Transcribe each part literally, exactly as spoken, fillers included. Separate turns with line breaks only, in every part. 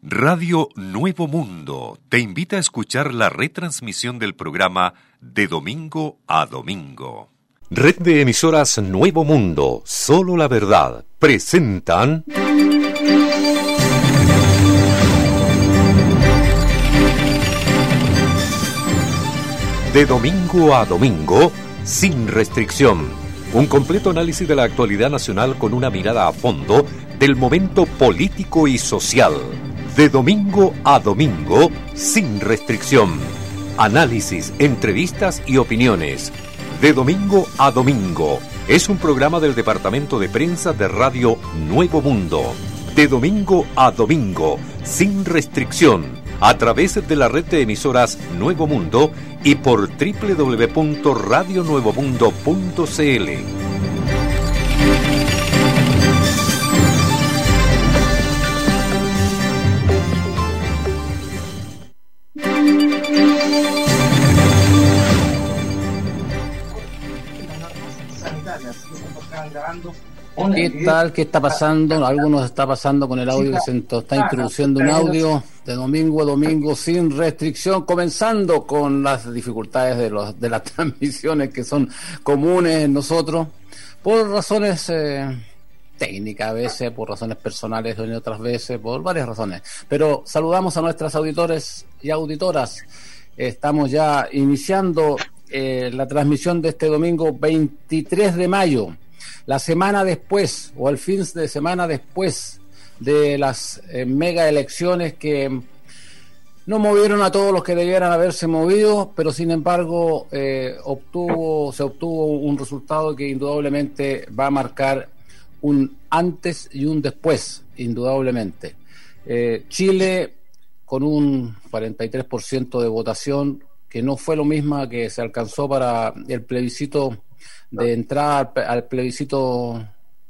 Radio Nuevo Mundo te invita a escuchar la retransmisión del programa De Domingo a Domingo.
Red de emisoras Nuevo Mundo, solo la verdad, presentan... De Domingo a Domingo, sin restricción. Un completo análisis de la actualidad nacional con una mirada a fondo del momento político y social. De Domingo a Domingo, sin restricción. Análisis, entrevistas y opiniones. De Domingo a Domingo. Es un programa del Departamento de Prensa de Radio Nuevo Mundo. De Domingo a Domingo, sin restricción. A través de la red de emisoras Nuevo Mundo y por doble u doble u doble u punto radio nuevo mundo punto c l.
¿Qué tal? ¿Qué está pasando? Algo nos está pasando con el audio que se está introduciendo un audio de domingo a domingo sin restricción, comenzando con las dificultades de, los, de las transmisiones que son comunes en nosotros, por razones eh, técnicas a veces, por razones personales en otras veces, por varias razones. Pero saludamos a nuestras auditores y auditoras. Estamos ya iniciando eh, la transmisión de este domingo veintitrés de mayo. La semana después, o el fin de semana después de las eh, mega elecciones que no movieron a todos los que debieran haberse movido, pero sin embargo eh, obtuvo, se obtuvo un resultado que indudablemente va a marcar un antes y un después, indudablemente. Eh, Chile, con un cuarenta y tres por ciento de votación, que no fue lo mismo que se alcanzó para el plebiscito de entrada al, al plebiscito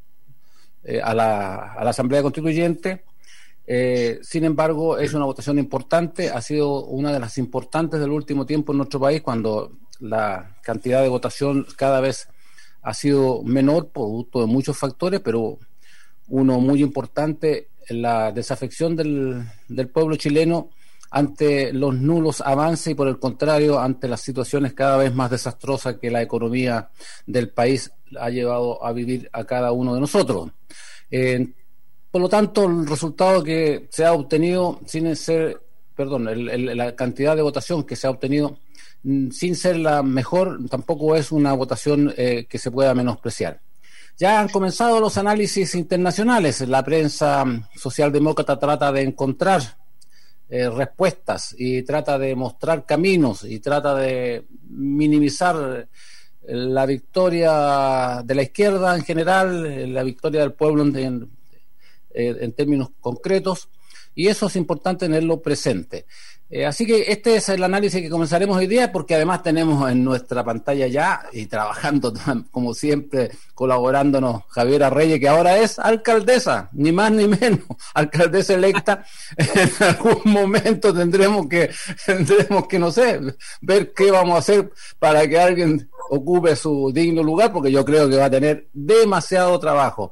eh, a, la, a la Asamblea Constituyente. Eh, sin embargo, es una votación importante, ha sido una de las importantes del último tiempo en nuestro país, cuando la cantidad de votación cada vez ha sido menor, producto de muchos factores, pero uno muy importante, la desafección del, del pueblo chileno ante los nulos avances y, por el contrario, ante las situaciones cada vez más desastrosas que la economía del país ha llevado a vivir a cada uno de nosotros. Eh, por lo tanto, el resultado que se ha obtenido sin ser, perdón, el, el, la cantidad de votación que se ha obtenido sin ser la mejor, tampoco es una votación eh, que se pueda menospreciar. Ya han comenzado los análisis internacionales. La prensa socialdemócrata trata de encontrar Eh, respuestas y trata de mostrar caminos y trata de minimizar la victoria de la izquierda en general, la victoria del pueblo en, en, en términos concretos, y eso es importante tenerlo presente. Eh, así que este es el análisis que comenzaremos hoy día, porque además tenemos en nuestra pantalla ya, y trabajando como siempre, colaborándonos, Javiera Reyes, que ahora es alcaldesa, ni más ni menos, alcaldesa electa. En algún momento tendremos que, tendremos que, no sé, ver qué vamos a hacer para que alguien ocupe su digno lugar, porque yo creo que va a tener demasiado trabajo.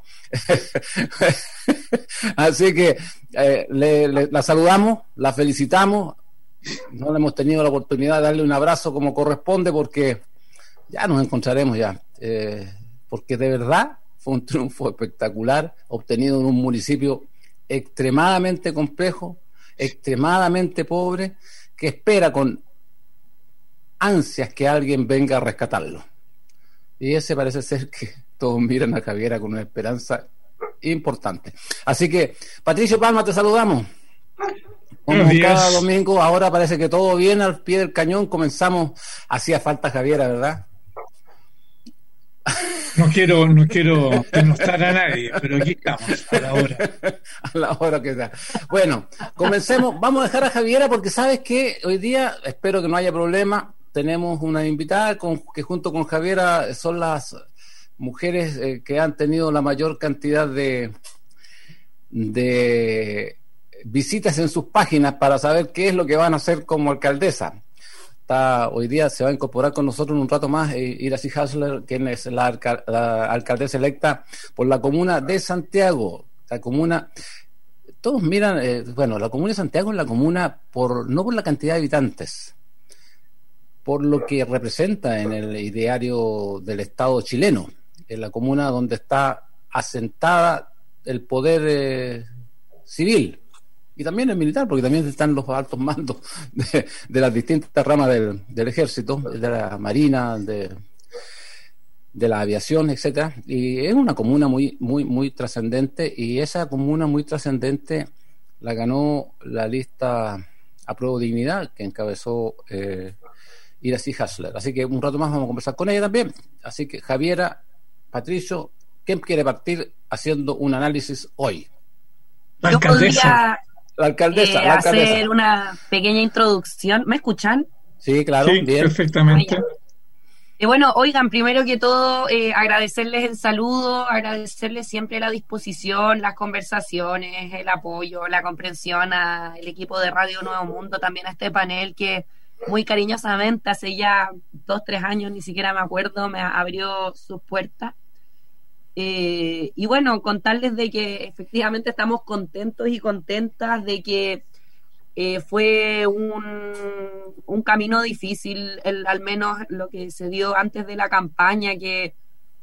Así que eh, le, le, la saludamos, la felicitamos. No le hemos tenido la oportunidad de darle un abrazo como corresponde, porque ya nos encontraremos ya, eh, porque de verdad fue un triunfo espectacular obtenido en un municipio extremadamente complejo, extremadamente pobre, que espera con ansias que alguien venga a rescatarlo. Y ese parece ser que todos miran a Javiera con una esperanza importante. Así que, Patricio Palma, te saludamos. Como cada domingo, ahora parece que todo bien al pie del cañón. Comenzamos, hacía falta Javiera, ¿verdad?
No quiero, no quiero denostar a nadie, pero aquí estamos, a la hora.
A la hora que sea. Bueno, comencemos. Vamos a dejar a Javiera porque sabes que hoy día, espero que no haya problema, tenemos una invitada con, que junto con Javiera son las mujeres eh, que han tenido la mayor cantidad de de visitas en sus páginas para saber qué es lo que van a hacer como alcaldesa. Está, hoy día se va a incorporar con nosotros en un rato más eh, Iracy Hasler, quien es la, alca- la alcaldesa electa por la comuna de Santiago. La comuna todos miran, eh, bueno, la comuna de Santiago es la comuna, por no por la cantidad de habitantes, por lo que representa en el ideario del Estado chileno, en la comuna donde está asentada el poder eh, civil y también el militar, porque también están los altos mandos de, de las distintas ramas del, del ejército, de la marina, de, de la aviación, etcétera. Y es una comuna muy, muy, muy trascendente, y esa comuna muy trascendente la ganó la lista Apruebo Dignidad, que encabezó eh, Iracy Hasler. Así que un rato más vamos a conversar con ella también. Así que, Javiera, Patricio, ¿quién quiere partir haciendo un análisis hoy?
La
Yo
alcaldesa.
podría
La alcaldesa,
eh,
la alcaldesa.
hacer una pequeña introducción. ¿Me escuchan?
Sí, claro,
Sí,
bien.
perfectamente.
Y bueno, oigan, primero que todo, eh, agradecerles el saludo, agradecerles siempre la disposición, las conversaciones, el apoyo, la comprensión al equipo de Radio Nuevo Mundo, también a este panel que muy cariñosamente hace ya dos, tres años, ni siquiera me acuerdo, me abrió sus puertas. Eh, y bueno, contarles de que efectivamente estamos contentos y contentas de que eh, fue un, un camino difícil, el, al menos lo que se dio antes de la campaña, que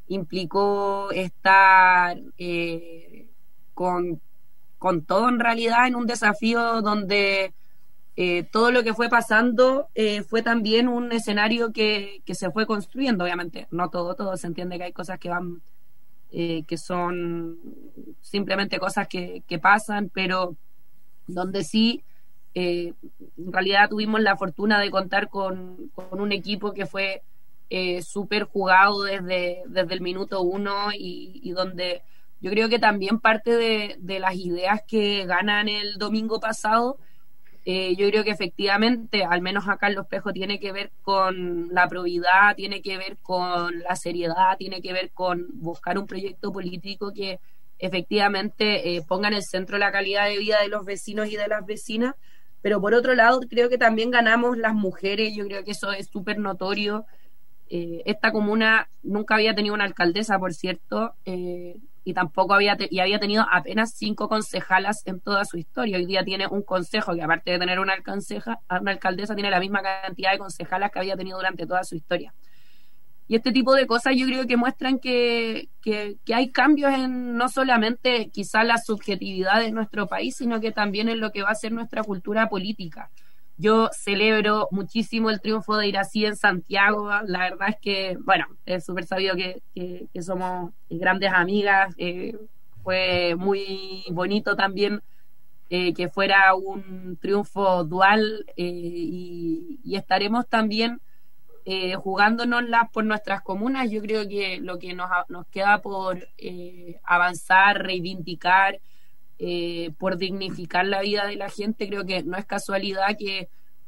implicó estar eh, con, con todo en realidad en un desafío donde eh, todo lo que fue pasando eh, fue también un escenario que, que se fue construyendo, obviamente, no todo, todo se entiende que hay cosas que van Eh, que son simplemente cosas que, que pasan, pero donde sí, eh, en realidad tuvimos la fortuna de contar con, con un equipo que fue eh, súper jugado desde, desde el minuto uno y, y donde yo creo que también parte de, de las ideas que ganan el domingo pasado, Eh, yo creo que efectivamente, al menos acá en Los Pejos, tiene que ver con la probidad, tiene que ver con la seriedad, tiene que ver con buscar un proyecto político que efectivamente eh, ponga en el centro la calidad de vida de los vecinos y de las vecinas, pero por otro lado creo que también ganamos las mujeres, yo creo que eso es súper notorio. Eh, esta comuna nunca había tenido una alcaldesa, por cierto, eh, y tampoco había te- y había tenido apenas cinco concejalas en toda su historia. Hoy día tiene un consejo que, aparte de tener una alcanceja, una alcaldesa, tiene la misma cantidad de concejalas que había tenido durante toda su historia. Y este tipo de cosas yo creo que muestran que, que, que hay cambios en no solamente quizá la subjetividad de nuestro país, sino que también en lo que va a ser nuestra cultura política. Yo celebro muchísimo el triunfo de Iracy en Santiago. La verdad es que, bueno, es súper sabido que, que, que somos grandes amigas. Eh, fue muy bonito también eh, que fuera un triunfo dual eh, y, y estaremos también eh, jugándonoslas por nuestras comunas. Yo creo que lo que nos, nos queda por eh, avanzar, reivindicar, Eh, por dignificar la vida de la gente, creo que no es casualidad que,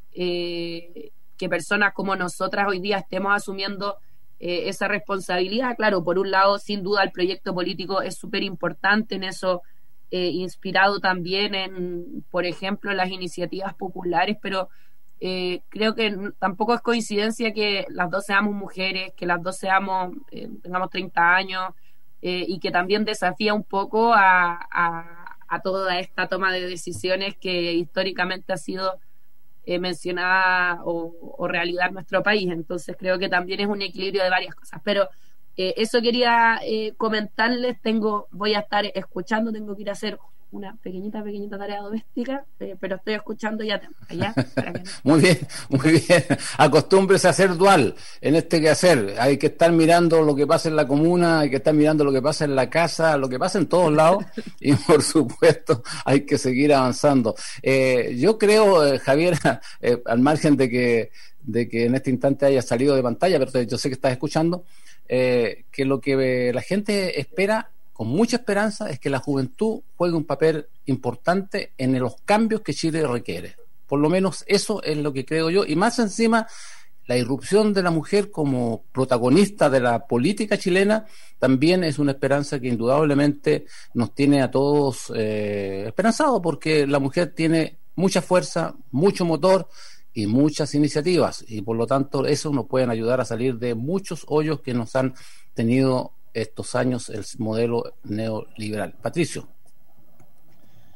eh, que personas como nosotras hoy día estemos asumiendo eh, esa responsabilidad. Claro, por un lado, sin duda el proyecto político es súper importante en eso, eh, inspirado también en, por ejemplo, las iniciativas populares, pero eh, creo que n- tampoco es coincidencia que las dos seamos mujeres, que las dos seamos, eh, tengamos treinta años, eh, y que también desafía un poco a, a a toda esta toma de decisiones que históricamente ha sido eh, mencionada o, o realidad en nuestro país. Entonces creo que también es un equilibrio de varias cosas. Pero eh, eso quería eh, comentarles. Tengo, voy a estar escuchando, tengo que ir a hacer una pequeñita, pequeñita tarea doméstica, eh, pero estoy escuchando y atenta, ¿ya? Para que no...
Muy bien, muy bien. Acostúmbrese a ser dual en este quehacer. Hay que estar mirando lo que pasa en la comuna, hay que estar mirando lo que pasa en la casa, lo que pasa en todos lados, y por supuesto hay que seguir avanzando. Eh, yo creo, eh, Javier, eh, al margen de que, de que en este instante haya salido de pantalla, pero yo sé que estás escuchando, eh, que lo que eh, la gente espera con mucha esperanza es que la juventud juegue un papel importante en los cambios que Chile requiere. Por lo menos eso es lo que creo yo, y más encima la irrupción de la mujer como protagonista de la política chilena también es una esperanza que indudablemente nos tiene a todos eh, esperanzados, porque la mujer tiene mucha fuerza, mucho motor y muchas iniciativas, y por lo tanto eso nos puede ayudar a salir de muchos hoyos que nos han tenido estos años el modelo neoliberal. Patricio.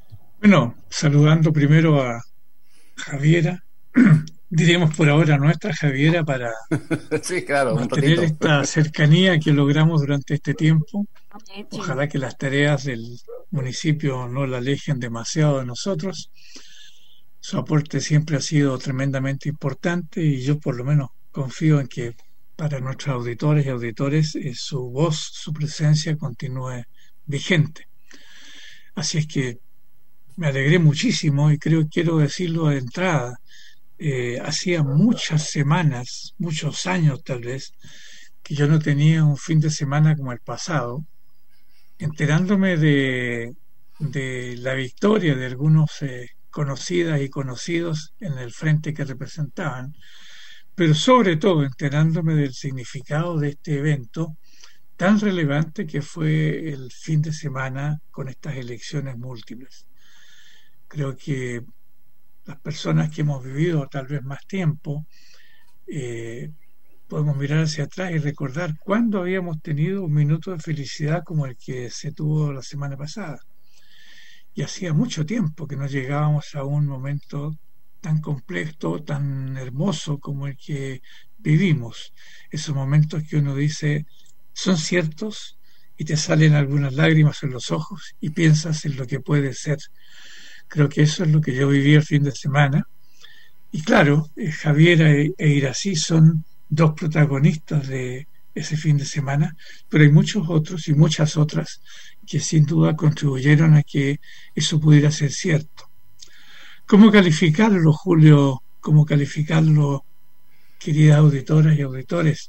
Bueno, saludando primero a Javiera, diremos por ahora nuestra Javiera para
Sí, claro, un
mantener
ratito.
esta cercanía que logramos durante este tiempo.
Ok,
Ojalá que las tareas del municipio no la alejen demasiado de nosotros. Su aporte siempre ha sido tremendamente importante y yo por lo menos confío en que para nuestros auditores y auditores eh, su voz, su presencia continúe vigente. Así es que me alegré muchísimo y creo quiero decirlo de entrada. Eh, hacía muchas semanas, muchos años tal vez, que yo no tenía un fin de semana como el pasado, enterándome de, de la victoria de algunos eh, conocidas y conocidos en el frente que representaban, pero sobre todo enterándome del significado de este evento tan relevante que fue el fin de semana con estas elecciones múltiples. Creo que las personas que hemos vivido tal vez más tiempo, eh, podemos mirar hacia atrás y recordar cuándo habíamos tenido un minuto de felicidad como el que se tuvo la semana pasada. Y hacía mucho tiempo que no llegábamos a un momento tan complejo, tan hermoso como el que vivimos. Esos momentos que uno dice son ciertos y te salen algunas lágrimas en los ojos y piensas en lo que puede ser. Creo que eso es lo que yo viví el fin de semana. Y claro, eh, Javiera e, e Irací son dos protagonistas de ese fin de semana, pero hay muchos otros y muchas otras que sin duda contribuyeron a que eso pudiera ser cierto. ¿Cómo calificarlo, Julio? ¿Cómo calificarlo, queridas auditoras y auditores?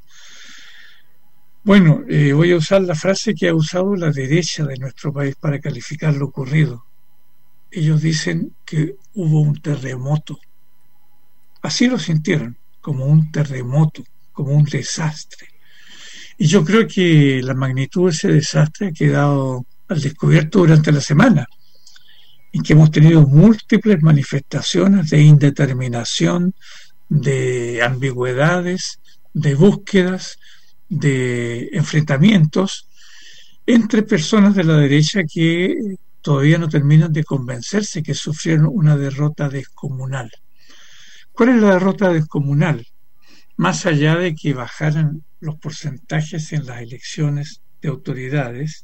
Bueno, eh, voy a usar la frase que ha usado la derecha de nuestro país para calificar lo ocurrido. Ellos dicen que hubo un terremoto. Así lo sintieron, como un terremoto, como un desastre. Y yo creo que la magnitud de ese desastre ha quedado al descubierto durante la semana, en que hemos tenido múltiples manifestaciones de indeterminación, de ambigüedades, de búsquedas, de enfrentamientos entre personas de la derecha que todavía no terminan de convencerse que sufrieron una derrota descomunal. ¿Cuál es la derrota descomunal? Más allá de que bajaran los porcentajes en las elecciones de autoridades,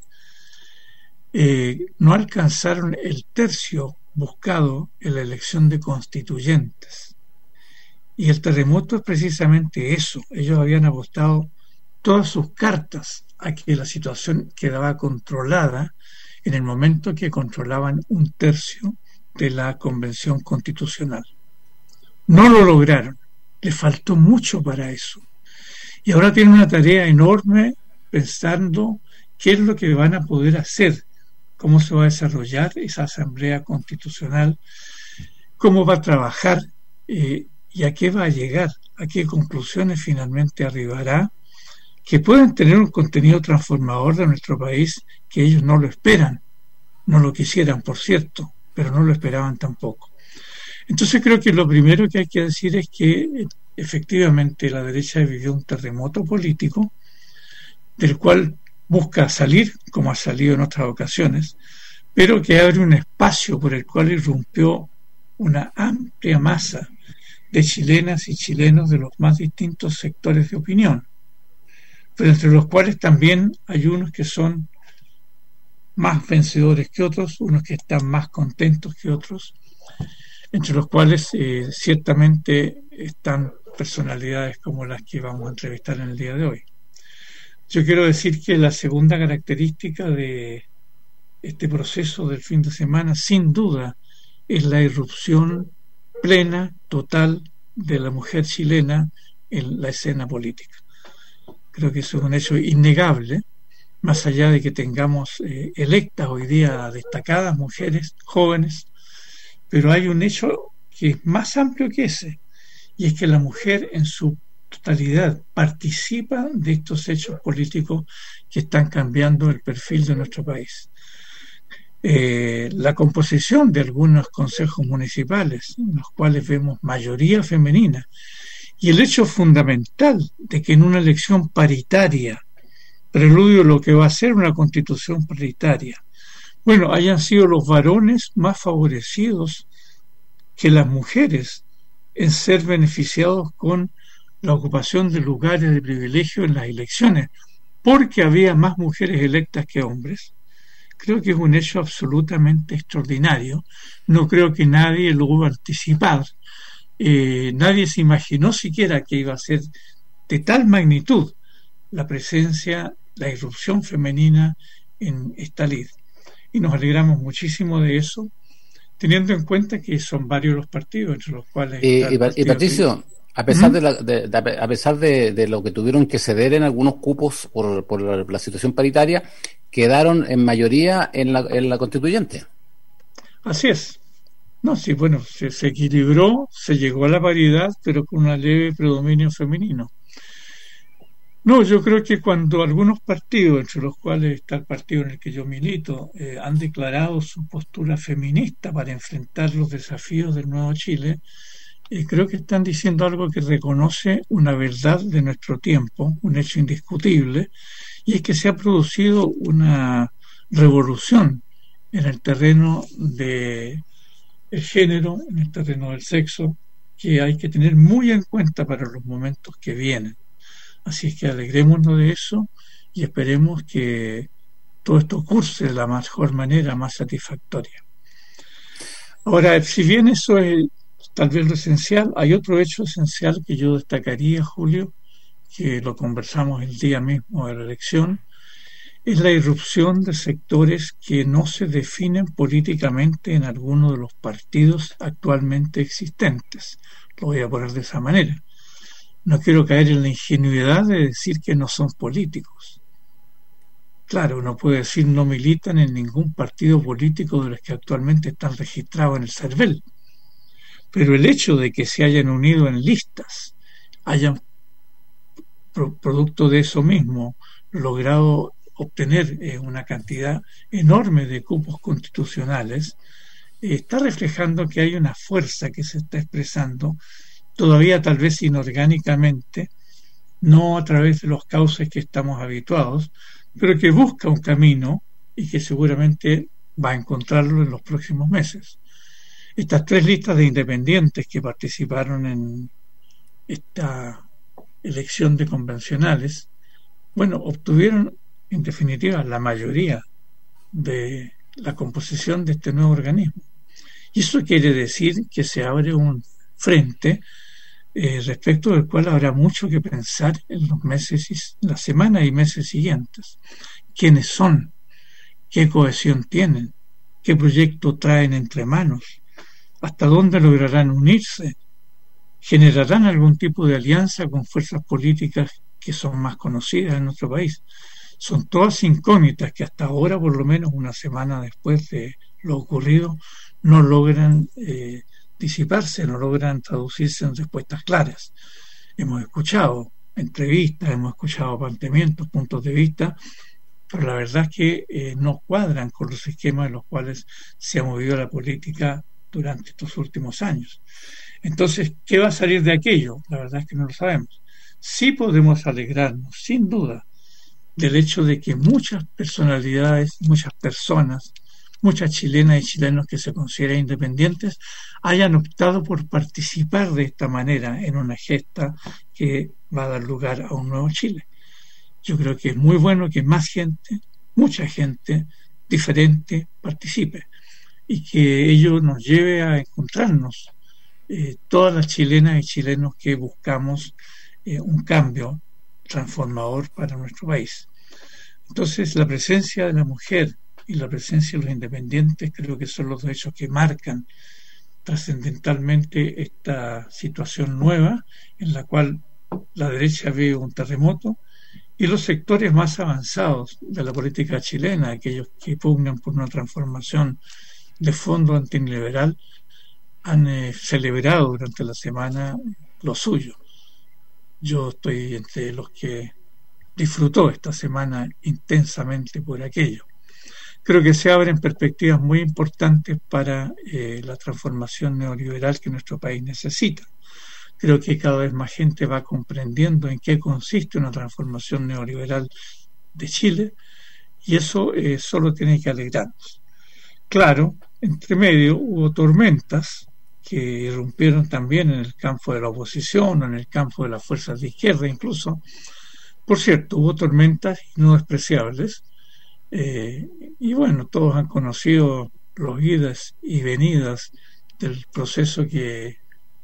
eh, no alcanzaron el tercio buscado en la elección de constituyentes. Y el terremoto es precisamente eso. Ellos habían apostado todas sus cartas a que la situación quedaba controlada en el momento que controlaban un tercio de la Convención Constitucional. No lo lograron, le faltó mucho para eso. Y ahora tienen una tarea enorme pensando qué es lo que van a poder hacer, cómo se va a desarrollar esa Asamblea Constitucional, cómo va a trabajar eh, y a qué va a llegar, a qué conclusiones finalmente arribará, que pueden tener un contenido transformador de nuestro país que ellos no lo esperan, no lo quisieran, por cierto, pero no lo esperaban tampoco. Entonces creo que lo primero que hay que decir es que efectivamente la derecha vivió un terremoto político del cual busca salir, como ha salido en otras ocasiones, pero que abre un espacio por el cual irrumpió una amplia masa de chilenas y chilenos de los más distintos sectores de opinión, pero entre los cuales también hay unos que son más vencedores que otros, unos que están más contentos que otros, entre los cuales eh, ciertamente están personalidades como las que vamos a entrevistar en el día de hoy. Yo quiero decir que la segunda característica de este proceso del fin de semana, sin duda, es la irrupción plena, total, de la mujer chilena en la escena política. Creo que eso es un hecho innegable, más allá de que tengamos eh, electas hoy día destacadas mujeres jóvenes, pero hay un hecho que es más amplio que ese, y es que la mujer en su totalidad participa de estos hechos políticos que están cambiando el perfil de nuestro país. Eh, la composición de algunos consejos municipales, en los cuales vemos mayoría femenina, y el hecho fundamental de que en una elección paritaria, preludio a lo que va a ser una constitución paritaria, bueno, hayan sido los varones más favorecidos que las mujeres en ser beneficiados con la ocupación de lugares de privilegio en las elecciones, porque había más mujeres electas que hombres. Creo que es un hecho absolutamente extraordinario. No creo que nadie lo hubiera anticipado. Eh, nadie se imaginó siquiera que iba a ser de tal magnitud la presencia, la irrupción femenina en esta lid. Y nos alegramos muchísimo de eso, teniendo en cuenta que son varios los partidos, entre los cuales...
Eh, y, y Patricio, que... a pesar, ¿Mm? de, la, de, de a pesar de, de lo que tuvieron que ceder en algunos cupos por, por la, la situación paritaria, quedaron en mayoría en la, en la constituyente.
Así es. No, sí, bueno, se, se equilibró, se llegó a la paridad, pero con un leve predominio femenino. No, yo creo que cuando algunos partidos, entre los cuales está el partido en el que yo milito, eh, han declarado su postura feminista para enfrentar los desafíos del nuevo Chile, eh, creo que están diciendo algo que reconoce una verdad de nuestro tiempo, un hecho indiscutible, y es que se ha producido una revolución en el terreno del género, en el terreno del sexo, que hay que tener muy en cuenta para los momentos que vienen. Así es que alegrémonos de eso y esperemos que todo esto curse de la mejor manera, más satisfactoria. Ahora, si bien eso es tal vez lo esencial, hay otro hecho esencial que yo destacaría, Julio, que lo conversamos el día mismo de la elección, es la irrupción de sectores que no se definen políticamente en alguno de los partidos actualmente existentes. Lo voy a poner de esa manera. No quiero caer en la ingenuidad de decir que no son políticos. Claro, uno puede decir no militan en ningún partido político de los que actualmente están registrados en el CERVEL. Pero el hecho de que se hayan unido en listas, hayan, pro, producto de eso mismo, logrado obtener eh, una cantidad enorme de cupos constitucionales, eh, está reflejando que hay una fuerza que se está expresando todavía tal vez inorgánicamente, no a través de los cauces que estamos habituados, pero que busca un camino y que seguramente va a encontrarlo en los próximos meses. Estas tres listas de independientes que participaron en esta elección de convencionales, bueno, obtuvieron en definitiva la mayoría de la composición de este nuevo organismo. Y eso quiere decir que se abre un frente eh, respecto del cual habrá mucho que pensar en los meses, y, las semanas y meses siguientes. ¿Quiénes son? ¿Qué cohesión tienen? ¿Qué proyecto traen entre manos? ¿Hasta dónde lograrán unirse? ¿Generarán algún tipo de alianza con fuerzas políticas que son más conocidas en nuestro país? Son todas incógnitas que hasta ahora, por lo menos una semana después de lo ocurrido, no logran eh, disiparse, no logran traducirse en respuestas claras. Hemos escuchado entrevistas, hemos escuchado planteamientos, puntos de vista, pero la verdad es que eh, no cuadran con los esquemas en los cuales se ha movido la política durante estos últimos años. Entonces, ¿qué va a salir de aquello? La verdad es que no lo sabemos. Sí podemos alegrarnos, sin duda, del hecho de que muchas personalidades, muchas personas, muchas chilenas y chilenos que se consideran independientes hayan optado por participar de esta manera en una gesta que va a dar lugar a un nuevo Chile. Yo creo que es muy bueno que más gente, mucha gente diferente participe y que ello nos lleve a encontrarnos eh, todas las chilenas y chilenos que buscamos eh, un cambio transformador para nuestro país. Entonces, la presencia de la mujer y la presencia de los independientes creo que son los dos hechos que marcan trascendentalmente esta situación nueva en la cual la derecha ve un terremoto y los sectores más avanzados de la política chilena, aquellos que pugnan por una transformación de fondo antiliberal, han eh, celebrado durante la semana lo suyo. Yo estoy entre los que disfrutó esta semana intensamente por aquello. Creo que se abren perspectivas muy importantes para eh, la transformación neoliberal que nuestro país necesita. Creo que cada vez más gente va comprendiendo en qué consiste una transformación neoliberal de Chile y eso eh, solo tiene que alegrarnos. claro, entre medio hubo tormentas que irrumpieron también en el campo de la oposición, o en el campo de las fuerzas de izquierda incluso. Por cierto, hubo tormentas no despreciables, eh, y bueno, todos han conocido los idas y venidas del proceso que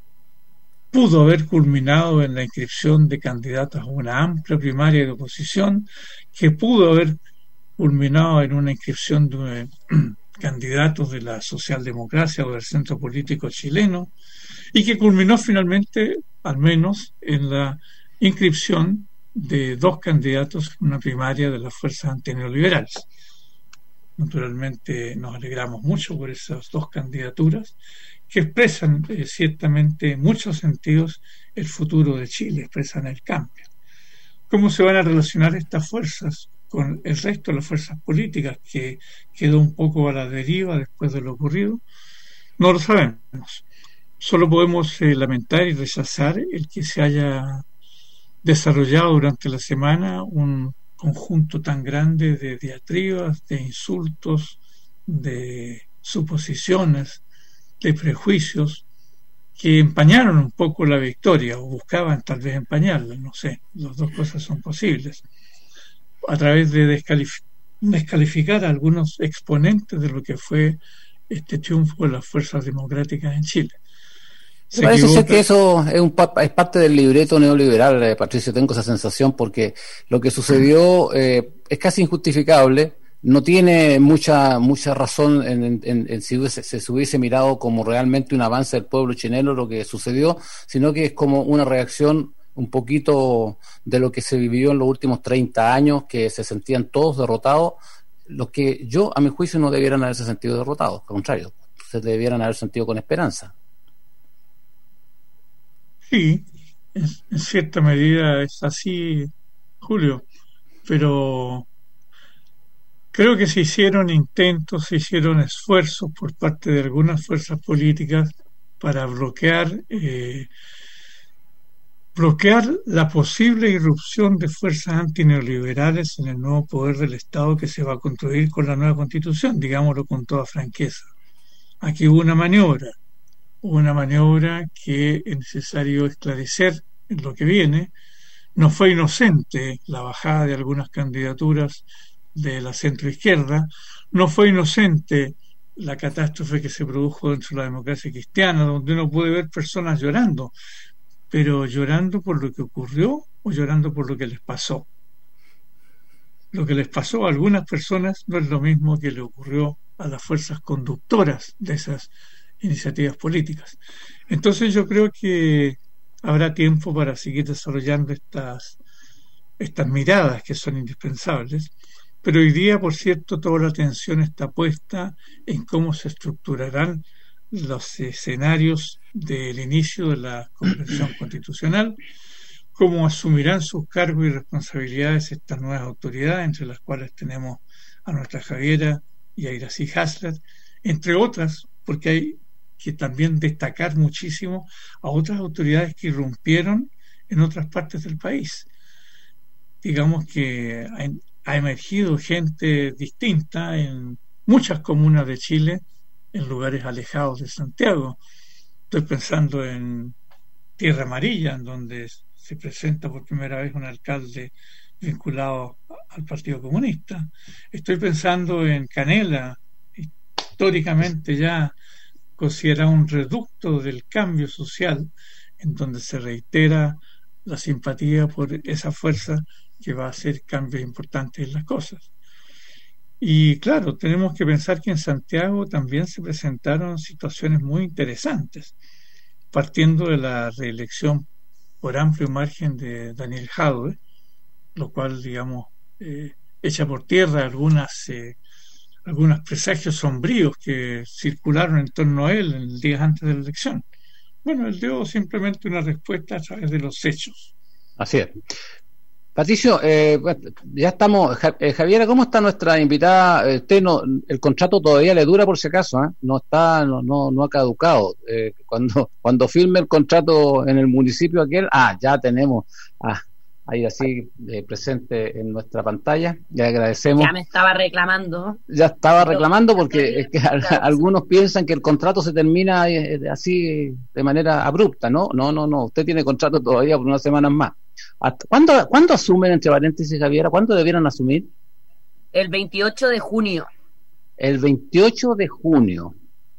pudo haber culminado en la inscripción de candidatos a una amplia primaria de oposición, que pudo haber culminado en una inscripción de candidatos de la socialdemocracia o del centro político chileno, y que culminó finalmente, al menos, en la inscripción de dos candidatos en una primaria de las fuerzas antineoliberales. Naturalmente nos alegramos mucho por esas dos candidaturas que expresan eh, ciertamente en muchos sentidos el futuro de Chile, expresan el cambio. ¿Cómo se van a relacionar estas fuerzas con el resto de las fuerzas políticas, que quedó un poco a la deriva después de lo ocurrido? No lo sabemos. Solo podemos eh, lamentar y rechazar el que se haya desarrollado durante la semana un conjunto tan grande de diatribas, de insultos, de suposiciones, de prejuicios, que empañaron un poco la victoria, o buscaban tal vez empañarla, no sé, las dos cosas son posibles, a través de descalif- descalificar a algunos exponentes de lo que fue este triunfo de las fuerzas democráticas en Chile.
Me parece ser que eso es, un, es parte del libreto neoliberal, eh, Patricio, tengo esa sensación, porque lo que sucedió eh, es casi injustificable, no tiene mucha mucha razón en, en, en, en si hubiese, se hubiese mirado como realmente un avance del pueblo chileno lo que sucedió, sino que es como una reacción un poquito de lo que se vivió en los últimos treinta años, que se sentían todos derrotados, los que yo, a mi juicio, no debieran haberse sentido derrotados, al contrario, se debieran haber sentido con esperanza.
Sí, en, en cierta medida es así, Julio, pero creo que se hicieron intentos, se hicieron esfuerzos por parte de algunas fuerzas políticas para bloquear eh, bloquear la posible irrupción de fuerzas antineoliberales en el nuevo poder del Estado que se va a construir con la nueva Constitución, digámoslo con toda franqueza. Aquí hubo una maniobra, hubo una maniobra que es necesario esclarecer en lo que viene. No fue inocente la bajada de algunas candidaturas de la centroizquierda, no fue inocente la catástrofe que se produjo dentro de la democracia cristiana, donde uno puede ver personas llorando, pero llorando por lo que ocurrió o llorando por lo que les pasó. Lo que les pasó a algunas personas no es lo mismo que le ocurrió a las fuerzas conductoras de esas iniciativas políticas. Entonces yo creo que habrá tiempo para seguir desarrollando estas, estas miradas que son indispensables, pero hoy día, por cierto, toda la atención está puesta en cómo se estructurarán los escenarios del inicio de la Convención Constitucional, cómo asumirán sus cargos y responsabilidades estas nuevas autoridades, entre las cuales tenemos a nuestra Javiera y a Iracy Hasler, entre otras, porque hay que también destacar muchísimo a otras autoridades que irrumpieron en otras partes del país. Digamos que ha, ha emergido gente distinta en muchas comunas de Chile, en lugares alejados de Santiago. Estoy pensando en Tierra Amarilla, en donde se presenta por primera vez un alcalde vinculado al Partido Comunista. Estoy pensando en Canela, históricamente ya considerado un reducto del cambio social, en donde se reitera la simpatía por esa fuerza que va a hacer cambios importantes en las cosas. Y claro, tenemos que pensar que en Santiago también se presentaron situaciones muy interesantes, partiendo de la reelección por amplio margen de Daniel Jadwe, lo cual, digamos, eh, echa por tierra algunas eh, algunos presagios sombríos que circularon en torno a él en días antes de la elección. Bueno, él dio simplemente una respuesta a través de los hechos.
Así es. Patricio, eh, ya estamos. Eh, Javiera, ¿cómo está nuestra invitada? Usted no, el contrato todavía le dura por si acaso, ¿eh? No está, no, no, no ha caducado. Eh, cuando, cuando firme el contrato en el municipio aquel, ah, ya tenemos a, ahí así eh, presente en nuestra pantalla. Le agradecemos.
Ya me estaba reclamando.
Ya estaba reclamando porque es que algunos piensan que el contrato se termina así de manera abrupta, ¿no? No, no, no. Usted tiene contrato todavía por unas semanas más. ¿Cuándo, ¿cuándo asumen, entre paréntesis, Javiera? ¿Cuándo debieron asumir?
El veintiocho de junio.
El veintiocho de junio.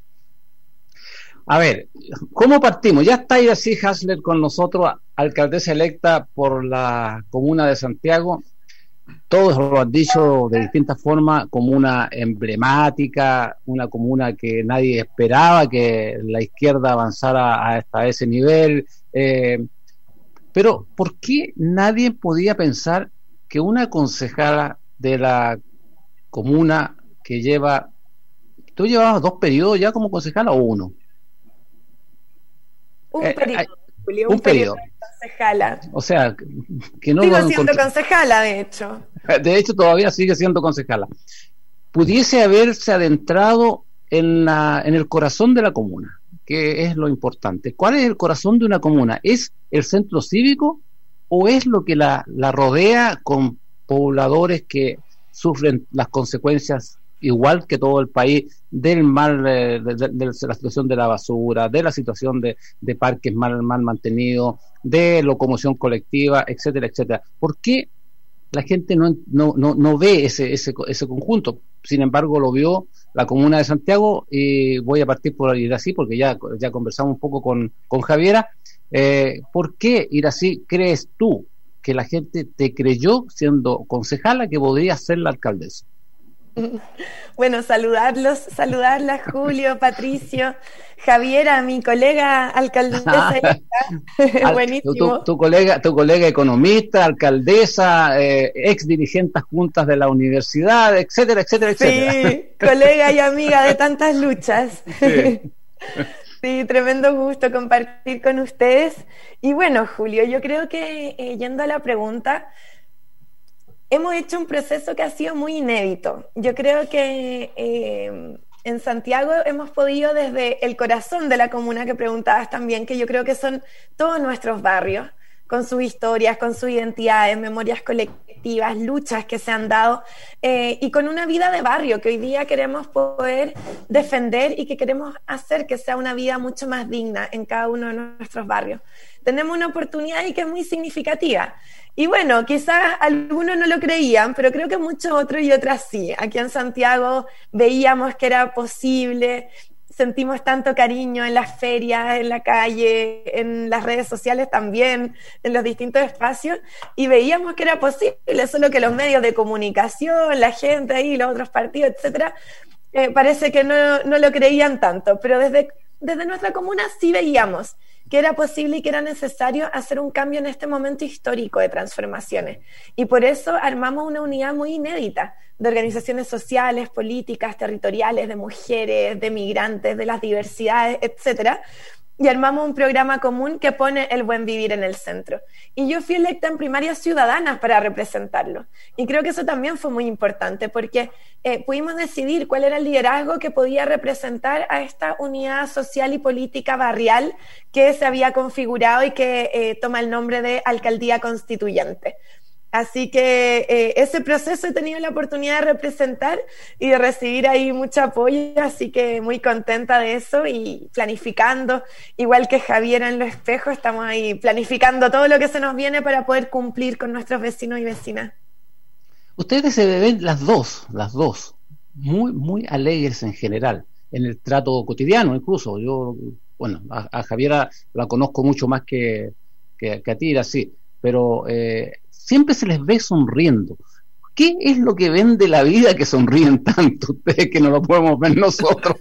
A ver, ¿cómo partimos? Ya está Iracy Hasler con nosotros, alcaldesa electa por la comuna de Santiago. Todos lo han dicho de distintas formas, comuna emblemática, una comuna que nadie esperaba que la izquierda avanzara hasta ese nivel. Eh, pero, ¿por qué nadie podía pensar que una concejala de la comuna que lleva... ¿Tú llevabas dos periodos ya como concejala o uno?
Un
Eh,
periodo,
hay-
Julio,
un
un periodo
periodo.
de concejala.
O sea, que no
Sigo
lo
siendo
encontré-
concejala, de hecho.
De hecho, todavía sigue siendo concejala. Pudiese haberse adentrado en, la, en el corazón de la comuna, que es lo importante. ¿Cuál es el corazón de una comuna? ¿Es el centro cívico o es lo que la, la rodea con pobladores que sufren las consecuencias, igual que todo el país, del mal, eh, de, de- de la situación de la basura, de la situación de, de parques mal, mal mantenidos, de locomoción colectiva, etcétera, etcétera? ¿Por qué la gente no, no, no, no ve ese, ese, ese conjunto? Sin embargo, lo vio la comuna de Santiago, y voy a partir por Iracy porque ya, ya conversamos un poco con, con Javiera. Eh, ¿Por qué, Iracy, crees tú que la gente te creyó, siendo concejala, que podría ser la alcaldesa?
Bueno, saludarlos, saludarlas, Julio, Patricio, Javiera, mi colega alcaldesa.
Al-
Buenísimo.
Tu, tu colega, tu colega economista, alcaldesa, eh, ex dirigentes juntas de la universidad, etcétera, etcétera, etcétera.
Sí, colega y amiga de tantas luchas.
Sí.
Sí, tremendo gusto compartir con ustedes. Y bueno, Julio, yo creo que eh, yendo a la pregunta, hemos hecho un proceso que ha sido muy inédito. Yo creo que eh, en Santiago hemos podido, desde el corazón de la comuna que preguntabas también, que yo creo que son todos nuestros barrios, con sus historias, con sus identidades, memorias colectivas, luchas que se han dado, eh, y con una vida de barrio que hoy día queremos poder defender y que queremos hacer que sea una vida mucho más digna en cada uno de nuestros barrios. Tenemos una oportunidad y que es muy significativa. Y bueno, quizás algunos no lo creían, pero creo que muchos otros y otras sí. Aquí en Santiago veíamos que era posible, sentimos tanto cariño en las ferias, en la calle, en las redes sociales también, en los distintos espacios, y veíamos que era posible, solo que los medios de comunicación, la gente ahí, los otros partidos, etcétera, eh, parece que no, no lo creían tanto, pero desde, desde nuestra comuna sí veíamos que era posible y que era necesario hacer un cambio en este momento histórico de transformaciones. Y por eso armamos una unidad muy inédita de organizaciones sociales, políticas, territoriales, de mujeres, de migrantes, de las diversidades, etcétera. Y armamos un programa común que pone el buen vivir en el centro. Y yo fui electa en primarias ciudadanas para representarlo. Y creo que eso también fue muy importante, porque eh, pudimos decidir cuál era el liderazgo que podía representar a esta unidad social y política barrial que se había configurado y que eh, toma el nombre de Alcaldía Constituyente. Así que eh, ese proceso he tenido la oportunidad de representar y de recibir ahí mucho apoyo, así que muy contenta de eso y planificando, igual que Javiera en Los Espejos, estamos ahí planificando todo lo que se nos viene para poder cumplir con nuestros vecinos y vecinas.
Ustedes se ven las dos, las dos, muy, muy alegres en general, en el trato cotidiano incluso. Yo, bueno, a, a Javiera la conozco mucho más que, que, que a ti, así, pero eh, siempre se les ve sonriendo. ¿Qué es lo que ven de la vida que sonríen tanto ustedes que no lo podemos ver nosotros?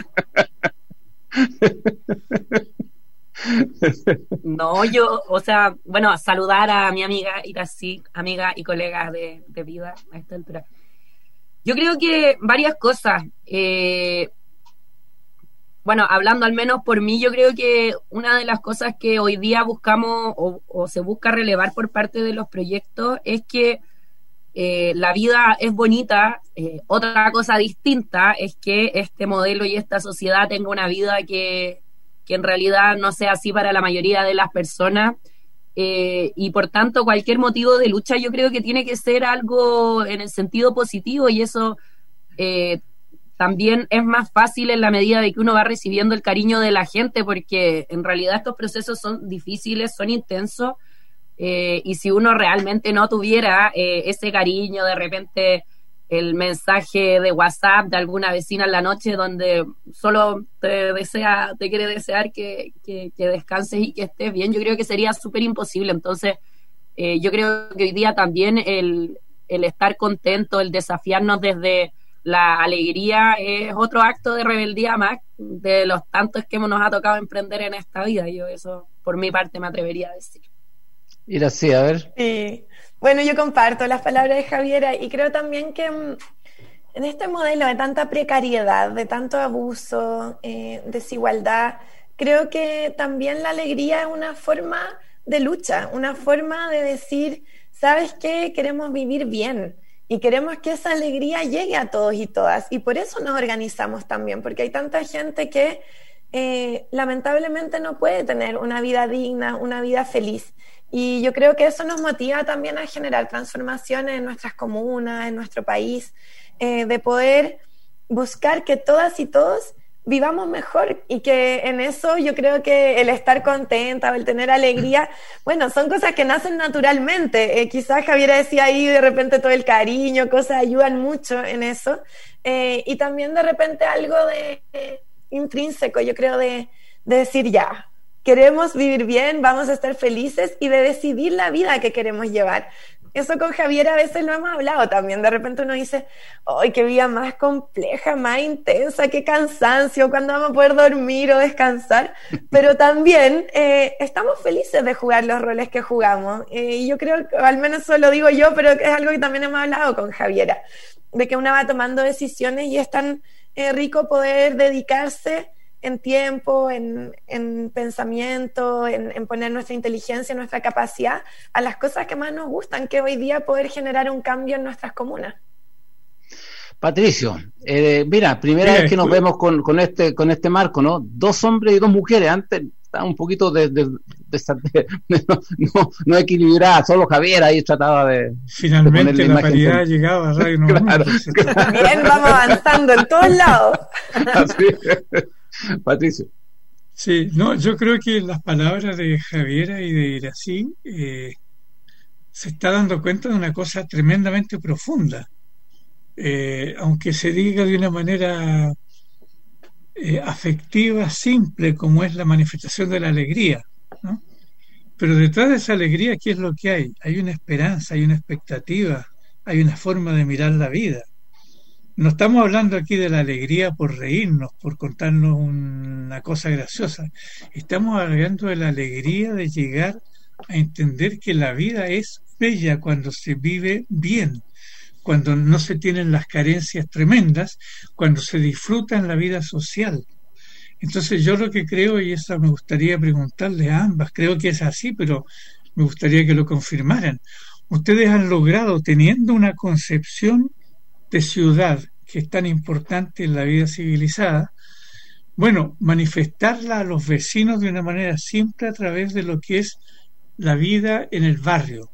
No, yo, o sea, bueno, saludar a mi amiga Iracy, amiga y colega de, de vida a esta altura. Yo creo que varias cosas. Eh, bueno, hablando al menos por mí, yo creo que una de las cosas que hoy día buscamos o, o se busca relevar por parte de los proyectos es que eh, la vida es bonita. Eh, otra cosa distinta es que este modelo y esta sociedad tenga una vida que, que en realidad no sea así para la mayoría de las personas. eh, y por tanto cualquier motivo de lucha yo creo que tiene que ser algo en el sentido positivo, y eso eh, también es más fácil en la medida de que uno va recibiendo el cariño de la gente, porque en realidad estos procesos son difíciles, son intensos, eh, y si uno realmente no tuviera eh, ese cariño, de repente el mensaje de WhatsApp de alguna vecina en la noche donde solo te desea, te quiere desear que, que, que descanses y que estés bien, yo creo que sería súper imposible. Entonces eh, yo creo que hoy día también el, el estar contento, el desafiarnos desde la alegría es otro acto de rebeldía más de los tantos que nos ha tocado emprender en esta vida. Yo eso por mi parte me atrevería a decir.
Ir así, a ver.
Sí. Bueno, yo comparto las palabras de Javiera y creo también que en este modelo de tanta precariedad, de tanto abuso, eh, desigualdad, creo que también la alegría es una forma de lucha, una forma de decir, ¿sabes qué? Queremos vivir bien y queremos que esa alegría llegue a todos y todas, y por eso nos organizamos también, porque hay tanta gente que eh, lamentablemente no puede tener una vida digna, una vida feliz. Y yo creo que eso nos motiva también a generar transformaciones en nuestras comunas, en nuestro país, eh, de poder buscar que todas y todos vivamos mejor, y que en eso yo creo que el estar contenta o el tener alegría, bueno, son cosas que nacen naturalmente. Eh, quizás Javiera decía ahí de repente todo el cariño, cosas ayudan mucho en eso, eh, y también de repente algo de eh, intrínseco, yo creo, de, de decir ya, queremos vivir bien, vamos a estar felices, y de decidir la vida que queremos llevar. Eso con Javiera a veces lo hemos hablado también. De repente uno dice, ¡ay, qué vida más compleja, más intensa, qué cansancio! ¿Cuándo vamos a poder dormir o descansar? Pero también eh, estamos felices de jugar los roles que jugamos. Eh, y yo creo que, al menos eso lo digo yo, pero es algo que también hemos hablado con Javiera, de que una va tomando decisiones y es tan eh, rico poder dedicarse en tiempo, en, en pensamiento, en, en poner nuestra inteligencia, nuestra capacidad a las cosas que más nos gustan, que hoy día poder generar un cambio en nuestras comunas.
Patricio, eh, mira, primera
Mira,
vez que nos
pues,
vemos con, con este con este marco, ¿no? Dos hombres y dos mujeres. Antes estaba un poquito de, de, de, de, de no, no, no equilibrada, solo Javier ahí trataba de
finalmente
de
la paridad llegaba a Radio Nuevo
Claro,
Mundo.
claro.
Bien, vamos avanzando en todos lados.
Así. Patricio.
Sí, no, yo creo que las palabras de Javiera y de Irací eh, se está dando cuenta de una cosa tremendamente profunda. Eh, aunque se diga de una manera eh, afectiva, simple, como es la manifestación de la alegría, ¿no? Pero detrás de esa alegría, ¿qué es lo que hay? Hay una esperanza, hay una expectativa, hay una forma de mirar la vida. No estamos hablando aquí de la alegría por reírnos, por contarnos una cosa graciosa. Estamos hablando de la alegría de llegar a entender que la vida es bella cuando se vive bien, cuando no se tienen las carencias tremendas, cuando se disfruta en la vida social. Entonces yo lo que creo, y eso me gustaría preguntarle a ambas, creo que es así, pero me gustaría que lo confirmaran. Ustedes han logrado, teniendo una concepción de ciudad que es tan importante en la vida civilizada, bueno, manifestarla a los vecinos de una manera simple a través de lo que es la vida en el barrio.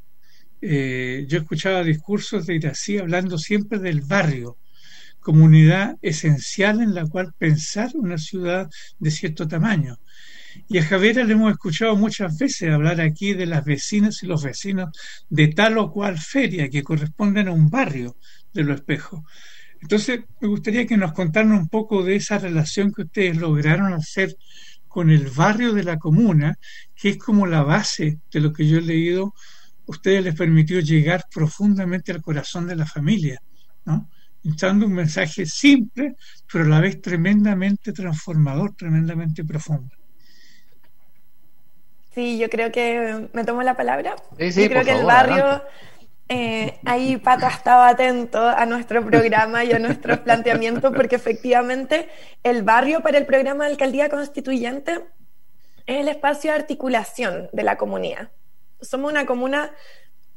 Eh, yo escuchaba discursos de Irací hablando siempre del barrio, comunidad esencial en la cual pensar una ciudad de cierto tamaño. Y a Javiera le hemos escuchado muchas veces hablar aquí de las vecinas y los vecinos de tal o cual feria que corresponden a un barrio de Los Espejos. Entonces, me gustaría que nos contaran un poco de esa relación que ustedes lograron hacer con el barrio de la comuna, que es como la base de lo que yo he leído. Ustedes les permitió llegar profundamente al corazón de la familia, ¿no? Dando un mensaje simple, pero a la vez tremendamente transformador, tremendamente profundo.
Sí, yo creo que me tomo la palabra.
Sí, sí,
yo creo
por
que
favor,
el barrio,
adelante.
eh, ahí Pato ha estado atento a nuestro programa y a nuestros planteamientos, porque efectivamente el barrio para el programa de Alcaldía Constituyente es el espacio de articulación de la comunidad. Somos una comuna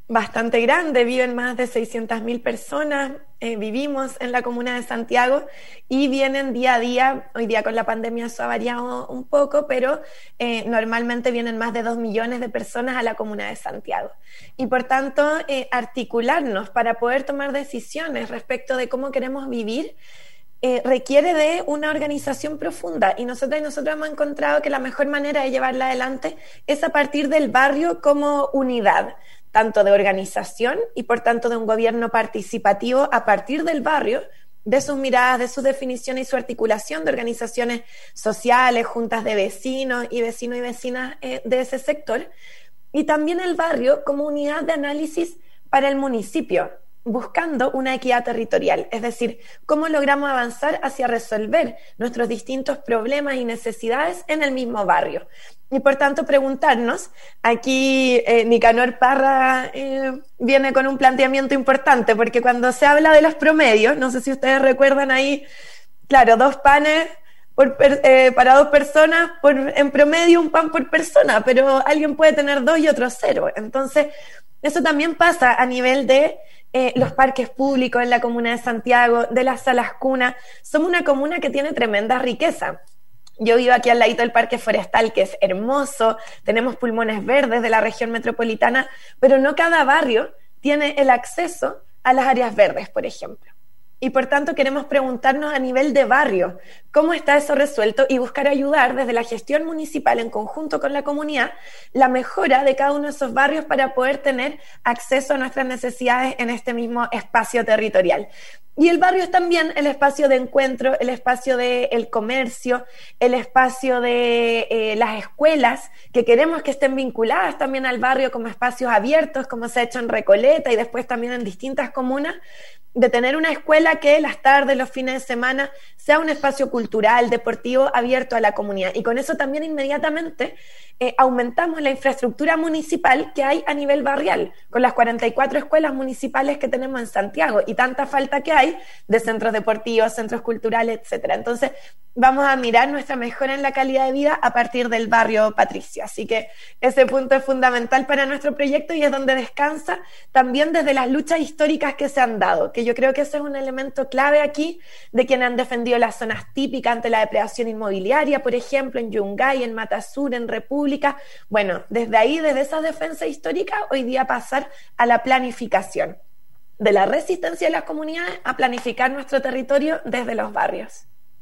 bastante grande, viven más de seiscientas mil personas, eh, vivimos en la comuna de Santiago y vienen día a día, hoy día con la pandemia eso ha variado un poco, pero eh, normalmente vienen más de dos millones de personas a la comuna de Santiago. Y por tanto, eh, articularnos para poder tomar decisiones respecto de cómo queremos vivir, Eh, requiere de una organización profunda, y nosotros y nosotros hemos encontrado que la mejor manera de llevarla adelante es a partir del barrio como unidad, tanto de organización y por tanto de un gobierno participativo a partir del barrio, de sus miradas, de sus definiciones y su articulación de organizaciones sociales, juntas de vecinos y vecinos y vecinas eh, de ese sector, y también el barrio como unidad de análisis para el municipio, buscando una equidad territorial, es decir, cómo logramos avanzar hacia resolver nuestros distintos problemas y necesidades en el mismo barrio. Y por tanto preguntarnos, aquí eh, Nicanor Parra eh, viene con un planteamiento importante, porque cuando se habla de los promedios, no sé si ustedes recuerdan ahí, claro, dos panes por, eh, para dos personas, por, en promedio un pan por persona, pero alguien puede tener dos y otro cero. Entonces, eso también pasa a nivel de Eh, los parques públicos en la comuna de Santiago, de las salas cuna. Somos una comuna que tiene tremenda riqueza. Yo vivo aquí al ladito del Parque Forestal, que es hermoso, tenemos pulmones verdes de la región metropolitana, pero no cada barrio tiene el acceso a las áreas verdes, por ejemplo. Y por tanto queremos preguntarnos a nivel de barrio cómo está eso resuelto y buscar ayudar desde la gestión municipal en conjunto con la comunidad la mejora de cada uno de esos barrios para poder tener acceso a nuestras necesidades en este mismo espacio territorial. Y el barrio es también el espacio de encuentro, el espacio del comercio, el espacio de eh, las escuelas, que queremos que estén vinculadas también al barrio como espacios abiertos, como se ha hecho en Recoleta y después también en distintas comunas, de tener una escuela que las tardes, los fines de semana, sea un espacio cultural, deportivo, abierto a la comunidad. Y con eso también inmediatamente eh, aumentamos la infraestructura municipal que hay a nivel barrial, con las cuarenta y cuatro escuelas municipales que tenemos en Santiago y tanta falta que hay de centros deportivos, centros culturales, etcétera. Entonces, vamos a mirar nuestra mejora en la calidad de vida a partir del barrio Patricia. Así que ese punto es fundamental para nuestro proyecto y es donde descansa también desde las luchas históricas que se han dado, que yo creo que ese es un elemento clave aquí de quienes han defendido las zonas típicas ante la depredación inmobiliaria, por ejemplo, en Yungay, en Matasur, en República. Bueno, desde ahí, desde esa defensa histórica, hoy día pasar a la planificación de la resistencia de las comunidades a planificar nuestro territorio desde los barrios.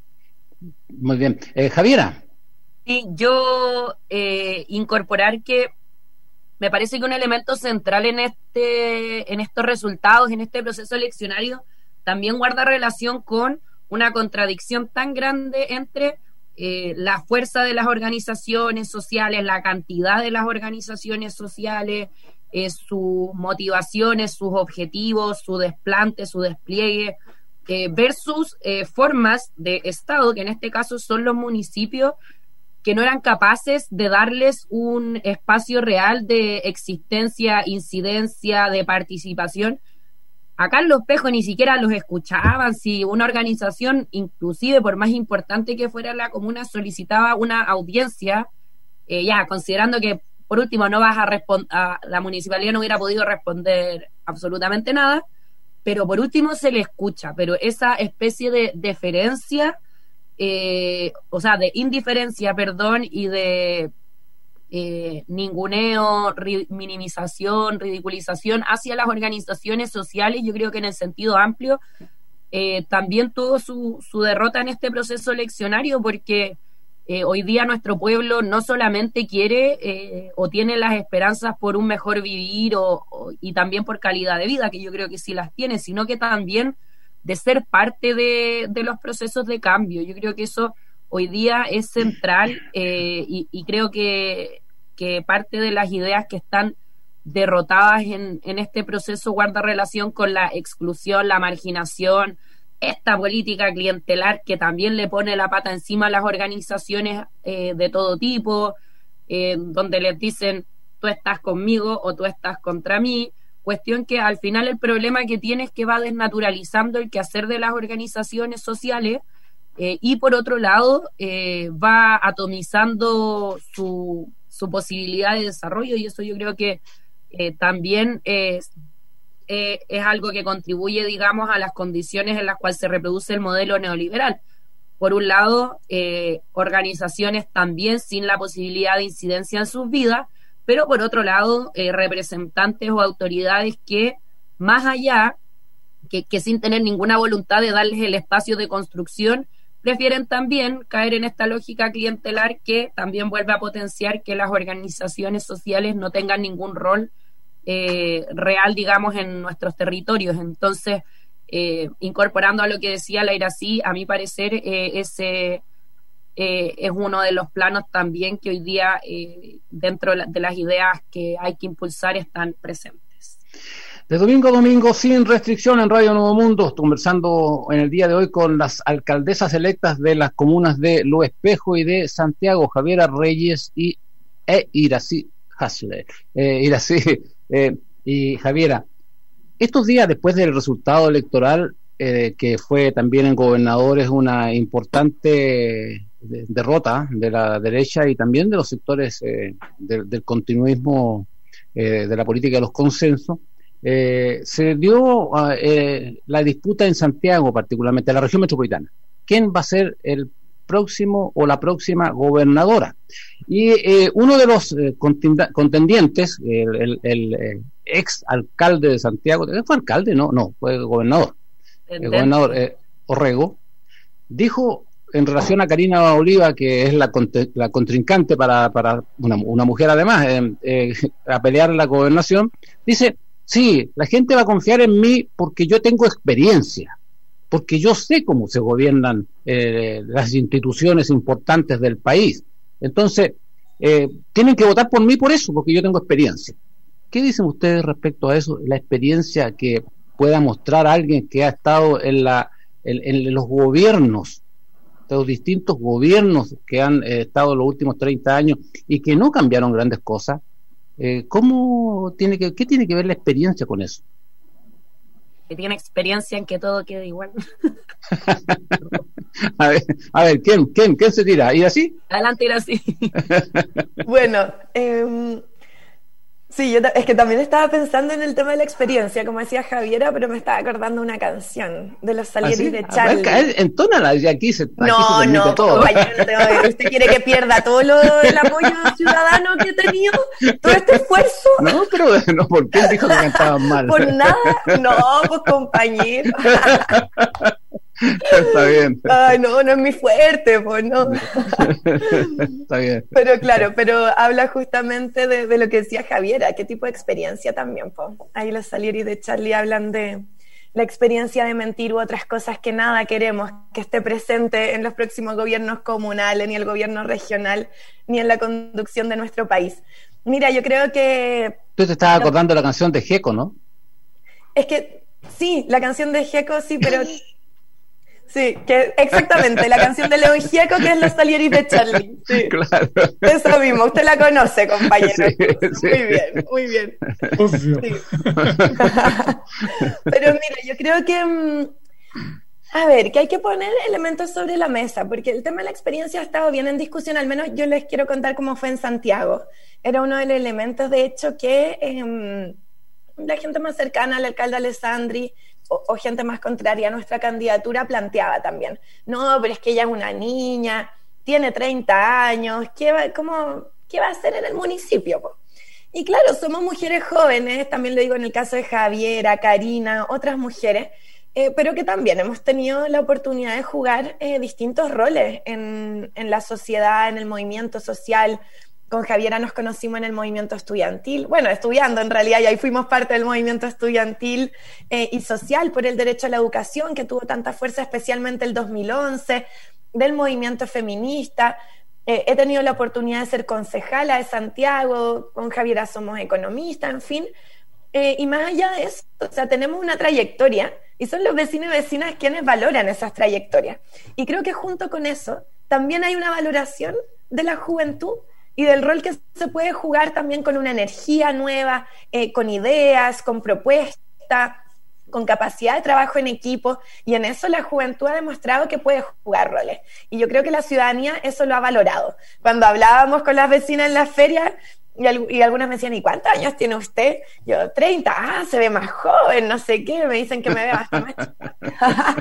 Muy bien. Eh, Javiera.
Sí, yo eh, incorporar que me parece que un elemento central en este, en estos resultados, en este proceso eleccionario, también guarda relación con una contradicción tan grande entre eh, la fuerza de las organizaciones sociales, la cantidad de las organizaciones sociales, eh, sus motivaciones, sus objetivos, su desplante, su despliegue, eh, versus eh, formas de Estado, que en este caso son los municipios, que no eran capaces de darles un espacio real de existencia, incidencia, de participación. Acá en Los Pejos ni siquiera los escuchaban. Si una organización, inclusive por más importante que fuera la comuna, solicitaba una audiencia, eh, ya considerando que por último no vas a responder, la municipalidad no hubiera podido responder absolutamente nada, pero por último se le escucha. Pero esa especie de deferencia, Eh, o sea, de indiferencia, perdón, y de eh, ninguneo, ri- minimización, ridiculización hacia las organizaciones sociales, yo creo que en el sentido amplio, eh, también tuvo su, su derrota en este proceso eleccionario, porque eh, hoy día nuestro pueblo no solamente quiere eh, o tiene las esperanzas por un mejor vivir o, o, y también por calidad de vida, que yo creo que sí las tiene, sino que también de ser parte de, de los procesos de cambio. Yo creo que eso hoy día es central eh, y, y creo que, que parte de las ideas que están derrotadas en, en este proceso guarda relación con la exclusión, la marginación, esta política clientelar que también le pone la pata encima a las organizaciones eh, de todo tipo, eh, donde les dicen tú estás conmigo o tú estás contra mí. Cuestión que al final el problema que tiene es que va desnaturalizando el quehacer de las organizaciones sociales eh, y por otro lado eh, va atomizando su, su posibilidad de desarrollo, y eso yo creo que eh, también es, eh, es algo que contribuye, digamos, a las condiciones en las cuales se reproduce el modelo neoliberal. Por un lado, eh, organizaciones también sin la posibilidad de incidencia en sus vidas, pero por otro lado, eh, representantes o autoridades que, más allá, que, que sin tener ninguna voluntad de darles el espacio de construcción, prefieren también caer en esta lógica clientelar que también vuelve a potenciar que las organizaciones sociales no tengan ningún rol eh, real, digamos, en nuestros territorios. Entonces, eh, incorporando a lo que decía la Irací, a mi parecer, eh, ese eh, es uno de los planos también que hoy día, eh, dentro de las ideas que hay que impulsar, están presentes.
De domingo a domingo, sin restricción, en Radio Nuevo Mundo, conversando en el día de hoy con las alcaldesas electas de las comunas de Lo Espejo y de Santiago, Javiera Reyes y e Irací Hasler. Eh, Irací eh, y Javiera, estos días después del resultado electoral, eh, que fue también en gobernadores una importante de, derrota de la derecha y también de los sectores eh, de, del continuismo eh, de la política de los consensos, Eh, se dio eh, la disputa en Santiago, particularmente en la región metropolitana. ¿Quién va a ser el próximo o la próxima gobernadora? Y eh, uno de los eh, contendientes, el, el, el eh, ex alcalde de Santiago, ¿fue alcalde? No, no, fue gobernador. El gobernador eh, Orrego dijo en relación a Karina Oliva, que es la, la contrincante para, para una, una mujer además, eh, eh, a pelear la gobernación, dice: sí, la gente va a confiar en mí porque yo tengo experiencia, porque yo sé cómo se gobiernan eh, las instituciones importantes del país. Entonces, eh, tienen que votar por mí por eso, porque yo tengo experiencia. ¿Qué dicen ustedes respecto a eso? La experiencia que pueda mostrar alguien que ha estado en, la, en, en los gobiernos, los distintos gobiernos que han eh, estado los últimos treinta años y que no cambiaron grandes cosas. Eh, ¿cómo tiene que, ¿Qué tiene que ver la experiencia con eso?
Que tiene experiencia en que todo quede igual.
a ver, a ver ¿quién, quién, ¿quién se tira? ¿Ir así?
Adelante, ir así.
Bueno, eh, sí, yo es que también estaba pensando en el tema de la experiencia, como decía Javiera, pero me estaba acordando una canción de los Salieri de Charlie.
A ver, entónala, y aquí se, aquí
no,
se
no,
todo.
compañero, no tengo, ¿usted quiere que pierda todo lo, el apoyo ciudadano que he tenido? ¿Todo este esfuerzo?
No, pero no, ¿por qué dijo que cantaban mal?
Por nada, no, pues compañero.
Está bien.
Ay, no, no es mi fuerte, pues no.
Está bien.
Pero claro, pero habla justamente de, de lo que decía Javiera, qué tipo de experiencia también, pues. Ahí los Salieri de Charlie hablan de la experiencia de mentir u otras cosas que nada queremos que esté presente en los próximos gobiernos comunales, ni el gobierno regional, ni en la conducción de nuestro país. Mira, yo creo que...
Tú te estabas acordando de la canción de Gieco, ¿no?
Es que, sí, la canción de Gieco, sí, pero... Sí, que exactamente, la canción de León Gieco, que es Los Salieri de Charlie. Sí.
Claro.
Eso mismo, usted la conoce, compañero.
Sí, sí.
Muy bien, muy bien.
Obvio.
Sí. Pero mira, yo creo que, a ver, que hay que poner elementos sobre la mesa, porque el tema de la experiencia ha estado bien en discusión, al menos yo les quiero contar cómo fue en Santiago. Era uno de los elementos, de hecho, que eh, la gente más cercana al alcalde Alessandri, O, o gente más contraria a nuestra candidatura planteaba también, no, pero es que ella es una niña, tiene treinta años, ¿qué va, cómo, qué va a hacer en el municipio? Po? Y claro, somos mujeres jóvenes, también lo digo en el caso de Javiera, Karina, otras mujeres, eh, pero que también hemos tenido la oportunidad de jugar eh, distintos roles en, en la sociedad, en el movimiento social. Con Javiera nos conocimos en el movimiento estudiantil, bueno, estudiando en realidad, y ahí fuimos parte del movimiento estudiantil eh, y social por el derecho a la educación, que tuvo tanta fuerza especialmente el dos mil once, del movimiento feminista. Eh, he tenido la oportunidad de ser concejala de Santiago, con Javiera somos economistas, en fin. Eh, y más allá de eso, o sea, tenemos una trayectoria, y son los vecinos y vecinas quienes valoran esas trayectorias. Y creo que junto con eso, también hay una valoración de la juventud, y del rol que se puede jugar también con una energía nueva, eh, con ideas, con propuestas, con capacidad de trabajo en equipo, y en eso la juventud ha demostrado que puede jugar roles. Y yo creo que la ciudadanía eso lo ha valorado. Cuando hablábamos con las vecinas en la feria, y, al, y algunas me decían, ¿y cuántos años tiene usted? Yo, treinta, ah, se ve más joven, no sé qué, me dicen que me veo hasta más chica.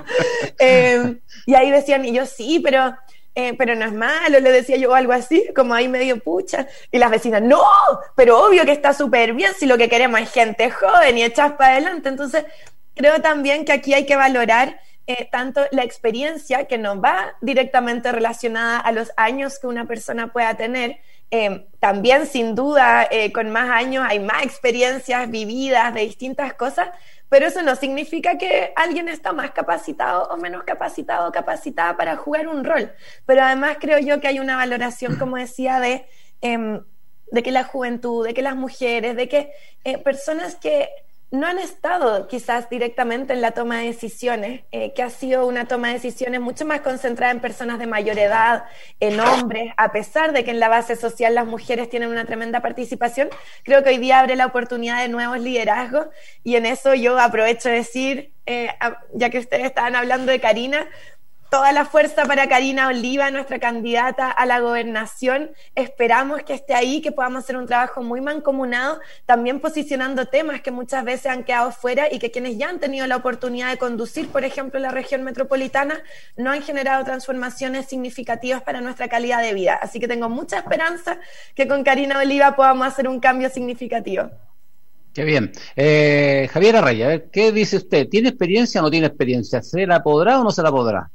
eh, y ahí decían, y yo, sí, pero... Eh, pero no es malo, le decía yo algo así, como ahí medio pucha, y las vecinas, no, pero obvio que está súper bien, si lo que queremos es gente joven y echas para adelante. Entonces creo también que aquí hay que valorar eh, tanto la experiencia, que no va directamente relacionada a los años que una persona pueda tener, eh, también sin duda eh, con más años hay más experiencias vividas de distintas cosas, pero eso no significa que alguien está más capacitado o menos capacitado o capacitada para jugar un rol. Pero además creo yo que hay una valoración, como decía, de, eh, de que la juventud, de que las mujeres, de que eh, personas que no han estado quizás directamente en la toma de decisiones, eh, que ha sido una toma de decisiones mucho más concentrada en personas de mayor edad, en hombres, a pesar de que en la base social las mujeres tienen una tremenda participación. Creo que hoy día abre la oportunidad de nuevos liderazgos, y en eso yo aprovecho de decir, eh, ya que ustedes estaban hablando de Karina, toda la fuerza para Karina Oliva, nuestra candidata a la gobernación. Esperamos que esté ahí, que podamos hacer un trabajo muy mancomunado, también posicionando temas que muchas veces han quedado fuera y que quienes ya han tenido la oportunidad de conducir, por ejemplo, la región metropolitana, no han generado transformaciones significativas para nuestra calidad de vida. Así que tengo mucha esperanza que con Karina Oliva podamos hacer un cambio significativo.
Qué bien. Eh, Javier Arraya, a ver, ¿qué dice usted? ¿Tiene experiencia o no tiene experiencia? ¿Se la podrá o no se la podrá?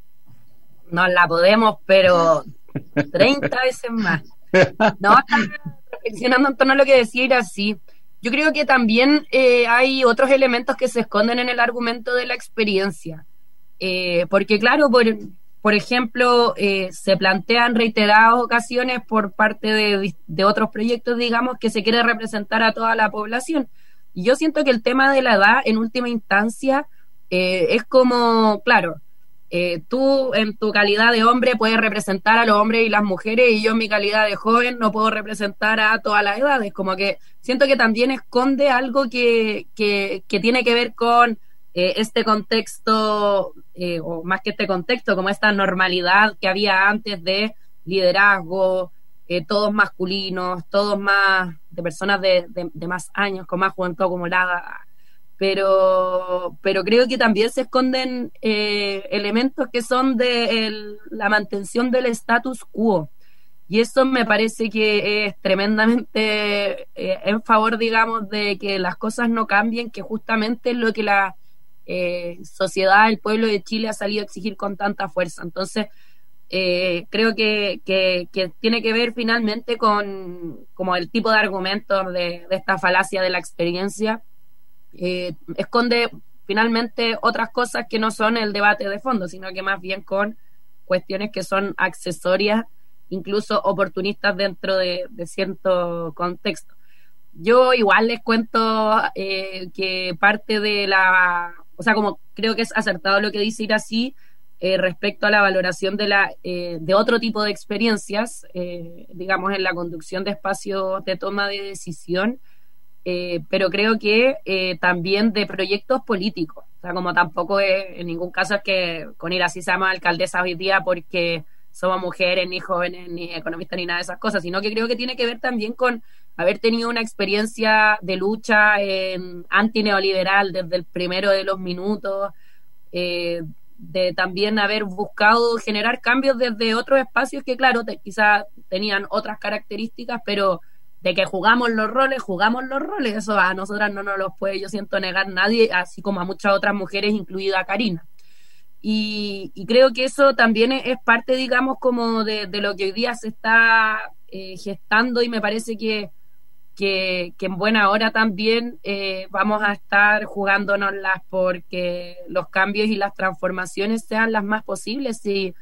Nos la podemos, pero treinta veces más. No, estaba reflexionando en torno a lo que decía Iracy. Yo creo que también eh, hay otros elementos que se esconden en el argumento de la experiencia. Eh, porque claro, por, por ejemplo, eh, se plantean reiteradas ocasiones por parte de, de otros proyectos, digamos, que se quiere representar a toda la población. Y yo siento que el tema de la edad, en última instancia, eh, es como, claro, Eh, tú en tu calidad de hombre puedes representar a los hombres y las mujeres, y yo en mi calidad de joven no puedo representar a todas las edades. Como que siento que también esconde algo que, que, que tiene que ver con eh, este contexto, eh, o más que este contexto, como esta normalidad que había antes de liderazgo, eh, todos masculinos, todos más de personas de, de, de más años, con más juventud acumulada. Pero, pero creo que también se esconden eh, elementos que son de el, la mantención del status quo, y eso me parece que es tremendamente eh, en favor, digamos, de que las cosas no cambien, que justamente es lo que la eh, sociedad, el pueblo de Chile ha salido a exigir con tanta fuerza. Entonces eh, creo que, que, que tiene que ver finalmente con como el tipo de argumentos de, de esta falacia de la experiencia. Eh, esconde finalmente otras cosas que no son el debate de fondo, sino que más bien con cuestiones que son accesorias, incluso oportunistas dentro de, de cierto contexto. Yo igual les cuento eh, que parte de la, o sea, como creo que es acertado lo que dice Iracy eh, respecto a la valoración de la eh, de otro tipo de experiencias, eh, digamos, en la conducción de espacios de toma de decisión. Eh, pero creo que eh, también de proyectos políticos. O sea, como tampoco es, en ningún caso es que con Iracy seamos alcaldesa hoy día porque somos mujeres, ni jóvenes, ni economistas, ni nada de esas cosas, sino que creo que tiene que ver también con haber tenido una experiencia de lucha en antineoliberal desde el primero de los minutos, eh, de también haber buscado generar cambios desde otros espacios que, claro, te, quizás tenían otras características, pero de que jugamos los roles, jugamos los roles, eso a nosotras no nos los puede, yo siento, negar nadie, así como a muchas otras mujeres, incluida Karina. Y, y creo que eso también es, es parte, digamos, como de, de lo que hoy día se está eh, gestando, y me parece que, que, que en buena hora también eh, vamos a estar jugándonoslas porque los cambios y las transformaciones sean las más posibles. Y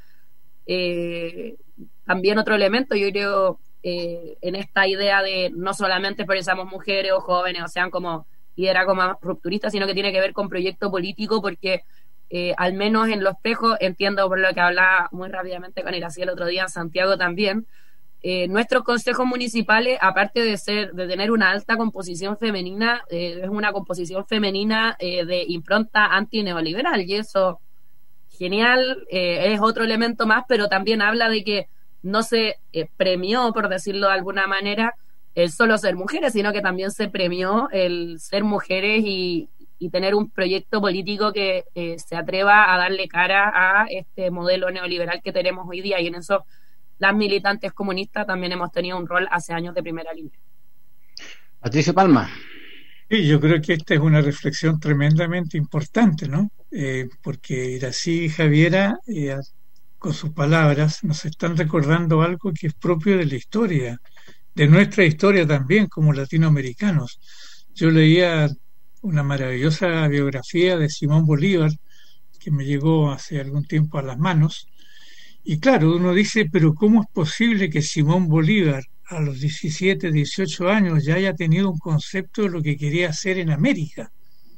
eh, también otro elemento, yo creo, Eh, en esta idea de no solamente porque seamos mujeres o jóvenes o sean como liderazgo más rupturistas, sino que tiene que ver con proyecto político, porque eh, al menos en Los Pejos, entiendo por lo que hablaba muy rápidamente con Iracy el otro día, en Santiago también, eh, nuestros consejos municipales, aparte de ser de tener una alta composición femenina, eh, es una composición femenina eh, de impronta antineoliberal, y eso genial, eh, es otro elemento más, pero también habla de que no se eh, premió, por decirlo de alguna manera, el solo ser mujeres, sino que también se premió el ser mujeres y, y tener un proyecto político que eh, se atreva a darle cara a este modelo neoliberal que tenemos hoy día, y en eso las militantes comunistas también hemos tenido un rol hace años de primera línea.
Patricio Palma.
Sí, yo creo que esta es una reflexión tremendamente importante, ¿no? Eh, porque Iracy y Javiera, eh, con sus palabras, nos están recordando algo que es propio de la historia, de nuestra historia también como latinoamericanos. Yo leía una maravillosa biografía de Simón Bolívar, que me llegó hace algún tiempo a las manos, y claro, uno dice, pero ¿cómo es posible que Simón Bolívar a los diecisiete, dieciocho años ya haya tenido un concepto de lo que quería hacer en América?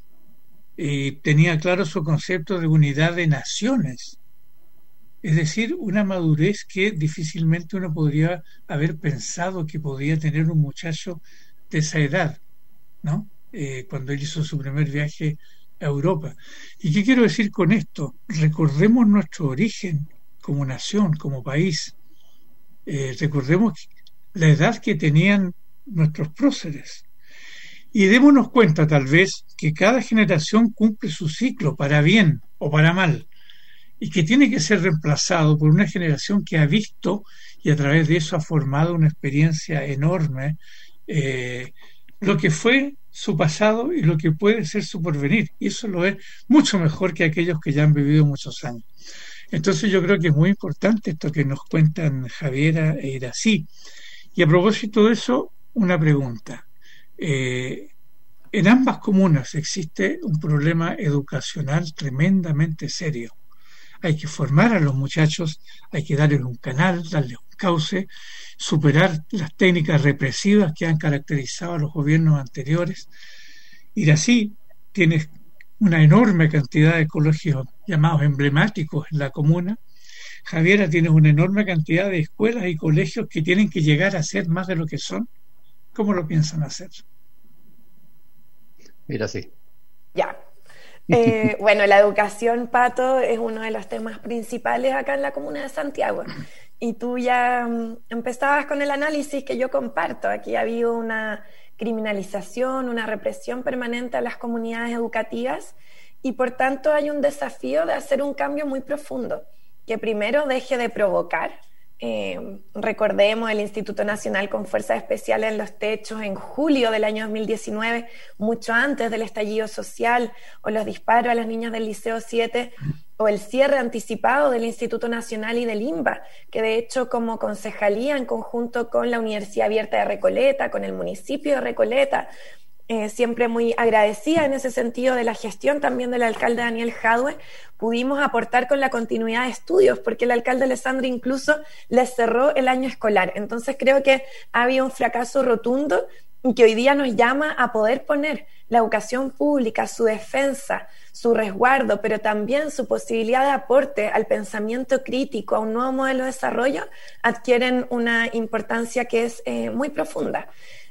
Y tenía claro su concepto de unidad de naciones, es decir, una madurez que difícilmente uno podría haber pensado que podía tener un muchacho de esa edad, ¿no? Eh, cuando él hizo su primer viaje a Europa. ¿Y qué quiero decir con esto? Recordemos nuestro origen como nación, como país. Eh, recordemos la edad que tenían nuestros próceres. Y démonos cuenta, tal vez, que cada generación cumple su ciclo, para bien o para mal, y que tiene que ser reemplazado por una generación que ha visto y a través de eso ha formado una experiencia enorme, eh, lo que fue su pasado y lo que puede ser su porvenir. Y eso lo es mucho mejor que aquellos que ya han vivido muchos años. Entonces yo creo que es muy importante esto que nos cuentan Javiera e Iracy. Y a propósito de eso, una pregunta. Eh, en ambas comunas existe un problema educacional tremendamente serio. Hay que formar a los muchachos, hay que darles un canal, darles un cauce, superar las técnicas represivas que han caracterizado a los gobiernos anteriores. Iracy tiene una enorme cantidad de colegios llamados emblemáticos en la comuna. Javiera tiene una enorme cantidad de escuelas y colegios que tienen que llegar a ser más de lo que son. ¿Cómo lo piensan hacer?
Iracy.
Ya. Eh, bueno, la educación, Pato, es uno de los temas principales acá en la comuna de Santiago. Y tú ya um, empezabas con el análisis que yo comparto. Aquí ha habido una criminalización, una represión permanente a las comunidades educativas y por tanto hay un desafío de hacer un cambio muy profundo, que primero deje de provocar. Eh, recordemos el Instituto Nacional con Fuerzas Especiales en los Techos en julio del año dos mil diecinueve, mucho antes del estallido social, o los disparos a los niños del Liceo siete, o el cierre anticipado del Instituto Nacional y del INBA, que de hecho como concejalía en conjunto con la Universidad Abierta de Recoleta, con el municipio de Recoleta, Eh, siempre muy agradecida en ese sentido de la gestión también del alcalde Daniel Jadwe, pudimos aportar con la continuidad de estudios, porque el alcalde Alessandri incluso les cerró el año escolar. Entonces creo que ha habido un fracaso rotundo y que hoy día nos llama a poder poner la educación pública, su defensa, su resguardo, pero también su posibilidad de aporte al pensamiento crítico, a un nuevo modelo de desarrollo, adquieren una importancia que es eh, muy profunda.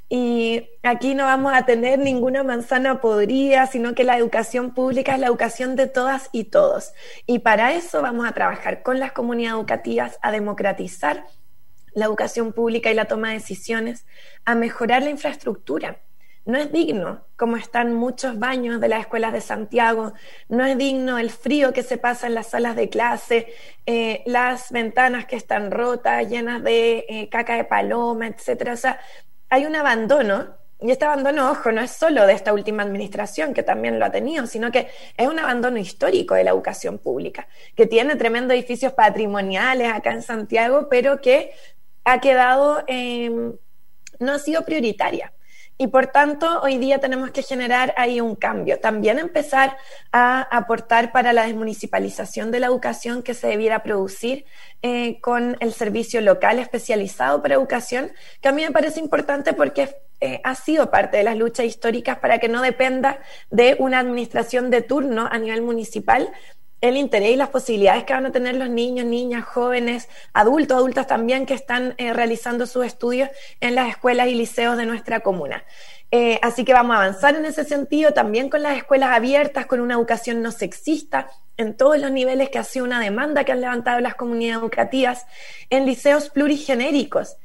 Y aquí no vamos a tener ninguna manzana podrida, sino que la educación pública es la educación de todas y todos. Y para eso vamos a trabajar con las comunidades educativas, a democratizar la educación pública y la toma de decisiones, a mejorar la infraestructura. No es digno como están muchos baños de las escuelas de Santiago, no es digno el frío que se pasa en las salas de clase, eh, las ventanas que están rotas, llenas de eh, caca de paloma, etcétera. O sea, hay un abandono, y este abandono, ojo, no es solo de esta última administración, que también lo ha tenido, sino que es un abandono histórico de la educación pública, que tiene tremendos edificios patrimoniales acá en Santiago, pero que ha quedado, eh, no ha sido prioritaria. Y por tanto, hoy día tenemos que generar ahí un cambio. También empezar a aportar para la desmunicipalización de la educación que se debiera producir eh, con el servicio local especializado para educación, que a mí me parece importante porque eh, ha sido parte de las luchas históricas para que no dependa de una administración de turno a nivel municipal, el interés y las posibilidades que van a tener los niños, niñas, jóvenes, adultos, adultas también que están eh, realizando sus estudios en las escuelas y liceos de nuestra comuna. Eh, así que vamos a avanzar en ese sentido, también con las escuelas abiertas, con una educación no sexista en todos los niveles, que ha sido una demanda que han levantado las comunidades educativas, en liceos plurigenéricos.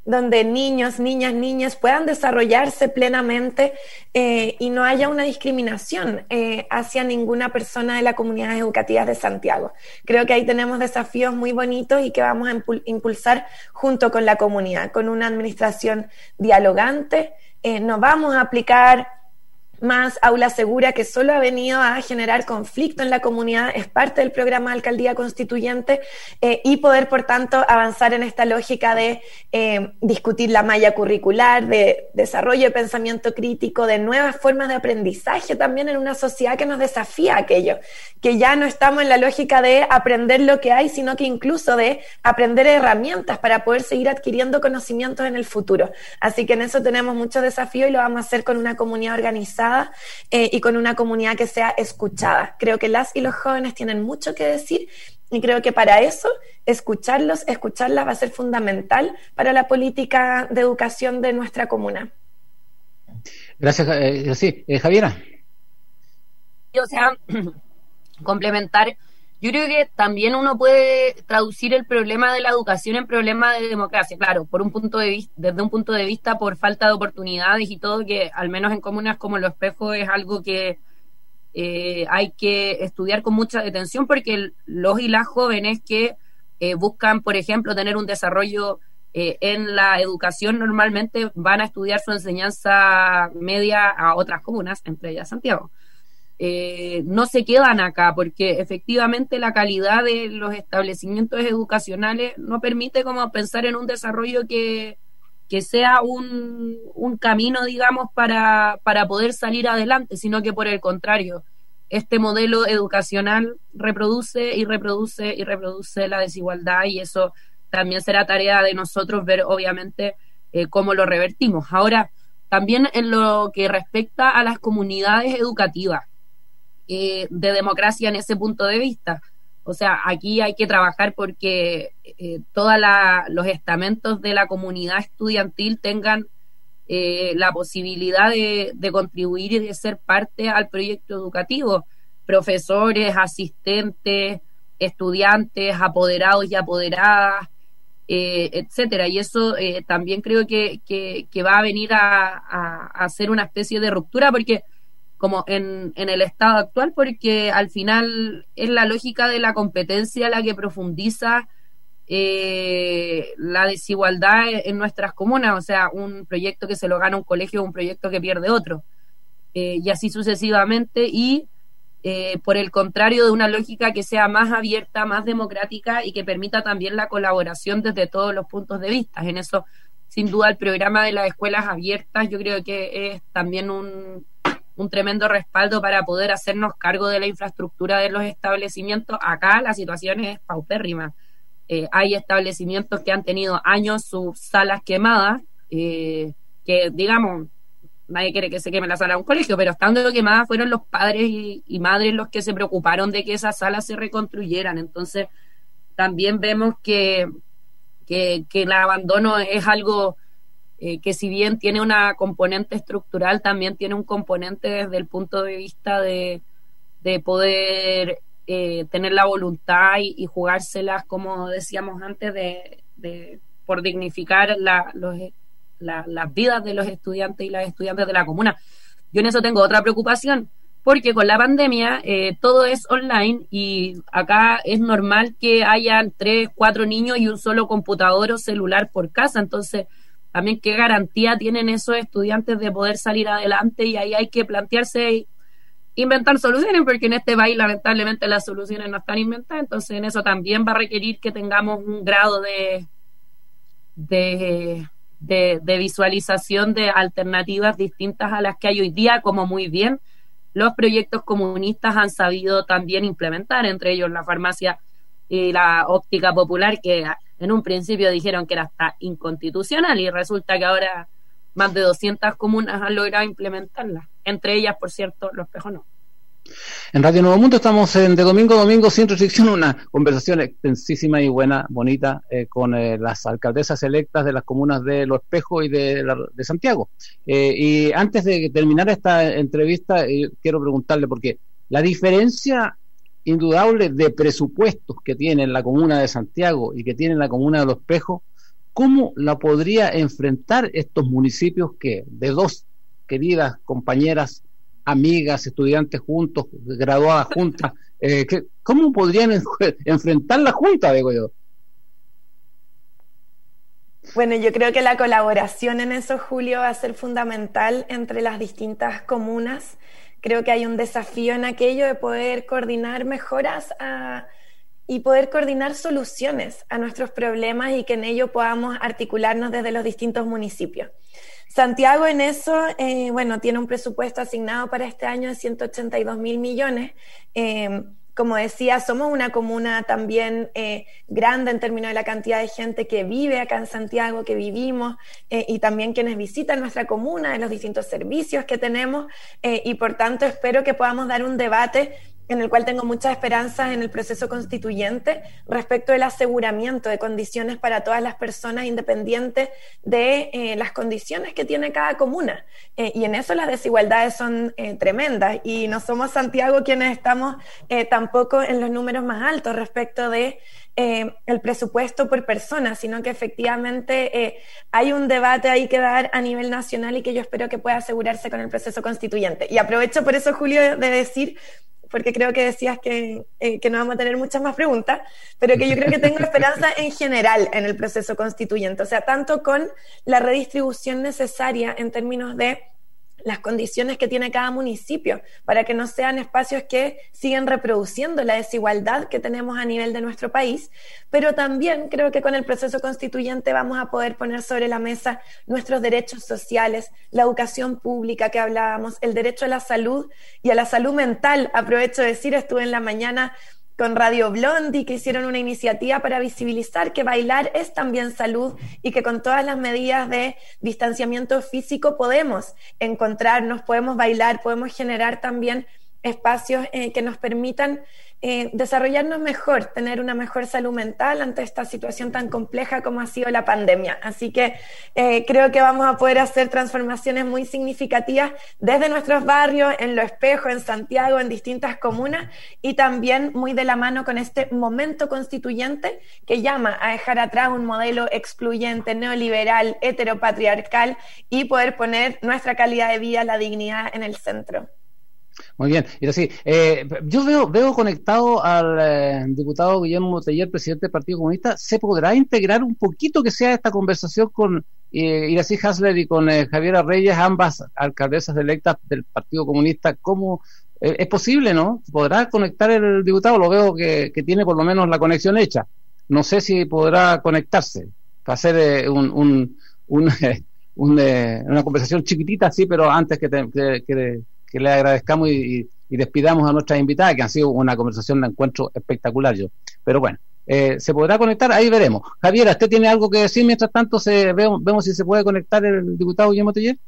donde niños, niñas, niñas puedan desarrollarse plenamente eh, y no haya una discriminación eh, hacia ninguna persona de las comunidades educativas de Santiago. Creo que ahí tenemos desafíos muy bonitos y que vamos a impulsar junto con la comunidad, con una administración dialogante. Eh, no vamos a aplicar más aula segura, que solo ha venido a generar conflicto en la comunidad, es parte del programa de alcaldía constituyente, eh, y poder, por tanto, avanzar en esta lógica de eh, discutir la malla curricular, de desarrollo de pensamiento crítico, de nuevas formas de aprendizaje también en una sociedad que nos desafía a aquello, que ya no estamos en la lógica de aprender lo que hay, sino que incluso de aprender herramientas para poder seguir adquiriendo conocimientos en el futuro. Así que en eso tenemos muchos desafíos y lo vamos a hacer con una comunidad organizada Eh, y con una comunidad que sea escuchada. Creo que las y los jóvenes tienen mucho que decir y creo que para eso escucharlos, escucharlas va a ser fundamental para la política de educación de nuestra comuna.
Gracias, eh, sí, eh, Javiera.
O sea, complementar, yo creo que también uno puede traducir el problema de la educación en problema de democracia, claro, por un punto de vista, desde un punto de vista por falta de oportunidades y todo, que al menos en comunas como Los Espejos es algo que eh, hay que estudiar con mucha atención, porque los y las jóvenes que eh, buscan, por ejemplo, tener un desarrollo eh, en la educación normalmente van a estudiar su enseñanza media a otras comunas, entre ellas Santiago. Eh, no se quedan acá porque efectivamente la calidad de los establecimientos educacionales no permite como pensar en un desarrollo que, que sea un, un camino, digamos, para, para poder salir adelante, sino que por el contrario, este modelo educacional reproduce y reproduce y reproduce la desigualdad, y eso también será tarea de nosotros ver, obviamente, eh, cómo lo revertimos. Ahora, también en lo que respecta a las comunidades educativas, Eh, de democracia en ese punto de vista. O sea, aquí hay que trabajar porque eh, todos los estamentos de la comunidad estudiantil tengan eh, la posibilidad de, de contribuir y de ser parte al proyecto educativo. Profesores, asistentes, estudiantes, apoderados y apoderadas, eh, etcétera. Y eso eh, también creo que, que, que va a venir a, a, a ser una especie de ruptura, porque como en, en el estado actual, porque al final es la lógica de la competencia la que profundiza eh, la desigualdad en nuestras comunas. O sea, un proyecto que se lo gana un colegio, un proyecto que pierde otro, eh, y así sucesivamente, y eh, por el contrario de una lógica que sea más abierta, más democrática y que permita también la colaboración desde todos los puntos de vista. En eso, sin duda, el programa de las escuelas abiertas yo creo que es también un un tremendo respaldo para poder hacernos cargo de la infraestructura de los establecimientos. Acá la situación es paupérrima. Eh, hay establecimientos que han tenido años sus salas quemadas, eh, que digamos, nadie quiere que se queme la sala de un colegio, pero estando quemadas fueron los padres y, y madres los que se preocuparon de que esas salas se reconstruyeran. Entonces también vemos que, que, que el abandono es algo Eh, que si bien tiene una componente estructural, también tiene un componente desde el punto de vista de, de poder eh, tener la voluntad y, y jugárselas, como decíamos antes, de, de por dignificar la, los, la, las vidas de los estudiantes y las estudiantes de la comuna. Yo en eso tengo otra preocupación, porque con la pandemia eh, todo es online y acá es normal que hayan tres, cuatro niños y un solo computador o celular por casa. Entonces también qué garantía tienen esos estudiantes de poder salir adelante, y ahí hay que plantearse y inventar soluciones, porque en este país lamentablemente las soluciones no están inventadas. Entonces en eso también va a requerir que tengamos un grado de, de, de, de visualización de alternativas distintas a las que hay hoy día, como muy bien los proyectos comunistas han sabido también implementar, entre ellos la farmacia y la óptica popular, que en un principio dijeron que era hasta inconstitucional, y resulta que ahora más de doscientas comunas han logrado implementarla, entre ellas, por cierto, Los Espejos no.
En Radio Nuevo Mundo estamos en De Domingo a Domingo Sin Restricción, una conversación extensísima y buena, bonita, eh, con eh, las alcaldesas electas de las comunas de Los Espejos y de, la, de Santiago. Eh, y antes de terminar esta entrevista, eh, quiero preguntarle, porque la diferencia indudable de presupuestos que tiene la comuna de Santiago y que tiene la comuna de Los Espejos ¿cómo la podría enfrentar estos municipios que de dos queridas compañeras, amigas, estudiantes juntos, graduadas juntas, eh, que, ¿cómo podrían en, enfrentar la Junta, digo yo?
Bueno, yo creo que la colaboración en eso, Julio, va a ser fundamental entre las distintas comunas. Creo que hay un desafío en aquello de poder coordinar mejoras a, y poder coordinar soluciones a nuestros problemas y que en ello podamos articularnos desde los distintos municipios. Santiago en eso, eh, bueno, tiene un presupuesto asignado para este año de ciento ochenta y dos mil millones. Eh, como decía, somos una comuna también eh, grande en términos de la cantidad de gente que vive acá en Santiago, que vivimos, eh, y también quienes visitan nuestra comuna, de los distintos servicios que tenemos, eh, y por tanto espero que podamos dar un debate en el cual tengo muchas esperanzas en el proceso constituyente respecto del aseguramiento de condiciones para todas las personas independientes de eh, las condiciones que tiene cada comuna. Eh, y en eso las desigualdades son eh, tremendas y no somos Santiago quienes estamos eh, tampoco en los números más altos respecto de eh, el presupuesto por persona, sino que efectivamente eh, hay un debate ahí que dar a nivel nacional y que yo espero que pueda asegurarse con el proceso constituyente. Y aprovecho por eso, Julio, de decir, porque creo que decías que, eh, que no vamos a tener muchas más preguntas, pero que yo creo que tengo esperanza en general en el proceso constituyente, o sea, tanto con la redistribución necesaria en términos de las condiciones que tiene cada municipio, para que no sean espacios que siguen reproduciendo la desigualdad que tenemos a nivel de nuestro país, pero también creo que con el proceso constituyente vamos a poder poner sobre la mesa nuestros derechos sociales, la educación pública que hablábamos, el derecho a la salud y a la salud mental. Aprovecho de decir, estuve en la mañana con Radio Blondie, que hicieron una iniciativa para visibilizar que bailar es también salud y que con todas las medidas de distanciamiento físico podemos encontrarnos, podemos bailar, podemos generar también espacios eh, que nos permitan eh, desarrollarnos mejor, tener una mejor salud mental ante esta situación tan compleja como ha sido la pandemia. Así que eh, creo que vamos a poder hacer transformaciones muy significativas desde nuestros barrios, en Lo Espejo, en Santiago, en distintas comunas, y también muy de la mano con este momento constituyente que llama a dejar atrás un modelo excluyente, neoliberal, heteropatriarcal y poder poner nuestra calidad de vida, la dignidad en el centro.
Muy bien, y así, eh, yo veo veo conectado al eh, diputado Guillermo Teller, presidente del Partido Comunista. ¿Se podrá integrar un poquito que sea esta conversación con eh, Iracy Hasler y con eh, Javiera Reyes, ambas alcaldesas electas del Partido Comunista? ¿Cómo eh, es posible, no? ¿Podrá conectar el diputado? Lo veo que, que tiene por lo menos la conexión hecha. No sé si podrá conectarse para hacer eh, un, un, un, eh, un eh, una conversación chiquitita, sí, pero antes que, te, que, que que le agradezcamos y, y despidamos a nuestras invitadas, que han sido una conversación de encuentro espectacular yo. Pero bueno, eh, ¿se podrá conectar? Ahí veremos. Javiera, ¿usted tiene algo que decir? Mientras tanto, se vemos, vemos si se puede conectar el diputado Guillermo Teller.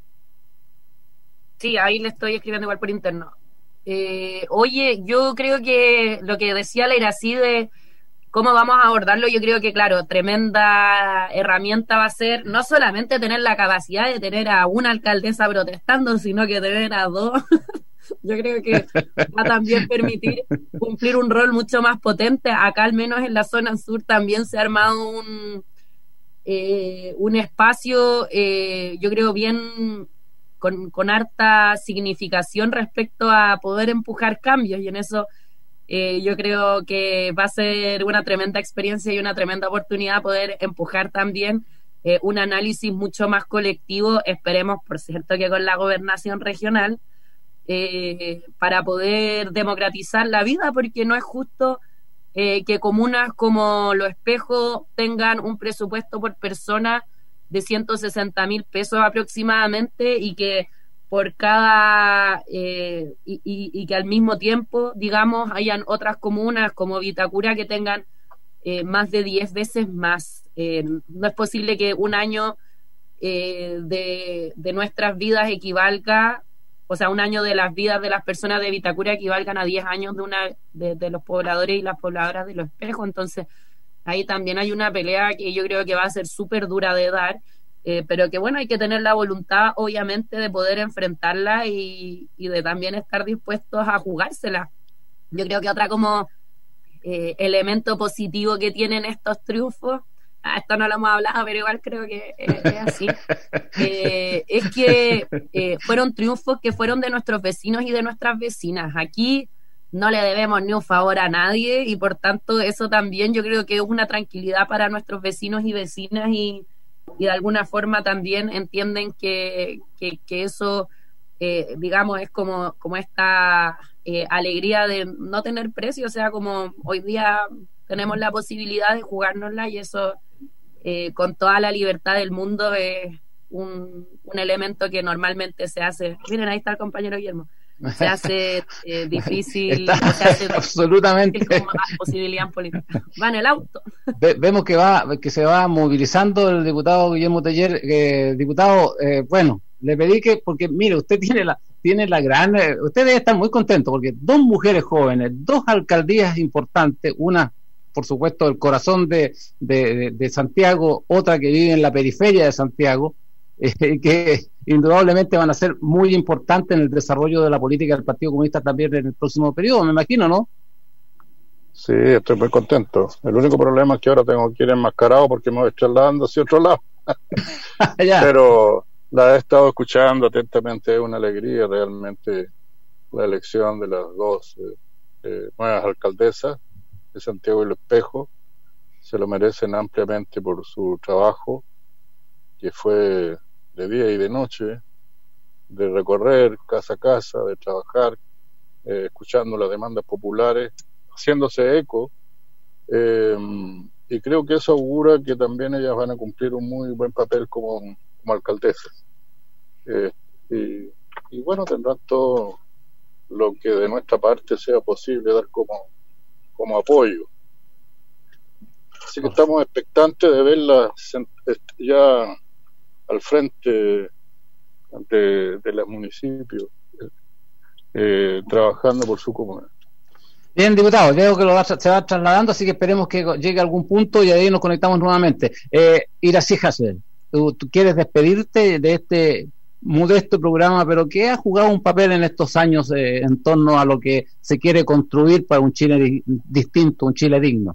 Sí, ahí le estoy escribiendo igual por interno. Eh, oye, yo creo que lo que decía la Iracy de cómo vamos a abordarlo, yo creo que, claro, tremenda herramienta va a ser no solamente tener la capacidad de tener a una alcaldesa protestando, sino que tener a dos. Yo creo que va a también permitir cumplir un rol mucho más potente. Acá, al menos en la zona sur, también se ha armado un, eh, un espacio, eh, yo creo, bien con, con harta significación respecto a poder empujar cambios, y en eso Eh, yo creo que va a ser una tremenda experiencia y una tremenda oportunidad poder empujar también eh, un análisis mucho más colectivo, esperemos, por cierto, que con la gobernación regional, eh, para poder democratizar la vida, porque no es justo eh, que comunas como Lo Espejo tengan un presupuesto por persona de ciento sesenta mil pesos aproximadamente, y que por cada eh, y, y, y que al mismo tiempo, digamos, hayan otras comunas como Vitacura que tengan eh, más de diez veces más. Eh, no es posible que un año eh, de, de nuestras vidas equivalga, o sea, un año de las vidas de las personas de Vitacura equivalgan a diez años de una de, de los pobladores y las pobladoras de Lo Espejo. Entonces, ahí también hay una pelea que yo creo que va a ser súper dura de dar. Eh, pero que bueno, hay que tener la voluntad obviamente de poder enfrentarla y, y de también estar dispuestos a jugársela. Yo creo que otra como eh, elemento positivo que tienen estos triunfos esto no lo hemos hablado, pero igual creo que es, es así, eh, es que eh, fueron triunfos que fueron de nuestros vecinos y de nuestras vecinas. Aquí no le debemos ni un favor a nadie y por tanto eso también yo creo que es una tranquilidad para nuestros vecinos y vecinas y, y de alguna forma también entienden que, que, que eso, eh, digamos, es como, como esta eh, alegría de no tener precio, o sea, como hoy día tenemos la posibilidad de jugárnosla y eso eh, con toda la libertad del mundo es un, un elemento que normalmente se hace. Miren, ahí está el compañero Guillermo. Se hace eh, difícil,
está,
se hace
absolutamente
difícil como más posibilidad en política. Va en el auto.
Ve, vemos que va que se va movilizando el diputado Guillermo Teller. Eh, diputado, eh, bueno, le pedí que, porque mire, usted tiene la tiene la gran, eh, usted debe estar muy contento porque dos mujeres jóvenes, dos alcaldías importantes, una por supuesto el corazón de, de, de, de Santiago, otra que vive en la periferia de Santiago, eh, que indudablemente van a ser muy importantes en el desarrollo de la política del Partido Comunista también en el próximo periodo, me imagino, ¿no?
Sí, estoy muy contento. El único problema es que ahora tengo que ir enmascarado porque me voy trasladando hacia otro lado. Pero la he estado escuchando atentamente, es una alegría realmente la elección de las dos eh, eh, nuevas alcaldesas de Santiago y El Espejo. Se lo merecen ampliamente por su trabajo, que fue de día y de noche, de recorrer casa a casa, de trabajar, eh, escuchando las demandas populares, haciéndose eco, eh, y creo que eso augura que también ellas van a cumplir un muy buen papel como, como alcaldesas. Eh, y, y bueno, tendrán todo lo que de nuestra parte sea posible dar como, como apoyo. Así que estamos expectantes de verlas ya al frente de, de los municipios, eh, trabajando por su comunidad.
Bien, diputado, veo que lo va, se va trasladando, así que esperemos que llegue a algún punto y ahí nos conectamos nuevamente. Eh, Iracy Hasler, ¿tú, tú quieres despedirte de este modesto programa, pero que ha jugado un papel en estos años eh, en torno a lo que se quiere construir para un Chile di- distinto, un Chile digno?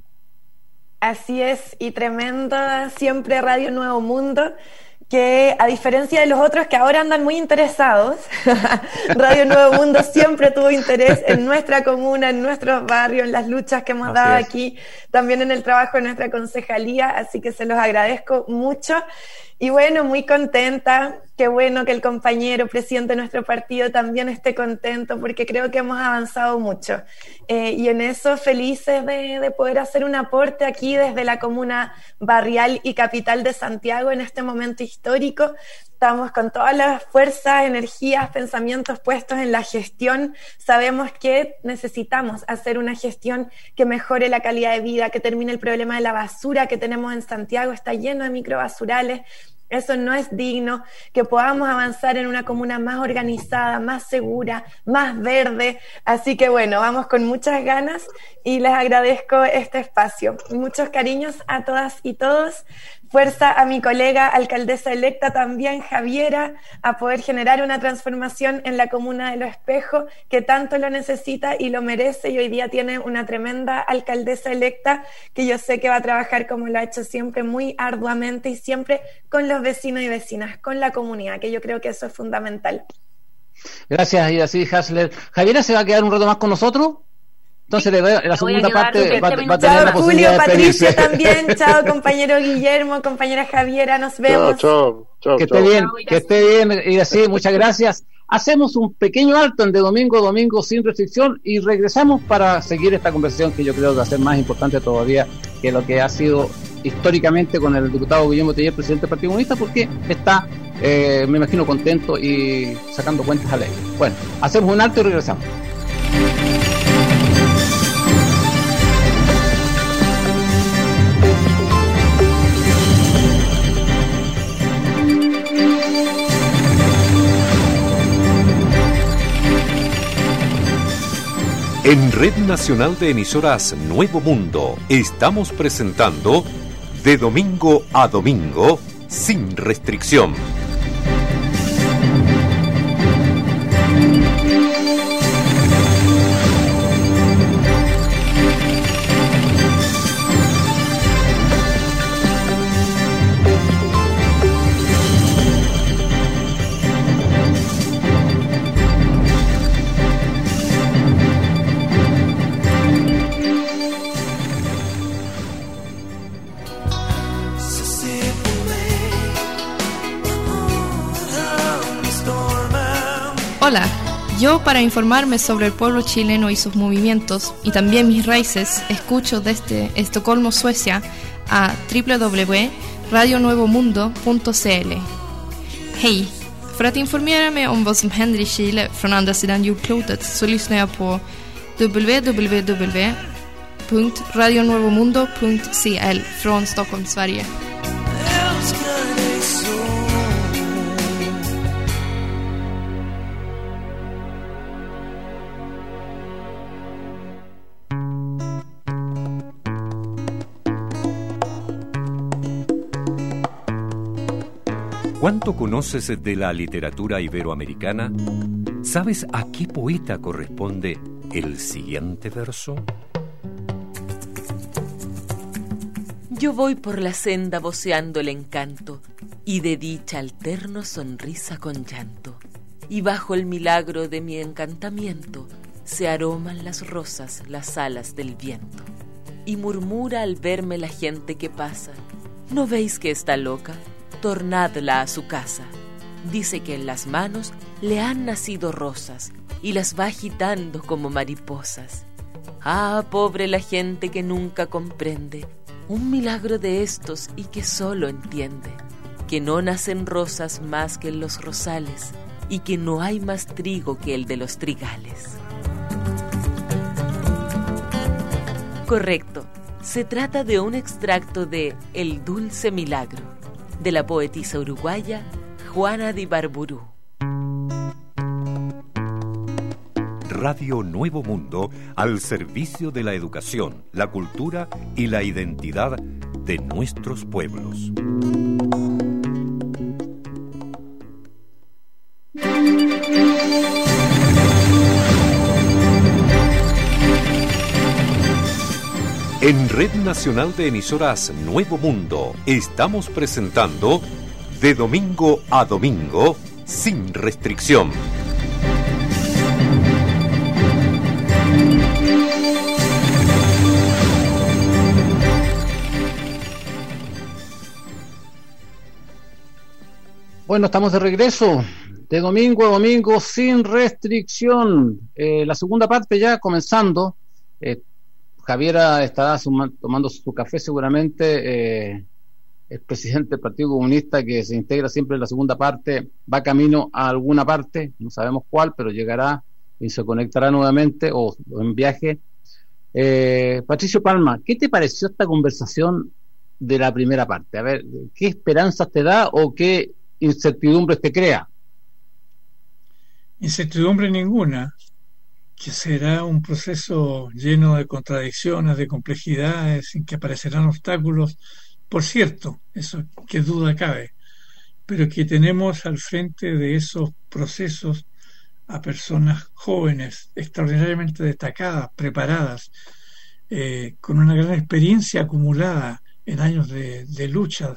Así es, y tremenda siempre Radio Nuevo Mundo, que a diferencia de los otros que ahora andan muy interesados, Radio Nuevo Mundo siempre tuvo interés en nuestra comuna, en nuestros barrios, en las luchas que hemos
Así
dado
es.
aquí, también en el trabajo de nuestra concejalía, así que se los agradezco mucho. Y bueno, muy contenta, qué bueno que el compañero presidente de nuestro partido también esté contento, porque creo que hemos avanzado mucho. Eh, y en eso felices de, de poder hacer un aporte aquí desde la comuna barrial y capital de Santiago en este momento histórico. Estamos con todas las fuerzas, energías, pensamientos puestos en la gestión. Sabemos que necesitamos hacer una gestión que mejore la calidad de vida, que termine el problema de la basura que tenemos en Santiago. Está lleno de microbasurales. Eso no es digno, que podamos avanzar en una comuna más organizada, más segura, más verde. Así que bueno, vamos con muchas ganas y les agradezco este espacio. Muchos cariños a todas y todos. Fuerza a mi colega alcaldesa electa también, Javiera, a poder generar una transformación en la comuna de Los Espejos, que tanto lo necesita y lo merece, y hoy día tiene una tremenda alcaldesa electa que yo sé que va a trabajar como lo ha hecho siempre, muy arduamente y siempre con los vecinos y vecinas, con la comunidad, que yo creo que eso es fundamental.
Gracias, Iracy Hasler. ¿Javiera se va a quedar un rato más con nosotros? Entonces le doy, en la segunda parte va, va a tener
chao,
la
Julio,
posibilidad de
Patricia
despedirse.
también, chao compañero Guillermo, compañera Javiera, nos vemos.
Chao, chao,
Que
chao.
esté bien,
Chao,
que esté bien, Iracy, muchas gracias. Hacemos un pequeño alto en De Domingo, Domingo sin restricción, y regresamos para seguir esta conversación que yo creo que va a ser más importante todavía que lo que ha sido históricamente con el diputado Guillermo Teller, presidente del Partido Comunista, porque está, eh, me imagino, contento y sacando cuentas a ley. Bueno, hacemos un alto y regresamos.
En Red Nacional de Emisoras Nuevo Mundo estamos presentando De Domingo a Domingo sin restricción.
Hola, yo para informarme sobre el pueblo chileno y sus movimientos y también mis raíces escucho desde Estocolmo, Suecia a w w w punto radio nuevo mundo punto c l. Hej! För att informera mig om vad som händer i Chile från andra sidan jordklotet så lyssnar jag på w w w punto radio nuevo mundo punto c l från Stockholm, Sverige.
¿Cuánto conoces de la literatura iberoamericana? ¿Sabes a qué poeta corresponde el siguiente verso?
Yo voy por la senda voceando el encanto, y de dicha alterno sonrisa con llanto, y bajo el milagro de mi encantamiento se aroman las rosas, las alas del viento, y murmura al verme la gente que pasa: ¿no veis que está loca? Tornadla a su casa. Dice que en las manos le han nacido rosas y las va agitando como mariposas. Ah, pobre la gente que nunca comprende un milagro de estos y que solo entiende que no nacen rosas más que en los rosales y que no hay más trigo que el de los trigales. Correcto, se trata de un extracto de El dulce milagro, de la poetisa uruguaya Juana de Ibarburu.
Radio Nuevo Mundo al servicio de la educación, la cultura y la identidad de nuestros pueblos. En Red Nacional de Emisoras Nuevo Mundo estamos presentando De Domingo a Domingo, sin restricción.
Bueno, estamos de regreso, de domingo a domingo, sin restricción. Eh, la segunda parte ya comenzando. Eh, Javiera estará suma, tomando su café seguramente. Eh, el presidente del Partido Comunista, que se integra siempre en la segunda parte, va camino a alguna parte, no sabemos cuál, pero llegará y se conectará nuevamente o, o en viaje. Eh, Patricio Palma, ¿qué te pareció esta conversación de la primera parte? A ver, ¿qué esperanzas te da o qué incertidumbres te crea?
Incertidumbre ninguna, que será un proceso lleno de contradicciones, de complejidades, en que aparecerán obstáculos, por cierto, eso que duda cabe, pero que tenemos al frente de esos procesos a personas jóvenes, extraordinariamente destacadas, preparadas, eh, con una gran experiencia acumulada en años de, de lucha,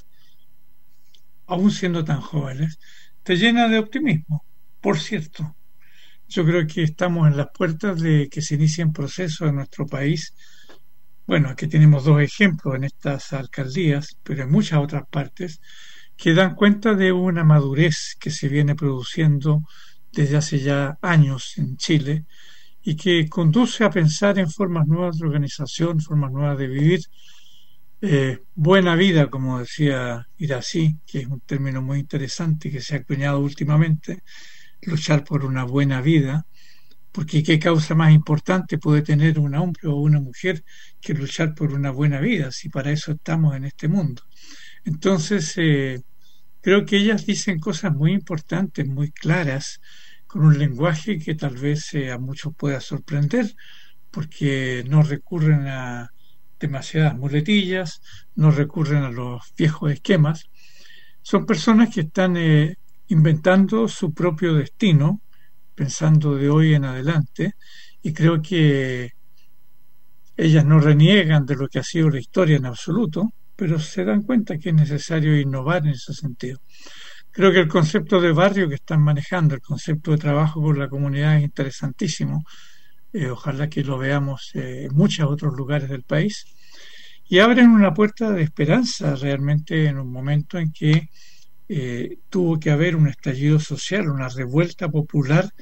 aún siendo tan jóvenes, te llena de optimismo. Por cierto, yo creo que estamos en las puertas de que se inicien procesos en nuestro país. Bueno, aquí tenemos dos ejemplos en estas alcaldías, pero en muchas otras partes, que dan cuenta de una madurez que se viene produciendo desde hace ya años en Chile y que conduce a pensar en formas nuevas de organización, formas nuevas de vivir. Eh, buena vida, como decía Irací, que es un término muy interesante que se ha acuñado últimamente, luchar por una buena vida, porque qué causa más importante puede tener un hombre o una mujer que luchar por una buena vida, si para eso estamos en este mundo. Entonces, eh, creo que ellas dicen cosas muy importantes, muy claras, con un lenguaje que tal vez eh, a muchos pueda sorprender, porque no recurren a demasiadas muletillas, no recurren a los viejos esquemas. Son personas que están eh, inventando su propio destino, pensando de hoy en adelante, y creo que ellas no reniegan de lo que ha sido la historia en absoluto, pero se dan cuenta que es necesario innovar en ese sentido. Creo que el concepto de barrio que están manejando, el concepto de trabajo con la comunidad es interesantísimo. Eh, ojalá que lo veamos eh, en muchos otros lugares del país, y abren una puerta de esperanza realmente en un momento en que eh, tuvo que haber un estallido social, una revuelta popular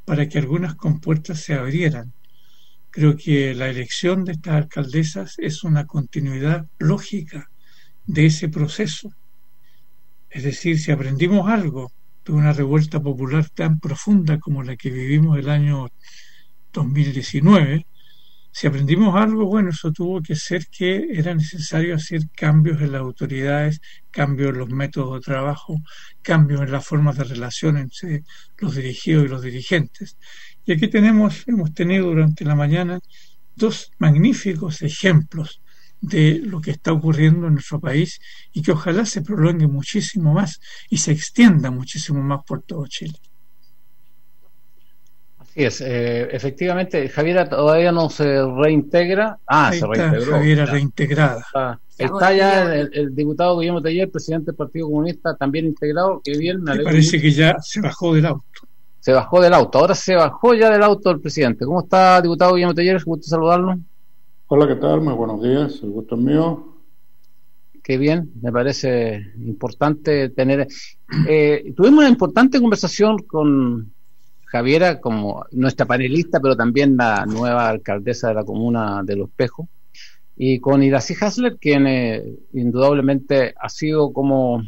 para que algunas compuertas se abrieran. Creo que la elección de estas alcaldesas es una continuidad lógica de ese proceso. Es decir, si aprendimos algo de una revuelta popular tan profunda como la que vivimos el año dos mil diecinueve, si aprendimos algo, bueno, eso tuvo que ser que era necesario hacer cambios en las autoridades, cambios en los métodos de trabajo, cambios en las formas de relación entre los dirigidos y los dirigentes. Y aquí tenemos, hemos tenido durante la mañana dos magníficos ejemplos de lo que está ocurriendo en nuestro país y que ojalá se prolongue muchísimo más y se extienda muchísimo más por todo Chile.
Así es, eh, efectivamente, Javiera todavía no se reintegra. Ah,
Ahí
se
está,
reintegró.
Javiera
Está,
reintegrada.
está, está ya el, el diputado Guillermo Teller, presidente del Partido Comunista, también integrado. Qué bien, me
Me
alegro
parece
mucho.
que ya se bajó del auto.
Se bajó del auto, ahora se bajó ya del auto el presidente. ¿Cómo está, diputado Guillermo Teller? Gusto saludarlo.
Hola, ¿qué tal? Muy buenos días, el gusto es mío.
Qué bien, me parece importante tener... Eh, tuvimos una importante conversación con Javiera, como nuestra panelista, pero también la nueva alcaldesa de la comuna de Los Espejos, y con Iracy Hasler, quien eh, indudablemente ha sido como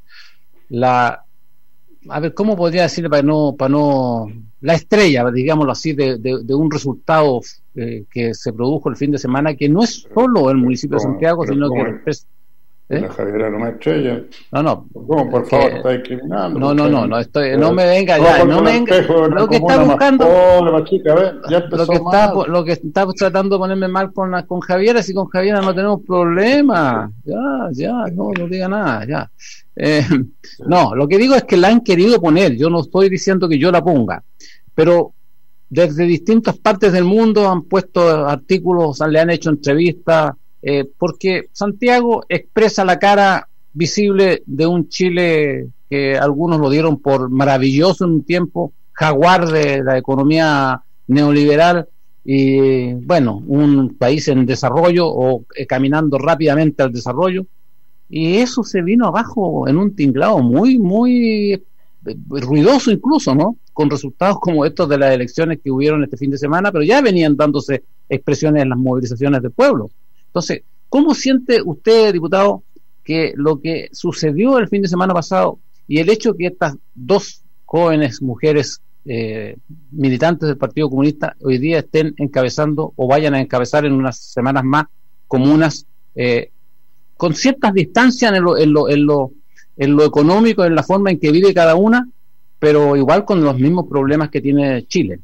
la... A ver, ¿cómo podría decirle para no... para no la estrella, digámoslo así, de, de, de un resultado eh, que se produjo el fin de semana, que no es solo el municipio de Santiago, sino que...
¿Eh? La Javiera no me estrella.
No, no.
¿Cómo, por favor, que... está discriminando?
No, no, no, no estoy, no me venga ya, no me venga. Lo que está buscando,
pobre, chica, a ver, ya
lo que está, lo que está tratando de ponerme mal con la, con Javiera, si con Javiera no tenemos problema, ya, ya, no, no diga nada, ya. Eh, no, lo que digo es que la han querido poner. Yo no estoy diciendo que yo la ponga, pero desde distintas partes del mundo han puesto artículos, le han hecho entrevistas. Eh, porque Santiago expresa la cara visible de un Chile que algunos lo dieron por maravilloso en un tiempo, jaguar de la economía neoliberal, y bueno, un país en desarrollo o eh, caminando rápidamente al desarrollo, y eso se vino abajo en un tinglado muy, muy eh, ruidoso incluso, ¿no? Con resultados como estos de las elecciones que hubieron este fin de semana, pero ya venían dándose expresiones en las movilizaciones del pueblo. Entonces, ¿cómo siente usted, diputado, que lo que sucedió el fin de semana pasado y el hecho que estas dos jóvenes mujeres eh, militantes del Partido Comunista hoy día estén encabezando o vayan a encabezar en unas semanas más comunas eh, con ciertas distancias en lo, en, lo, en, lo, en lo económico, en la forma en que vive cada una, pero igual con los mismos problemas que tiene Chile?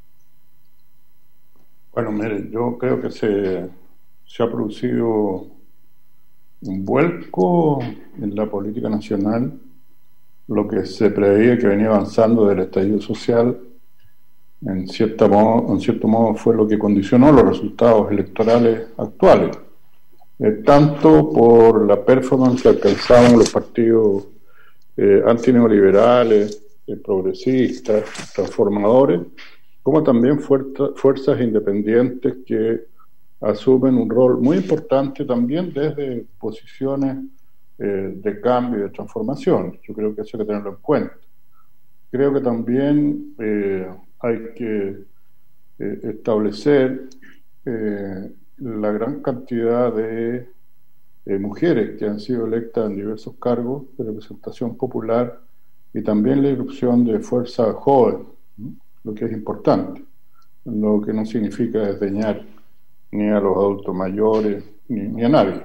Bueno, mire, yo creo que se... se ha producido un vuelco en la política nacional, lo que se preveía que venía avanzando del estallido social, en, cierta modo, en cierto modo fue lo que condicionó los resultados electorales actuales, eh, tanto por la performance que alcanzaban los partidos eh, antineoliberales, eh, progresistas, transformadores, como también fuerza, fuerzas independientes que asumen un rol muy importante también desde posiciones eh, de cambio y de transformación. Yo creo que eso hay que tenerlo en cuenta. Creo que también eh, hay que eh, establecer eh, la gran cantidad de eh, mujeres que han sido electas en diversos cargos de representación popular y también la irrupción de fuerza joven, ¿no? Lo que es importante, lo que no significa desdeñar ni a los adultos mayores, ni, ni a nadie.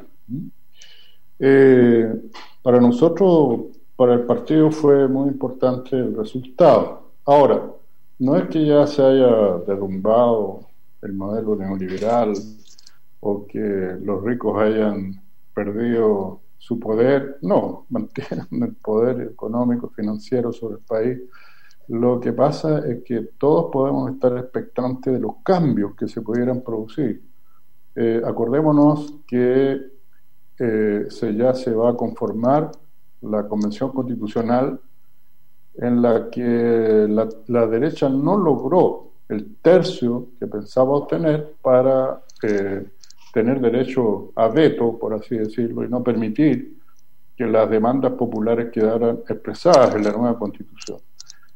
Eh, para nosotros, para el partido fue muy importante el resultado. Ahora, no es que ya se haya derrumbado el modelo neoliberal o que los ricos hayan perdido su poder, no, mantienen el poder económico, financiero sobre el país. Lo que pasa es que todos podemos estar expectantes de los cambios que se pudieran producir. Eh, acordémonos que eh, se, ya se va a conformar la Convención Constitucional en la que la, la derecha no logró el tercio que pensaba obtener para eh, tener derecho a veto, por así decirlo, y no permitir que las demandas populares quedaran expresadas en la nueva Constitución.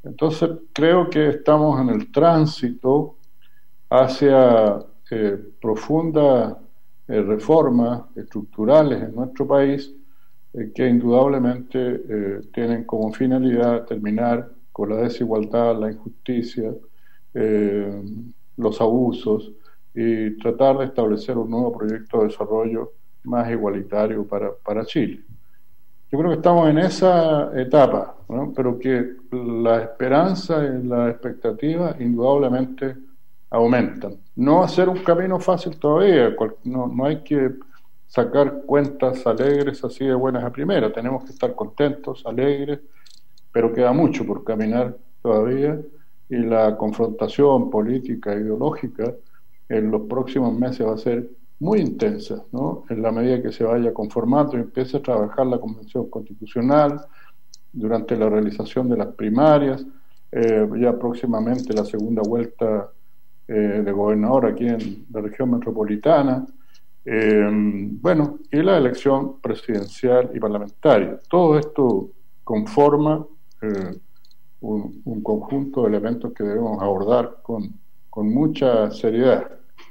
Entonces creo que estamos en el tránsito hacia eh, profundas eh, reformas estructurales en nuestro país eh, que indudablemente eh, tienen como finalidad terminar con la desigualdad, la injusticia, eh, los abusos y tratar de establecer un nuevo proyecto de desarrollo más igualitario para, para Chile. Yo creo que estamos en esa etapa, ¿no? Pero que la esperanza y la expectativa indudablemente aumentan. No va a ser un camino fácil todavía, no, no hay que sacar cuentas alegres así de buenas a primeras, tenemos que estar contentos, alegres, pero queda mucho por caminar todavía y la confrontación política e ideológica en los próximos meses va a ser muy intensa, ¿no? En la medida que se vaya conformando y empiece a trabajar la Convención Constitucional durante la realización de las primarias, eh, ya próximamente la segunda vuelta eh, de gobernador aquí en la región metropolitana, eh, bueno, y la elección presidencial y parlamentaria. Todo esto conforma eh, un, un conjunto de elementos que debemos abordar con, con mucha seriedad.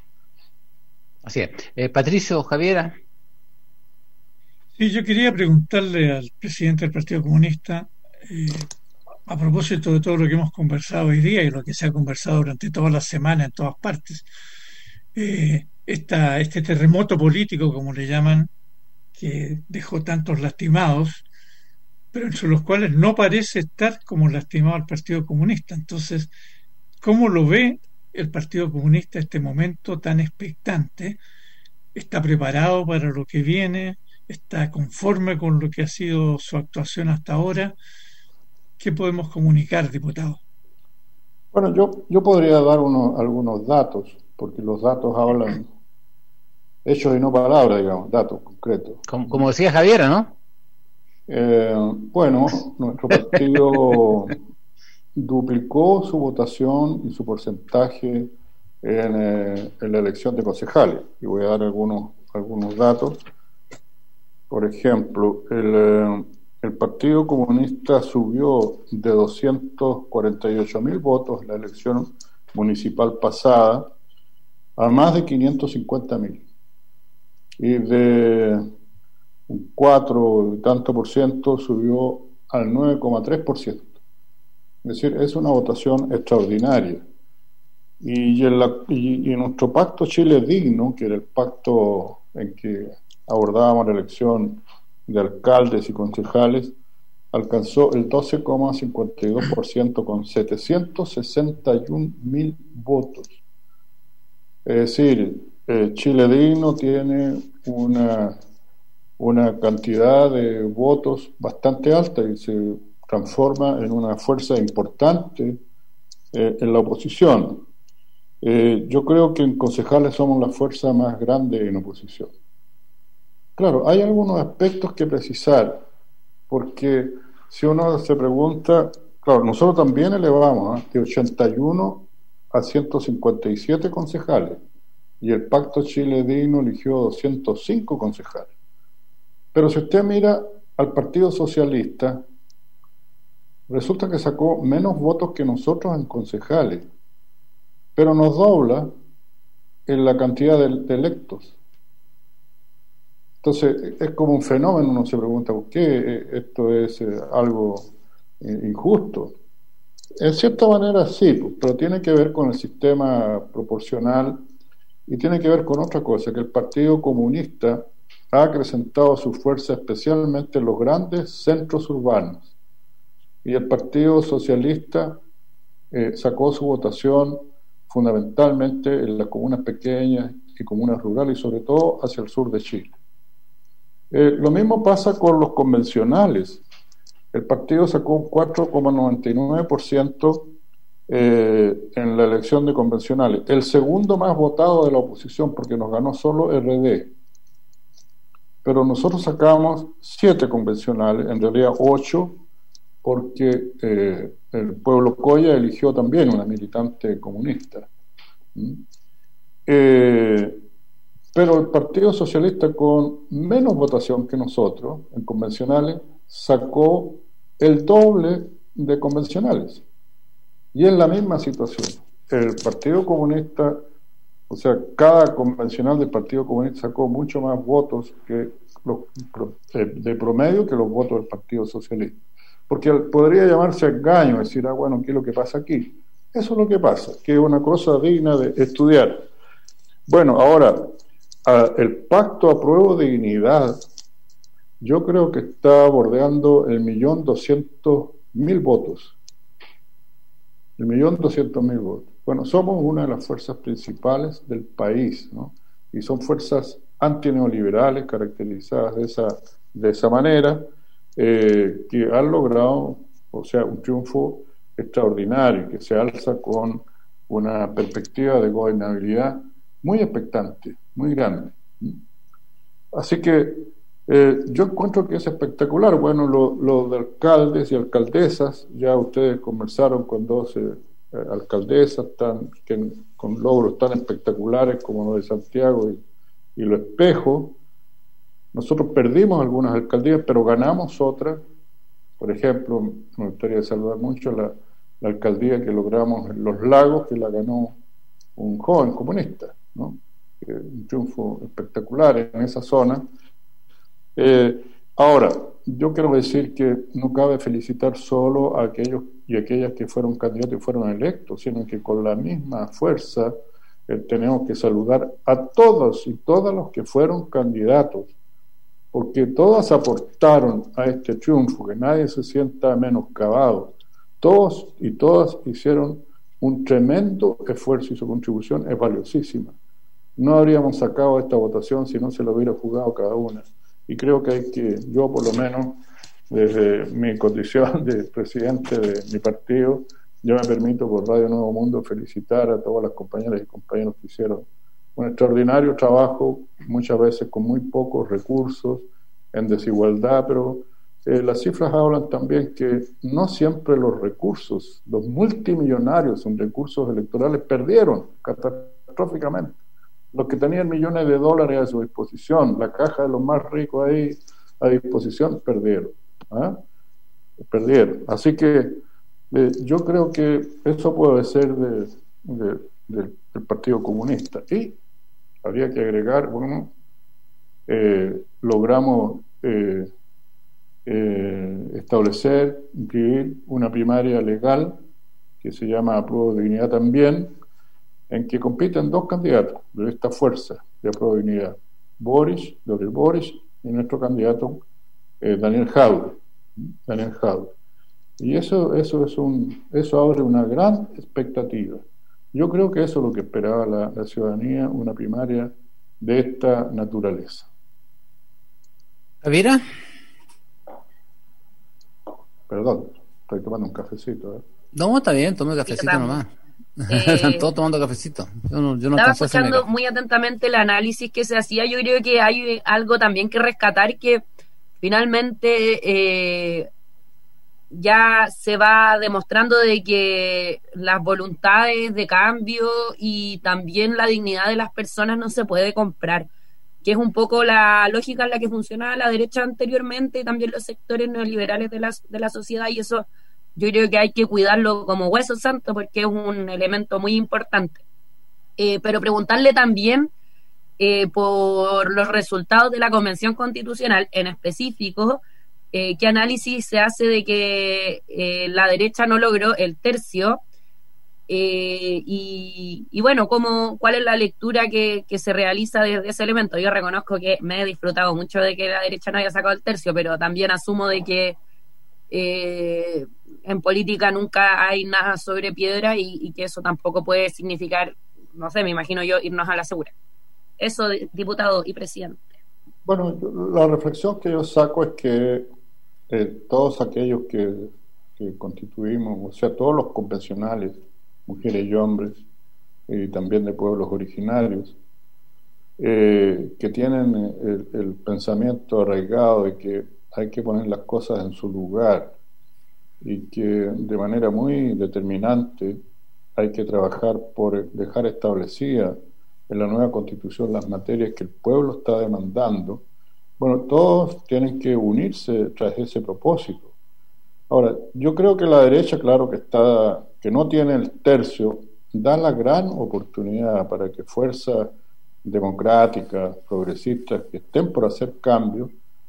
Así es. Eh, Patricio, Javiera.
Sí, yo quería preguntarle al presidente del Partido Comunista, eh, a propósito de todo lo que hemos conversado hoy día y lo que se ha conversado durante todas las semanas en todas partes, eh, esta, este terremoto político, como le llaman, que dejó tantos lastimados, pero entre los cuales no parece estar como lastimado el Partido Comunista. Entonces, ¿cómo lo ve el Partido Comunista en este momento tan expectante? ¿Está preparado para lo que viene? ¿Está conforme con lo que ha sido su actuación hasta ahora? ¿Qué podemos comunicar, diputado?
Bueno, yo, yo podría dar uno, algunos datos, porque los datos hablan hechos y no palabras, digamos, datos concretos.
Como, como decía Javiera, ¿no?
Eh, bueno, nuestro partido duplicó su votación y su porcentaje en, eh, en la elección de concejales. Y voy a dar algunos, algunos datos. Por ejemplo, el, eh, el Partido Comunista subió de doscientos cuarenta y ocho mil votos en la elección municipal pasada a más de quinientos cincuenta mil. Y de un cuatro y tanto por ciento subió al nueve coma tres por ciento. Es decir, es una votación extraordinaria. Y en, la, y, y en nuestro pacto Chile Digno, que era el pacto en que abordábamos la elección de alcaldes y concejales, alcanzó el doce coma cincuenta y dos por ciento con setecientos sesenta y un mil votos. Es decir, eh, Chile Digno tiene una, una cantidad de votos bastante alta y se transforma en una fuerza importante eh, en la oposición. Eh, yo creo que en concejales somos la fuerza más grande en oposición. Claro, hay algunos aspectos que precisar, porque si uno se pregunta, claro, nosotros también elevamos ¿eh? de ochenta y uno a ciento cincuenta y siete concejales, y el Pacto Chile Digno eligió doscientos cinco concejales. Pero si usted mira al Partido Socialista, resulta que sacó menos votos que nosotros en concejales, pero nos dobla en la cantidad de, de electos. Entonces, es como un fenómeno, uno se pregunta, ¿por qué esto es eh, algo eh, injusto? En cierta manera sí, pero tiene que ver con el sistema proporcional y tiene que ver con otra cosa, que el Partido Comunista ha acrecentado su fuerza especialmente en los grandes centros urbanos. Y el Partido Socialista eh, sacó su votación fundamentalmente en las comunas pequeñas y comunas rurales y sobre todo hacia el sur de Chile. Eh, lo mismo pasa con los convencionales. El partido sacó un cuatro coma noventa y nueve por ciento eh, en la elección de convencionales, el segundo más votado de la oposición porque nos ganó solo R D. Pero nosotros sacamos siete convencionales, en realidad ocho, porque eh, el pueblo Coya eligió también una militante comunista. ¿Mm? Eh, pero el Partido Socialista, con menos votación que nosotros en convencionales, sacó el doble de convencionales. Y es la misma situación. El Partido Comunista, o sea, cada convencional del Partido Comunista sacó mucho más votos que los, de promedio que los votos del Partido Socialista. Porque podría llamarse engaño, decir, ah, bueno, ¿qué es lo que pasa aquí? Eso es lo que pasa, que es una cosa digna de estudiar. Bueno, ahora, el Pacto Apruebo Dignidad, yo creo que está bordeando el millón doscientos mil votos. El millón doscientos mil votos. Bueno, somos una de las fuerzas principales del país, ¿no? Y son fuerzas antineoliberales caracterizadas de esa, de esa manera, eh, que han logrado, o sea, un triunfo extraordinario, que se alza con una perspectiva de gobernabilidad muy expectante, muy grande. Así que eh, yo encuentro que es espectacular. Bueno, lo, lo de alcaldes y alcaldesas, ya ustedes conversaron con dos eh, alcaldesas tan, que, con logros tan espectaculares como lo de Santiago y, y Lo Espejo. Nosotros perdimos algunas alcaldías, pero ganamos otras. Por ejemplo, me gustaría saludar mucho la, la alcaldía que logramos en Los Lagos, que la ganó un joven comunista, ¿no? Eh, un triunfo espectacular en esa zona. Eh, ahora, yo quiero decir que no cabe felicitar solo a aquellos y aquellas que fueron candidatos y fueron electos, sino que con la misma fuerza eh, tenemos que saludar a todos y todas los que fueron candidatos, porque todas aportaron a este triunfo, que nadie se sienta menoscabado. Todos y todas hicieron un tremendo esfuerzo y su contribución es valiosísima. No habríamos sacado esta votación si no se lo hubiera jugado cada una. Y creo que hay que, yo por lo menos, desde mi condición de presidente de mi partido, yo me permito por Radio Nuevo Mundo felicitar a todas las compañeras y compañeros que hicieron un extraordinario trabajo, muchas veces con muy pocos recursos, en desigualdad, pero eh, las cifras hablan también que no siempre los recursos, los multimillonarios en recursos electorales perdieron catastróficamente. Los que tenían millones de dólares a su disposición, la caja de los más ricos ahí a disposición, perdieron. ¿eh? Perdieron. Así que eh, yo creo que eso puede ser de, de, de, del Partido Comunista. Y habría que agregar, bueno, eh, logramos eh, eh, establecer, inscribir una primaria legal que se llama Apruebo Dignidad también, en que compiten dos candidatos de esta fuerza de Apruebo Dignidad, Boris, Gabriel Boris, y nuestro candidato eh, Daniel Jadwe. Daniel Jadwe. Y eso, eso, es un, eso abre una gran expectativa. Yo creo que eso es lo que esperaba la, la ciudadanía, una primaria de esta naturaleza.
¿Javira?
Perdón, estoy tomando un cafecito. ¿eh?
No, está bien, tome cafecito nomás. Eh, Están todos tomando cafecito. Yo no, yo no
estaba escuchando muy atentamente el análisis que se hacía. Yo creo que hay algo también que rescatar, que finalmente eh, ya se va demostrando de que las voluntades de cambio y también la dignidad de las personas no se puede comprar, que es un poco la lógica en la que funcionaba la derecha anteriormente y también los sectores neoliberales de la, de la sociedad, y eso yo creo que hay que cuidarlo como hueso santo porque es un elemento muy importante. Eh, pero preguntarle también eh, por los resultados de la Convención Constitucional, en específico, eh, qué análisis se hace de que eh, la derecha no logró el tercio, eh, y, y bueno, cómo, cuál es la lectura que, que se realiza desde ese elemento. Yo reconozco que me he disfrutado mucho de que la derecha no haya sacado el tercio, pero también asumo de que eh, en política nunca hay nada sobre piedra y, y que eso tampoco puede significar, no sé, me imagino yo, irnos a la segura. Eso, diputado y presidente.
Bueno, la reflexión que yo saco es que eh, todos aquellos que, que constituimos, o sea, todos los convencionales, mujeres y hombres, y también de pueblos originarios, eh, que tienen el, el pensamiento arraigado de que hay que poner las cosas en su lugar y que de manera muy determinante hay que trabajar por dejar establecida en la nueva Constitución las materias que el pueblo está demandando. Bueno, todos tienen que unirse tras ese propósito. Ahora, yo creo que la derecha, claro que está que no tiene el tercio, da la gran oportunidad para que fuerzas democráticas, progresistas, que estén por hacer cambios,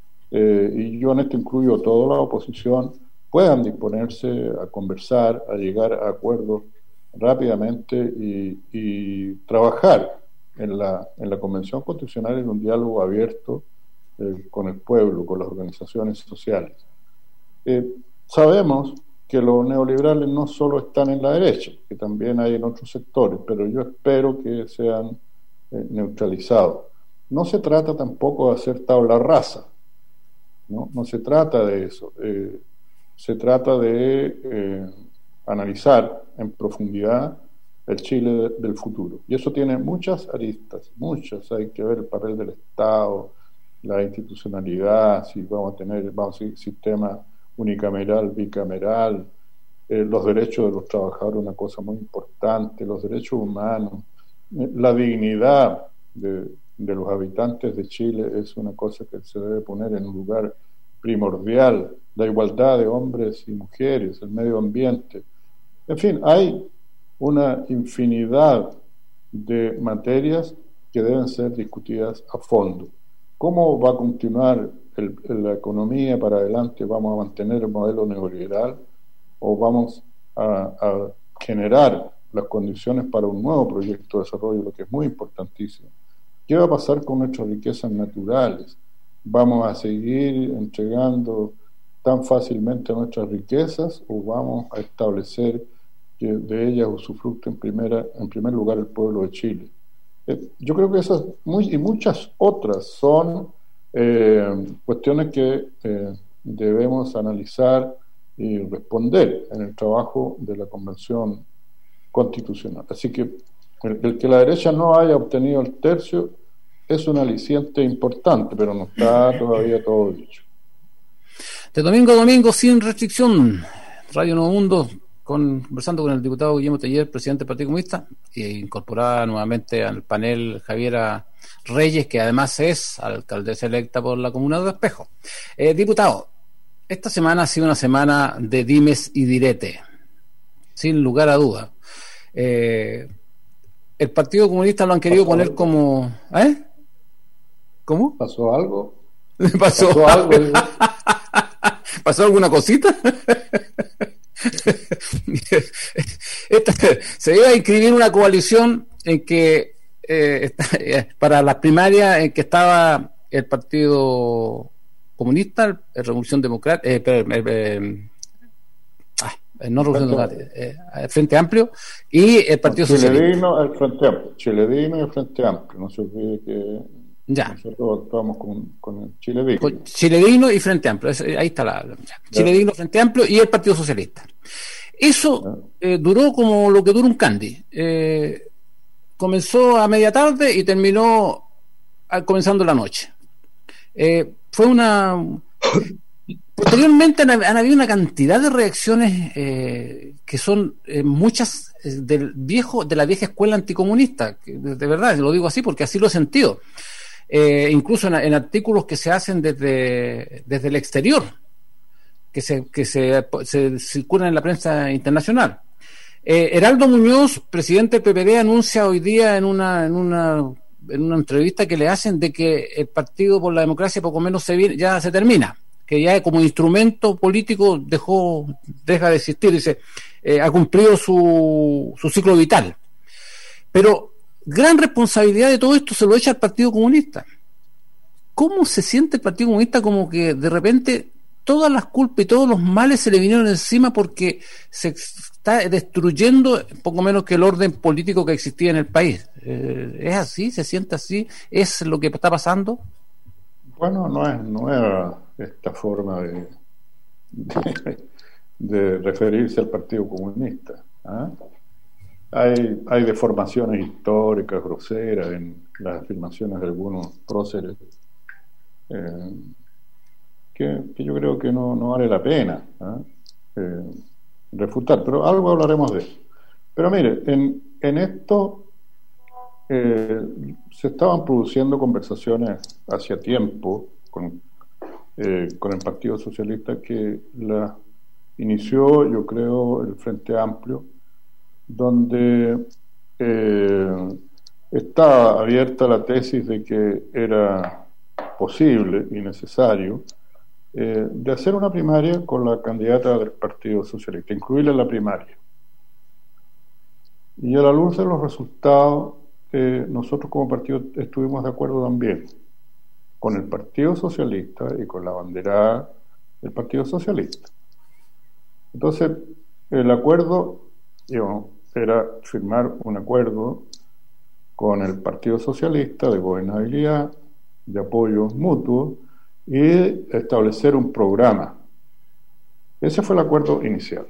eh, y yo en esto incluyo toda la oposición, puedan disponerse a conversar, a llegar a acuerdos rápidamente y, y trabajar en la, en la Convención Constitucional en un diálogo abierto eh, con el pueblo, con las organizaciones sociales. Eh, sabemos que los neoliberales no solo están en la derecha, que también hay en otros sectores, pero yo espero que sean eh, neutralizados. No se trata tampoco de hacer tabla rasa, no, no se trata de eso, eh, se trata de eh, analizar en profundidad el Chile de, del futuro, y eso tiene muchas aristas, muchas. Hay que ver el papel del Estado, la institucionalidad, si vamos a tener vamos a seguir sistema unicameral, bicameral, eh, los derechos de los trabajadores, una cosa muy importante, los derechos humanos, eh, la dignidad de, de los habitantes de Chile es una cosa que se debe poner en un lugar primordial, la igualdad de hombres y mujeres, el medio ambiente. En fin, hay una infinidad de materias que deben ser discutidas a fondo. ¿Cómo va a continuar el, la economía para adelante? ¿Vamos a mantener el modelo neoliberal o vamos a, a generar las condiciones para un nuevo proyecto de desarrollo, lo que es muy importantísimo? ¿Qué va a pasar con nuestras riquezas naturales? ¿Vamos a seguir entregando tan fácilmente nuestras riquezas o vamos a establecer que de ellas usufructe en, primera, en primer lugar el pueblo de Chile? Eh, yo creo que esas muy, y muchas otras son eh, cuestiones que eh, debemos analizar y responder en el trabajo de la Convención Constitucional. Así que el, el que la derecha no haya obtenido el tercio es un aliciente importante, pero no está todavía todo dicho.
De domingo a domingo, sin restricción, Radio Nuevo Mundo, con, conversando con el diputado Guillermo Teller, presidente del Partido Comunista, e incorporada nuevamente al panel Javiera Reyes, que además es alcaldesa electa por la comuna de Espejo. Eh, diputado, esta semana ha sido una semana de dimes y diretes, sin lugar a dudas. Eh, el Partido Comunista lo han querido poner
algo?
como... ¿Eh? ¿Cómo?
¿Pasó algo?
¿Pasó,
¿Pasó algo?
¿Pasó alguna cosita? Esta, se iba a inscribir una coalición en que eh, para las primarias en que estaba el Partido Comunista, el Revolución Democrática, eh, eh, eh, ah, no Revolución Democrática, eh, el Frente Amplio y el Partido Socialista.
Chiledino, el Frente Amplio, Chiledino y el Frente Amplio. No se olvide que
ya.
Nosotros actuamos con, con el Chiledino.
Con Chiledino y Frente Amplio, es, ahí está la, la Chiledino, Frente Amplio y el Partido Socialista. Eso eh, duró como lo que dura un candy. Eh, comenzó a media tarde y terminó a, comenzando la noche. Eh, fue una... Posteriormente han, han habido una cantidad de reacciones eh, que son eh, muchas eh, del viejo, de la vieja escuela anticomunista, que, de, de verdad, lo digo así porque así lo he sentido. Eh, incluso en, en artículos que se hacen desde, desde el exterior, que se, que se, se circulan en la prensa internacional. Eh, Heraldo Muñoz, presidente del P P D, anuncia hoy día en una, en una, en una entrevista que le hacen de que el Partido por la Democracia poco menos se viene, ya se termina, que ya como instrumento político dejó, deja de existir, dice, eh, ha cumplido su, su ciclo vital. Pero gran responsabilidad de todo esto se lo echa al Partido Comunista. ¿Cómo se siente el Partido Comunista? Como que de repente todas las culpas y todos los males se le vinieron encima porque se está destruyendo poco menos que el orden político que existía en el país. Eh, ¿Es así? ¿Se siente así? ¿Es lo que está pasando?
Bueno, no es nueva esta forma de, de, de referirse al Partido Comunista. ¿eh? Hay, hay deformaciones históricas groseras en las afirmaciones de algunos próceres eh, que, que yo creo que no, no vale la pena ¿eh? Eh, refutar, pero algo hablaremos de eso. Pero mire, en, en esto eh, se estaban produciendo conversaciones hacia tiempo con, eh, con el Partido Socialista que la inició, yo creo, el Frente Amplio donde eh, está abierta la tesis de que era posible y necesario eh, de hacer una primaria con la candidata del Partido Socialista, incluirla en la primaria. Y a la luz de los resultados, eh, nosotros como partido estuvimos de acuerdo también con el Partido Socialista y con la banderada del Partido Socialista. Entonces, el acuerdo, digamos, era firmar un acuerdo con el Partido Socialista de gobernabilidad, de apoyo mutuo y establecer un programa. Ese fue el acuerdo inicial.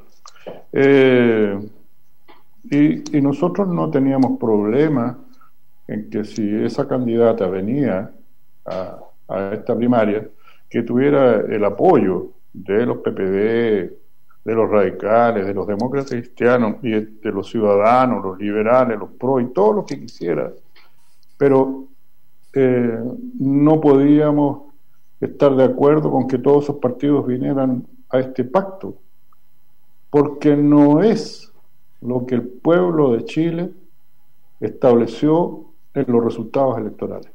Eh, y, y nosotros no teníamos problema en que si esa candidata venía a, a esta primaria, que tuviera el apoyo de los P P D, de los radicales, de los demócratas cristianos y de los ciudadanos, los liberales, los pro y todos los que quisiera, pero eh, no podíamos estar de acuerdo con que todos esos partidos vinieran a este pacto, porque no es lo que el pueblo de Chile estableció en los resultados electorales.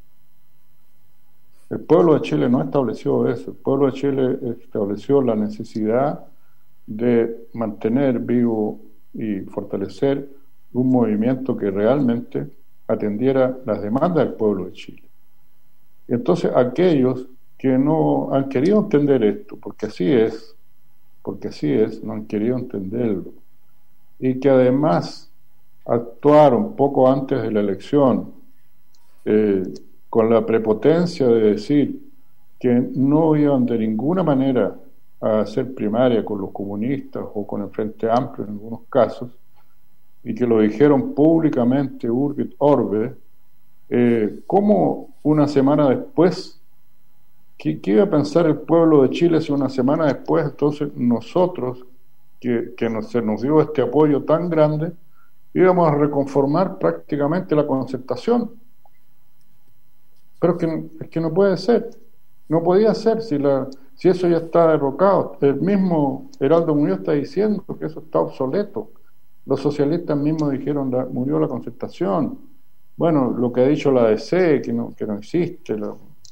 El pueblo de Chile no estableció eso. El pueblo de Chile estableció la necesidad de mantener vivo y fortalecer un movimiento que realmente atendiera las demandas del pueblo de Chile. Y entonces aquellos que no han querido entender esto, porque así es, porque así es, no han querido entenderlo, y que además actuaron poco antes de la elección eh, con la prepotencia de decir que no iban de ninguna manera a hacer primaria con los comunistas o con el Frente Amplio en algunos casos, y que lo dijeron públicamente urbi et orbe, eh, ¿cómo una semana después, ¿qué, qué iba a pensar el pueblo de Chile si una semana después entonces nosotros, que, que nos, se nos dio este apoyo tan grande, íbamos a reconformar prácticamente la concertación? Pero es que, es que no puede ser, no podía ser si la si eso ya está derrocado. El mismo Heraldo Muñoz está diciendo que eso está obsoleto. Los socialistas mismos dijeron la, murió la concertación. Bueno, lo que ha dicho la A D C, que no, que no existe. La,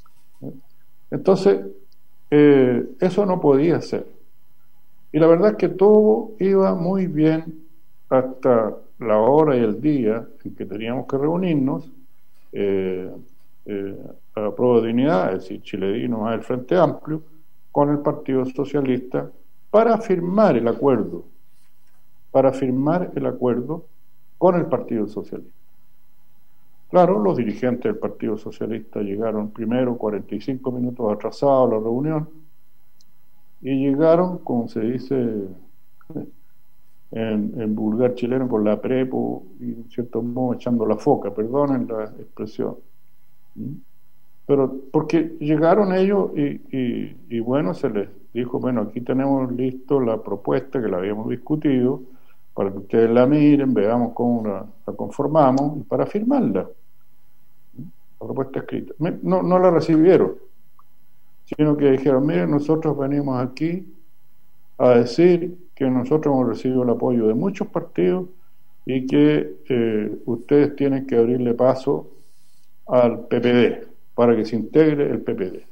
entonces, eh, eso no podía ser. Y la verdad es que todo iba muy bien hasta la hora y el día en que teníamos que reunirnos eh, eh, a la prueba de dignidad, es decir, Chiledino más el Frente Amplio, con el Partido Socialista para firmar el acuerdo, para firmar el acuerdo con el Partido Socialista. Claro, los dirigentes del Partido Socialista llegaron primero cuarenta y cinco minutos atrasados a la reunión y llegaron, como se dice en, en vulgar chileno, con la prepo y en cierto modo echando la foca, perdonen la expresión. ¿Mm? Pero porque llegaron ellos y, y, y bueno, se les dijo, bueno, aquí tenemos listo la propuesta que la habíamos discutido, para que ustedes la miren, veamos cómo la, la conformamos y para firmarla. La propuesta escrita. No, no la recibieron, sino que dijeron, miren, nosotros venimos aquí a decir que nosotros hemos recibido el apoyo de muchos partidos y que eh, ustedes tienen que abrirle paso al P P D, para que se integre el P P D.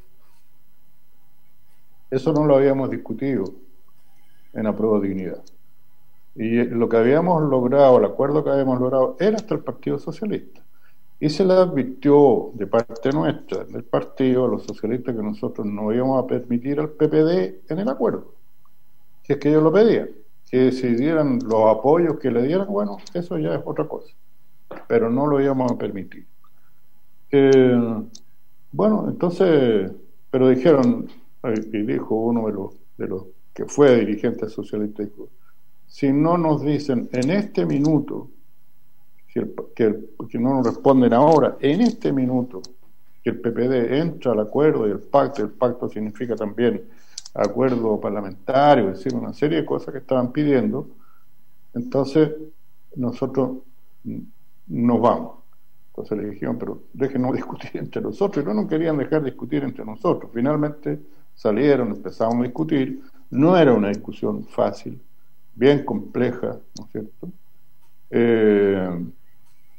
Eso no lo habíamos discutido en la prueba de dignidad. Y lo que habíamos logrado, el acuerdo que habíamos logrado, era hasta el Partido Socialista. Y se le advirtió de parte nuestra, del partido, a los socialistas, que nosotros no íbamos a permitir al P P D en el acuerdo. Si es que ellos lo pedían, que si dieran los apoyos que le dieran, bueno, eso ya es otra cosa. Pero no lo íbamos a permitir. Eh, Bueno, entonces, pero dijeron, y dijo uno de los, de los que fue dirigente socialista, dijo, si no nos dicen en este minuto, si el, que, el, que no nos responden ahora, en este minuto, que el P P D entra al acuerdo y el pacto, el pacto significa también acuerdo parlamentario, es decir, una serie de cosas que estaban pidiendo, entonces nosotros nos vamos. Entonces le dijeron, pero déjenos discutir entre nosotros. Y no nos querían dejar discutir entre nosotros. Finalmente salieron, empezamos a discutir. No era una discusión fácil, bien compleja, ¿no es cierto?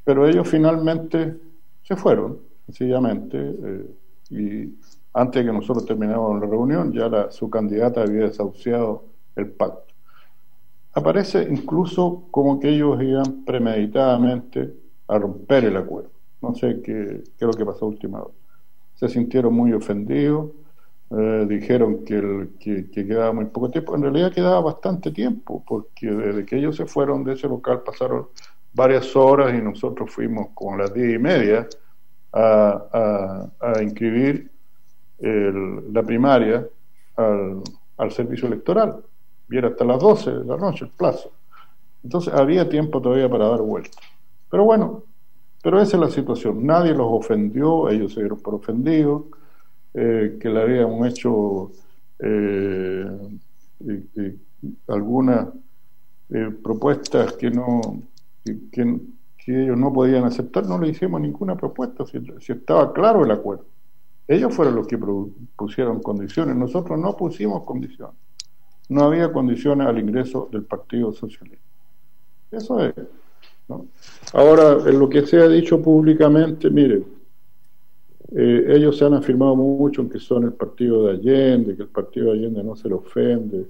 pero ellos finalmente se fueron, sencillamente, eh, y antes de que nosotros termináramos la reunión, ya la, su candidata había desahuciado el pacto. Aparece incluso como que ellos iban premeditadamente a romper el acuerdo. No sé qué, qué es lo que pasó a última hora. Se sintieron muy ofendidos, eh, dijeron que, el, que, que quedaba muy poco tiempo. En realidad quedaba bastante tiempo, porque desde que ellos se fueron de ese local pasaron varias horas y nosotros fuimos como a las diez y media a, a, a inscribir el, la primaria al, al servicio electoral. Y era hasta las doce de la noche el plazo. Entonces había tiempo todavía para dar vuelta. Pero bueno, pero esa es la situación. Nadie los ofendió, ellos se dieron por ofendidos, eh, que le habían hecho eh, y, y algunas eh, propuestas que no que, que, que ellos no podían aceptar. No le hicimos ninguna propuesta, si, si estaba claro el acuerdo. Ellos fueron los que pusieron condiciones, nosotros no pusimos condiciones. No había condiciones al ingreso del Partido Socialista. Eso es, ¿no? Ahora, en lo que se ha dicho públicamente, mire, eh, ellos se han afirmado mucho en que son el partido de Allende, que el partido de Allende no se le ofende.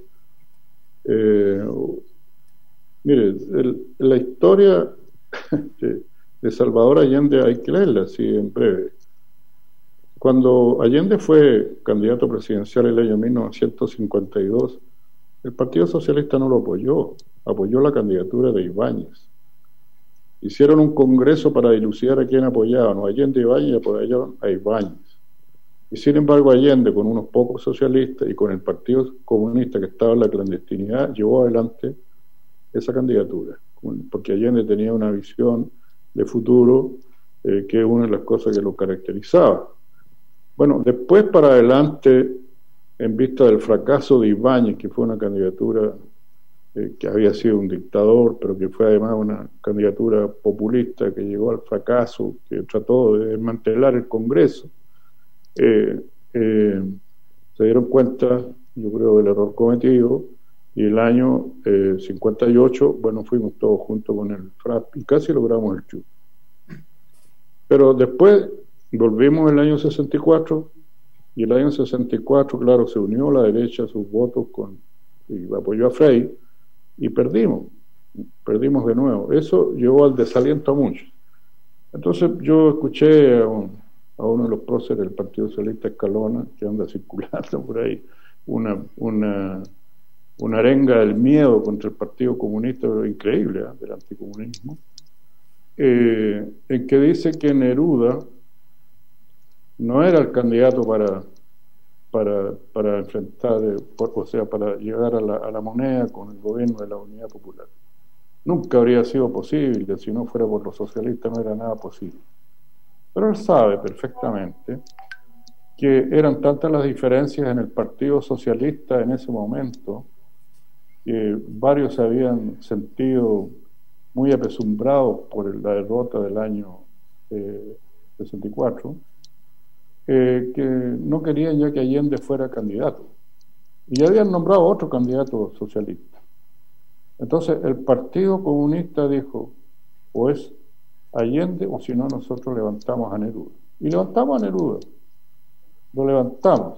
Eh, mire, el, la historia de, de Salvador Allende hay que leerla así en breve. Cuando Allende fue candidato presidencial en el año mil novecientos cincuenta y dos, el Partido Socialista no lo apoyó, apoyó la candidatura de Ibáñez. Hicieron un congreso para dilucidar a quién apoyaban, o Allende y Ibáñez apoyaron a Ibáñez. Y sin embargo Allende, con unos pocos socialistas y con el Partido Comunista que estaba en la clandestinidad, llevó adelante esa candidatura, porque Allende tenía una visión de futuro eh, que es una de las cosas que lo caracterizaba. Bueno, después para adelante, en vista del fracaso de Ibáñez, que fue una candidatura eh, que había sido un dictador, pero que fue además una candidatura populista que llegó al fracaso, que trató de desmantelar el Congreso, eh, eh, se dieron cuenta, yo creo, del error cometido, y el año eh, cincuenta y ocho, bueno, fuimos todos juntos con el F R A P y casi logramos el C H U. Pero después volvimos el año sesenta y cuatro, y el año sesenta y cuatro, claro, se unió la derecha, sus votos, con y apoyó a Frei, y perdimos, perdimos de nuevo. Eso llevó al desaliento a muchos. Entonces yo escuché a, un, a uno de los próceres del Partido Socialista, Escalona, que anda circulando por ahí, una, una, una arenga del miedo contra el Partido Comunista, pero increíble, ¿eh? Del anticomunismo, eh, en que dice que Neruda no era el candidato para para, para enfrentar, eh, por, o sea, para llegar a la, a la moneda con el gobierno de la Unidad Popular. Nunca habría sido posible, si no fuera por los socialistas no era nada posible. Pero él sabe perfectamente que eran tantas las diferencias en el Partido Socialista en ese momento que varios se habían sentido muy apesumbrados por la derrota del año eh, sesenta y cuatro, Eh, que no querían ya que Allende fuera candidato, y ya habían nombrado otro candidato socialista. Entonces el Partido Comunista dijo, o es Allende o si no nosotros levantamos a Neruda, y levantamos a Neruda, lo levantamos,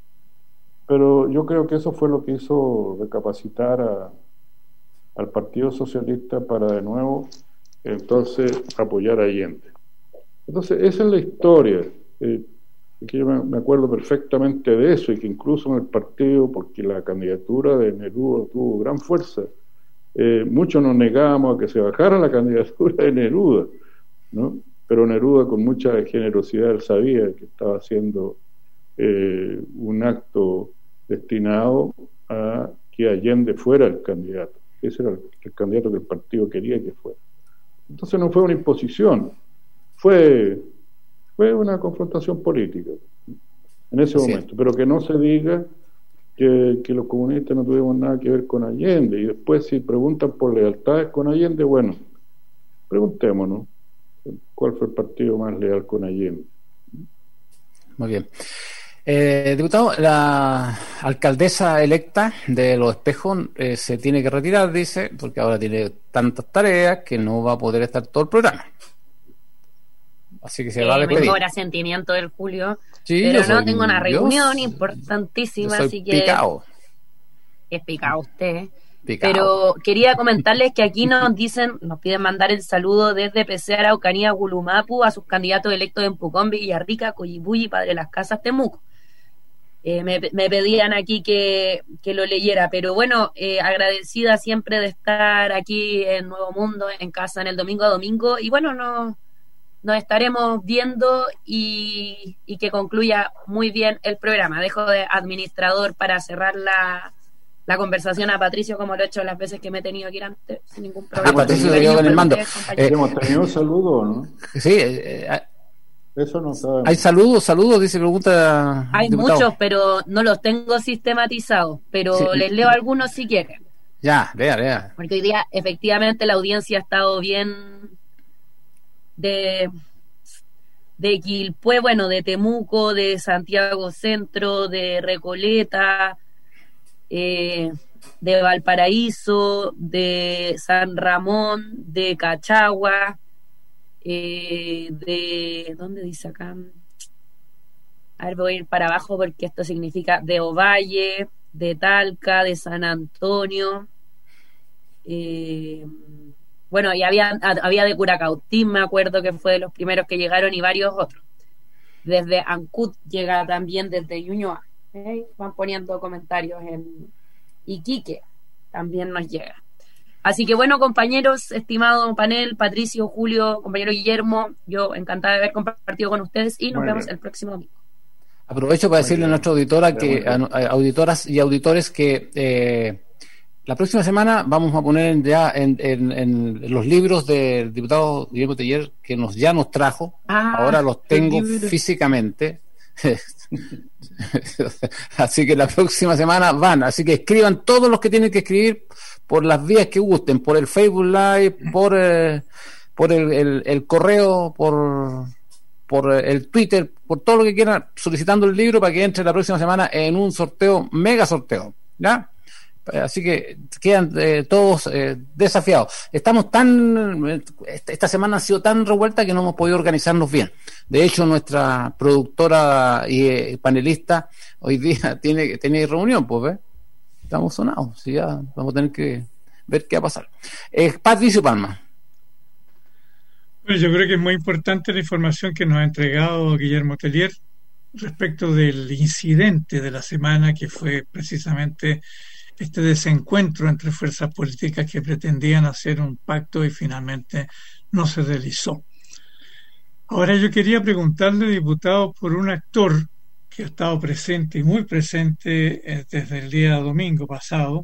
pero yo creo que eso fue lo que hizo recapacitar a, al Partido Socialista para de nuevo entonces apoyar a Allende. Entonces esa es la historia. eh, que yo me acuerdo perfectamente de eso, y que incluso en el partido, porque la candidatura de Neruda tuvo gran fuerza, eh, muchos nos negábamos a que se bajara la candidatura de Neruda, ¿no? Pero Neruda, con mucha generosidad, él sabía que estaba haciendo eh, un acto destinado a que Allende fuera el candidato. Ese era el, el candidato que el partido quería que fuera. Entonces no fue una imposición, fue Fue una confrontación política en ese sí. momento, pero que no se diga que, que los comunistas no tuvimos nada que ver con Allende, y después si preguntan por lealtades con Allende, bueno, preguntémonos cuál fue el partido más leal con Allende.
Muy bien. Eh, diputado, la alcaldesa electa de Los Espejos eh, se tiene que retirar, dice, porque ahora tiene tantas tareas que no va a poder estar todo el programa. Así que se
eh,
va a despedir.
Mejora sentimiento del Julio.
Sí,
pero
soy,
no, tengo una reunión
yo,
importantísima,
yo soy
así que...
picado.
Es picado usted.
Picado.
Pero quería comentarles que aquí nos dicen, nos piden mandar el saludo desde P C Araucanía, Gulumapu, a sus candidatos electos en Pucón, Villarrica, Coyipulli, Padre Las Casas, Temuco. Eh, me, me pedían aquí que, que lo leyera, pero bueno, eh, agradecida siempre de estar aquí en Nuevo Mundo, en casa, en el domingo a domingo, y bueno, nos, nos estaremos viendo y, y que concluya muy bien el programa. Dejo de administrador para cerrar la, la conversación a Patricio, como lo he hecho las veces que me he tenido que ir antes, sin ningún problema.
Ah, Patricio debió con el mando.
Eh, ¿Hemos tenido un saludo, no?
Sí, eh, eh,
eso no sabemos.
Hay saludos, saludos, dice, pregunta.
Hay
diputado.
muchos, pero no los tengo sistematizados, pero
Sí.
les leo algunos si quieren.
Ya, vea, vea.
Porque hoy día efectivamente la audiencia ha estado bien de, de Quilpué, bueno, de Temuco, de Santiago Centro, de Recoleta, eh, de Valparaíso, de San Ramón, de Cachagua, eh, de... ¿dónde dice acá? A ver, voy a ir para abajo porque esto significa de Ovalle, de Talca, de San Antonio, eh, bueno, y había, había de Curacautín, me acuerdo que fue de los primeros que llegaron, y varios otros. Desde Ancud llega también, desde Ñuñoa. ¿eh? Van poniendo comentarios en Iquique, también nos llega. Así que bueno, compañeros, estimado panel, Patricio, Julio, compañero Guillermo, yo encantada de haber compartido con ustedes y nos
Muy
vemos
bien.
el próximo domingo.
Aprovecho para
Muy
decirle a
bien.
nuestra auditora que,
Muy bien.
a, a auditoras y auditores que eh, la próxima semana vamos a poner ya en, en, en los libros del diputado Guillermo Teller, que nos ya nos trajo,
Ah,
ahora los tengo
el libro.
físicamente. Así que la próxima semana van, así que escriban todos los que tienen que escribir por las vías que gusten, por el Facebook Live, por eh, por el, el, el correo, por por el Twitter, por todo lo que quieran, solicitando el libro para que entre la próxima semana en un sorteo, mega sorteo, ¿ya? Así que quedan eh, todos eh, desafiados. Estamos tan, eh, esta semana ha sido tan revuelta que no hemos podido organizarnos bien. De hecho, nuestra productora y eh, panelista hoy día tiene, tiene reunión, pues, ¿ves? Estamos sonados, sí, ya vamos a tener que ver qué va a pasar. Eh, Patricio Palma.
Bueno, yo creo que es muy importante la información que nos ha entregado Guillermo Teller respecto del incidente de la semana, que fue precisamente este desencuentro entre fuerzas políticas que pretendían hacer un pacto y finalmente no se realizó. Ahora yo quería preguntarle, diputado, por un actor que ha estado presente y muy presente eh, desde el día domingo pasado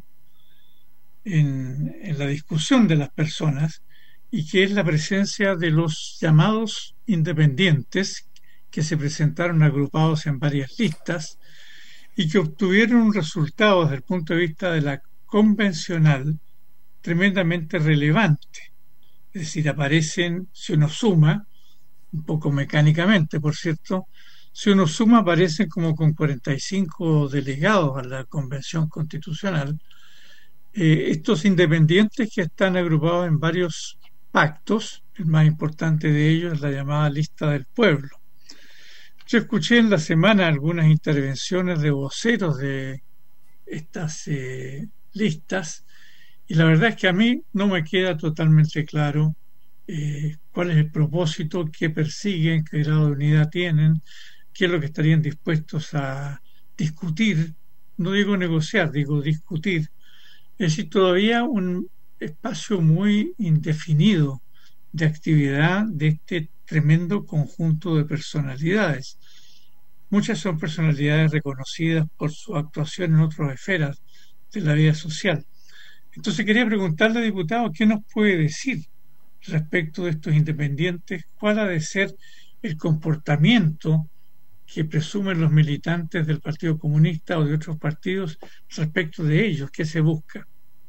en, en la discusión de las personas, y que es la presencia de los llamados independientes que se presentaron agrupados en varias listas y que obtuvieron un resultado desde el punto de vista de la convencional tremendamente relevante. Es decir, aparecen, si uno suma, un poco mecánicamente, por cierto, si uno suma aparecen como con cuarenta y cinco delegados a la Convención Constitucional, eh, estos independientes que están agrupados en varios pactos, el más importante de ellos es la llamada Lista del Pueblo. Yo escuché en la semana algunas intervenciones de voceros de estas eh, listas, y la verdad es que a mí no me queda totalmente claro eh, cuál es el propósito, qué persiguen, qué grado de unidad tienen, qué es lo que estarían dispuestos a discutir, no digo negociar, digo discutir. Es decir, todavía un espacio muy indefinido de actividad de este tremendo conjunto de personalidades. Muchas son personalidades reconocidas por su actuación en otras esferas de la vida social. Entonces quería preguntarle, diputado, ¿qué nos puede decir respecto de estos independientes? ¿Cuál ha de ser el comportamiento que presumen los militantes del Partido Comunista o de otros partidos respecto de ellos? ¿Qué se busca?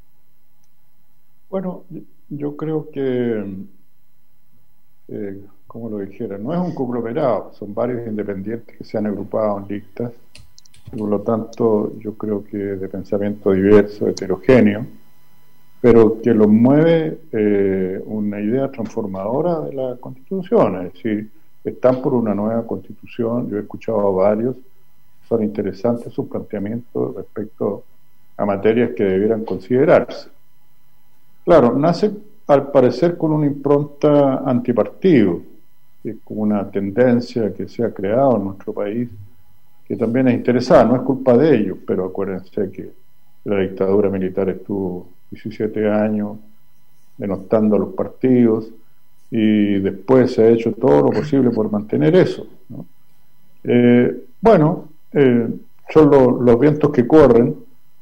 Bueno, yo creo que, eh, como lo dijera, no es un conglomerado, son varios independientes que se han agrupado en listas, y por lo tanto yo creo que de pensamiento diverso, heterogéneo, pero que los mueve eh, una idea transformadora de la Constitución, es decir, están por una nueva constitución. Yo he escuchado a varios, son interesantes sus planteamientos respecto a materias que debieran considerarse. Claro, nace al parecer con una impronta antipartido, que es como una tendencia que se ha creado en nuestro país, que también es interesada, no es culpa de ellos, pero acuérdense que la dictadura militar estuvo diecisiete años denostando a los partidos y después se ha hecho todo lo posible por mantener eso, ¿no? Eh, bueno, eh, son lo, los vientos que corren,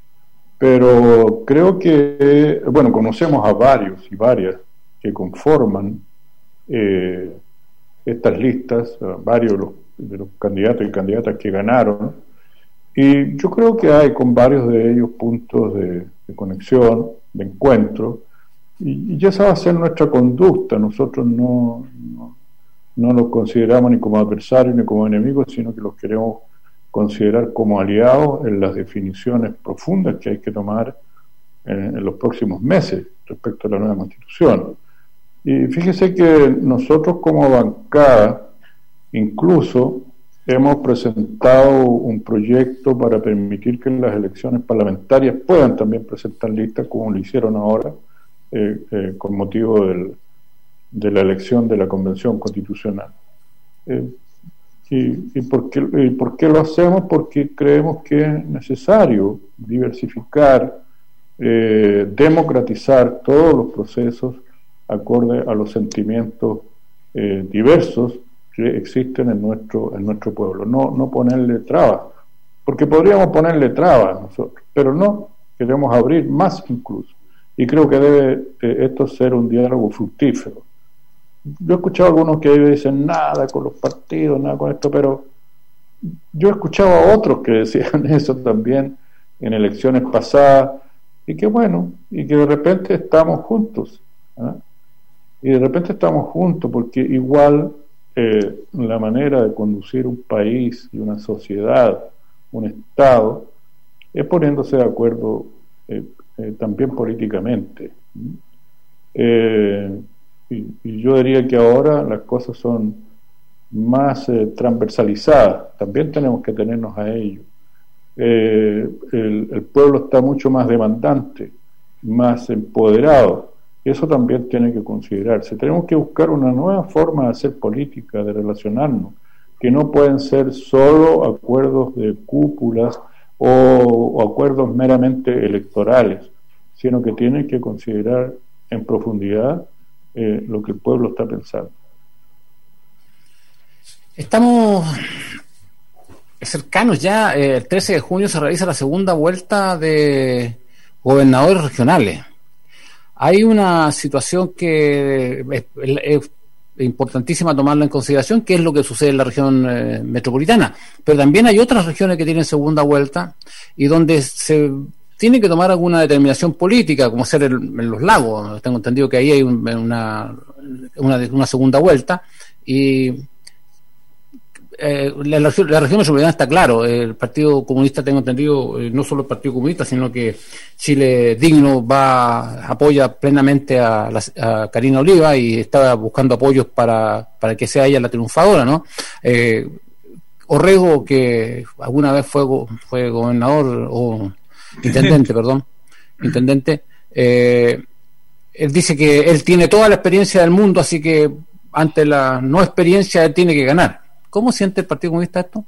pero creo que, bueno, conocemos a varios y varias que conforman eh, estas listas, varios de los, de los candidatos y candidatas que ganaron, y yo creo que hay con varios de ellos puntos de, de conexión, de encuentro, y, y esa va a ser nuestra conducta. Nosotros no, no, no los consideramos ni como adversarios ni como enemigos, sino que los queremos considerar como aliados en las definiciones profundas que hay que tomar en, en los próximos meses respecto a la nueva Constitución. Y fíjese que nosotros como bancada incluso hemos presentado un proyecto para permitir que en las elecciones parlamentarias puedan también presentar listas, como lo hicieron ahora, eh, eh, con motivo del, de la elección de la Convención Constitucional. Eh, y, y, por qué, ¿Y por qué lo hacemos? Porque creemos que es necesario diversificar, eh, democratizar todos los procesos acorde a los sentimientos eh, diversos que existen en nuestro en nuestro pueblo, no, no ponerle trabas, porque podríamos ponerle trabas nosotros, pero no, queremos abrir más incluso, y creo que debe eh, esto ser un diálogo fructífero. Yo he escuchado a algunos que dicen nada con los partidos, nada con esto, pero yo he escuchado a otros que decían eso también en elecciones pasadas, y que bueno, y que de repente estamos juntos, ¿eh? y de repente estamos juntos porque igual eh, la manera de conducir un país y una sociedad, un Estado, es poniéndose de acuerdo eh, eh, también políticamente. Eh, y, y yo diría que ahora las cosas son más eh, transversalizadas, también tenemos que tenernos a ello. Eh, el, el pueblo está mucho más demandante, más empoderado. Eso también tiene que considerarse. Tenemos que buscar una nueva forma de hacer política, de relacionarnos, que no pueden ser solo acuerdos de cúpulas o, o acuerdos meramente electorales, sino que tienen que considerar en profundidad eh, lo que el pueblo está pensando.
Estamos cercanos ya, eh, el trece de junio se realiza la segunda vuelta de gobernadores regionales. Hay una situación que es, es, es importantísima tomarla en consideración, que es lo que sucede en la región eh, metropolitana, pero también hay otras regiones que tienen segunda vuelta y donde se tiene que tomar alguna determinación política, como ser el, en los lagos. Tengo entendido que ahí hay un, una, una, una segunda vuelta y Eh, la, la, la región metropolitana está claro, el Partido Comunista, tengo entendido, eh, no solo el Partido Comunista, sino que Chile Digno va apoya plenamente a, la, a Karina Oliva y está buscando apoyos para, para que sea ella la triunfadora, ¿no? Eh, Orrego, que alguna vez fue fue gobernador o intendente, perdón, intendente, eh, él dice que él tiene toda la experiencia del mundo, así que ante la no experiencia él tiene que ganar. ¿Cómo siente el Partido Comunista esto?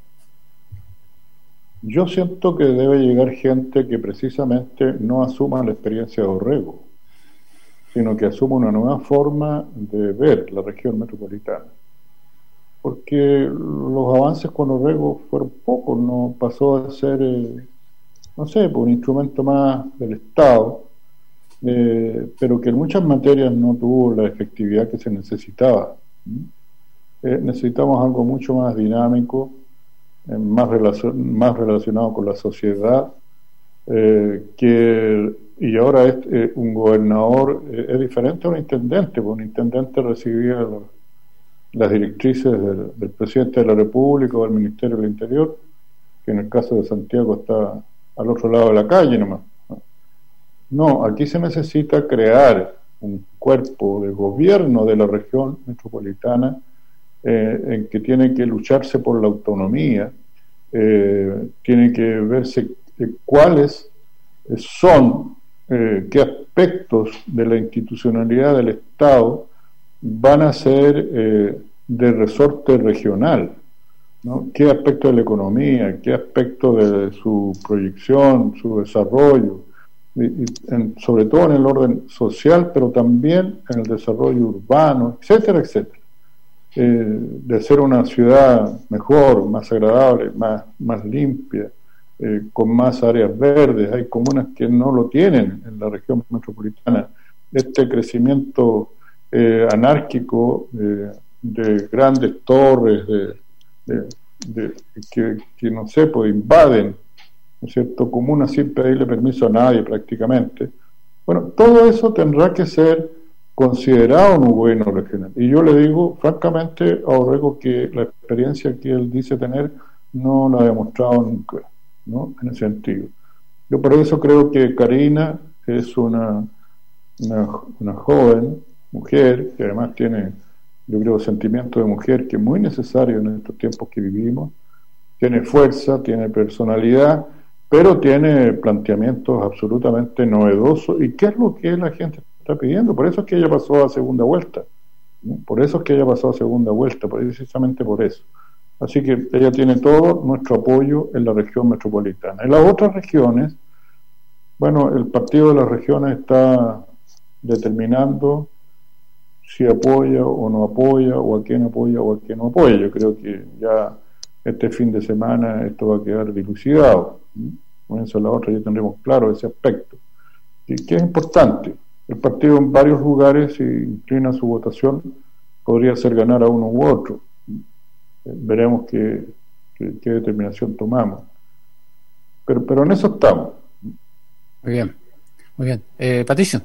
Yo siento que debe llegar gente que precisamente no asuma la experiencia de Orrego, sino que asuma una nueva forma de ver la región metropolitana. Porque los avances con Orrego fueron pocos, no pasó a ser, eh, no sé, un instrumento más del Estado, eh, pero que en muchas materias no tuvo la efectividad que se necesitaba. Eh, necesitamos algo mucho más dinámico, eh, más, relacion, más relacionado con la sociedad, eh, que, y ahora es, eh, un gobernador eh, es diferente a un intendente, porque un intendente recibía los, las directrices del, del presidente de la República o del Ministerio del Interior, que en el caso de Santiago está al otro lado de la calle nomás. No, aquí se necesita crear un cuerpo de gobierno de la región metropolitana eh, en que tiene que lucharse por la autonomía, eh, tiene que verse eh, cuáles son, eh, qué aspectos de la institucionalidad del Estado van a ser eh, de resorte regional, ¿no? ¿Qué aspecto de la economía, qué aspecto de su proyección, su desarrollo, y, y en, sobre todo en el orden social, pero también en el desarrollo urbano, etcétera, etcétera. Eh, de ser una ciudad mejor, más agradable, más, más limpia, eh, con más áreas verdes. Hay comunas que no lo tienen en la región metropolitana. Este crecimiento eh, anárquico eh, de grandes torres, de De, de, que, que no sé, pues invaden, ¿no es cierto?, comunas sin pedirle permiso a nadie prácticamente. Bueno, todo eso tendrá que ser considerado en un gobierno regional. Y yo le digo, francamente, a Orrego que la experiencia que él dice tener no la ha demostrado nunca, ¿no?, en ese sentido. Yo por eso creo que Karina es una, una, una joven mujer que además tiene, yo creo, sentimiento de mujer que es muy necesario en estos tiempos que vivimos. Tiene fuerza, tiene personalidad, pero tiene planteamientos absolutamente novedosos. ¿Y qué es lo que la gente está pidiendo? Por eso es que ella pasó a segunda vuelta, ¿no? Por eso es que ella pasó a segunda vuelta, precisamente por eso. Así que ella tiene todo nuestro apoyo en la región metropolitana. En las otras regiones, bueno, el partido de las regiones está determinando si apoya o no apoya, o a quién apoya o a quién no apoya. Yo creo que ya este fin de semana esto va a quedar dilucidado. Con eso la otra ya tendremos claro ese aspecto. Y que es importante. El partido en varios lugares, si inclina su votación, podría hacer ganar a uno u otro. Veremos qué, qué, qué determinación tomamos. Pero, pero en eso estamos.
Muy bien, muy bien. Eh, Patricio.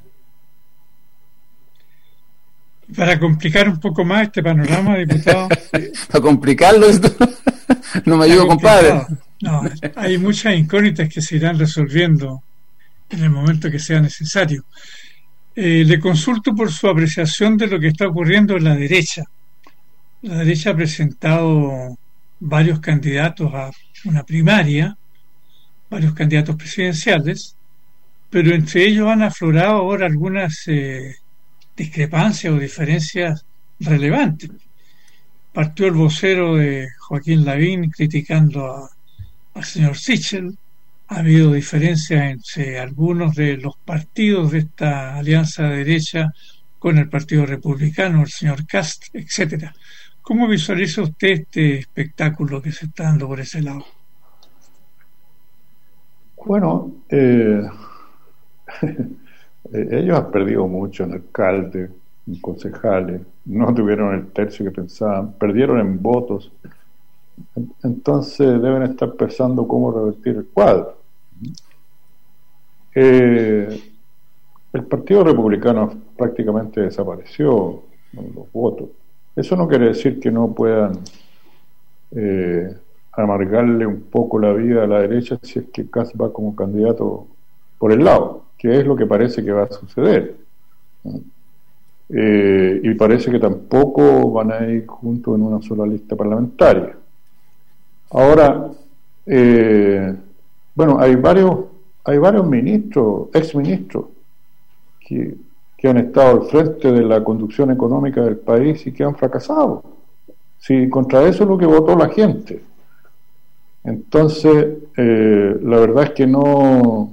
Para complicar un poco más este panorama, diputado.
Para complicarlo, esto no me ayuda, compadre.
No, hay muchas incógnitas que se irán resolviendo en el momento que sea necesario. Eh, le consulto por su apreciación de lo que está ocurriendo en la derecha. La derecha ha presentado varios candidatos a una primaria, varios candidatos presidenciales, pero entre ellos han aflorado ahora algunas eh, discrepancias o diferencias relevantes. Partió el vocero de Joaquín Lavín criticando a, al señor Sichel. Ha habido diferencias entre algunos de los partidos de esta alianza de derecha con el Partido Republicano, el señor Kast, etcétera. ¿Cómo visualiza usted este espectáculo que se está dando por ese lado?
Bueno, eh, ellos han perdido mucho en alcaldes, en concejales, no tuvieron el tercio que pensaban, perdieron en votos, entonces deben estar pensando cómo revertir el cuadro. Eh, el Partido Republicano prácticamente desapareció en los votos. Eso no quiere decir que no puedan eh, amargarle un poco la vida a la derecha si es que Kast va como candidato por el lado, que es lo que parece que va a suceder. Eh, y parece que tampoco van a ir juntos en una sola lista parlamentaria. Ahora, eh, bueno, hay varios, hay varios ministros, exministros, que que han estado al frente de la conducción económica del país y que han fracasado. Sí, contra eso es lo que votó la gente. Entonces, eh, la verdad es que no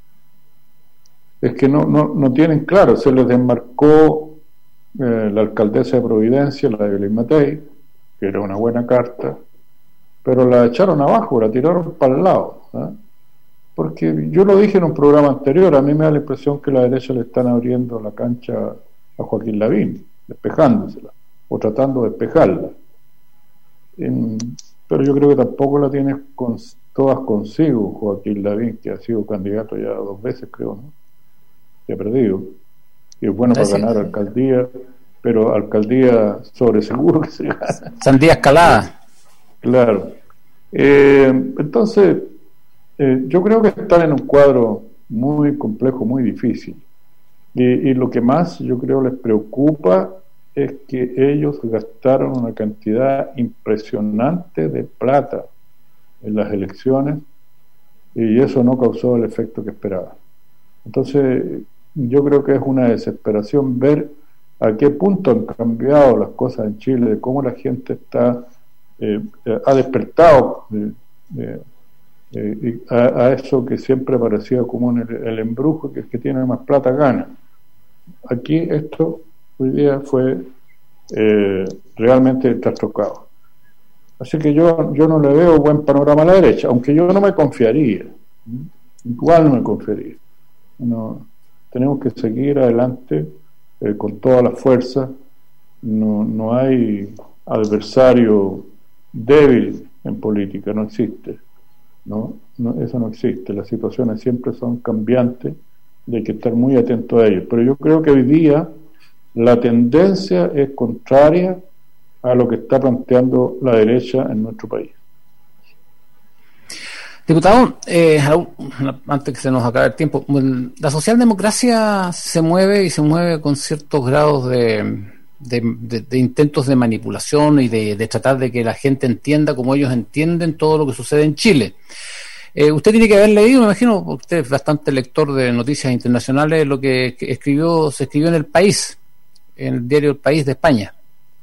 es que no, no, no tienen claro. Se les desmarcó eh, la alcaldesa de Providencia, la de Evelyn Matei, que era una buena carta, pero la echaron abajo, la tiraron para el lado, ¿eh? Porque yo lo dije en un programa anterior, a mí me da la impresión que la derecha le están abriendo la cancha a Joaquín Lavín, despejándosela, o tratando de despejarla. En, pero yo creo que tampoco la tiene con, todas consigo Joaquín Lavín, que ha sido candidato ya dos veces, creo, ¿no? Que ha perdido. Y es bueno para sí, ganar alcaldía, pero alcaldía sobre seguro que se gana.
Sandía escalada.
Claro. Eh, entonces... Eh, yo creo que están en un cuadro muy complejo, muy difícil. Y, y lo que más yo creo les preocupa es que ellos gastaron una cantidad impresionante de plata en las elecciones y eso no causó el efecto que esperaban. Entonces yo creo que es una desesperación ver a qué punto han cambiado las cosas en Chile, de cómo la gente está eh, ha despertado eh, eh, eh, a, a eso que siempre parecía común, el, el embrujo, que el que tiene más plata gana. Aquí esto hoy día fue eh, realmente trastocado. Así que yo, yo no le veo buen panorama a la derecha, aunque yo no me confiaría, igual no me confiaría. No, tenemos que seguir adelante eh, con toda la fuerza. No, no hay adversario débil en política, no existe. No, no, eso no existe. Las situaciones siempre son cambiantes y hay que estar muy atento a ello. Pero yo creo que hoy día la tendencia es contraria a lo que está planteando la derecha en nuestro país.
Diputado, eh, antes que se nos acabe el tiempo, la socialdemocracia se mueve y se mueve con ciertos grados de, de, de, de intentos de manipulación y de, de tratar de que la gente entienda como ellos entienden todo lo que sucede en Chile. Eh, usted tiene que haber leído, me imagino, porque usted es bastante lector de noticias internacionales, lo que escribió, se escribió en El País, en el diario El País de España.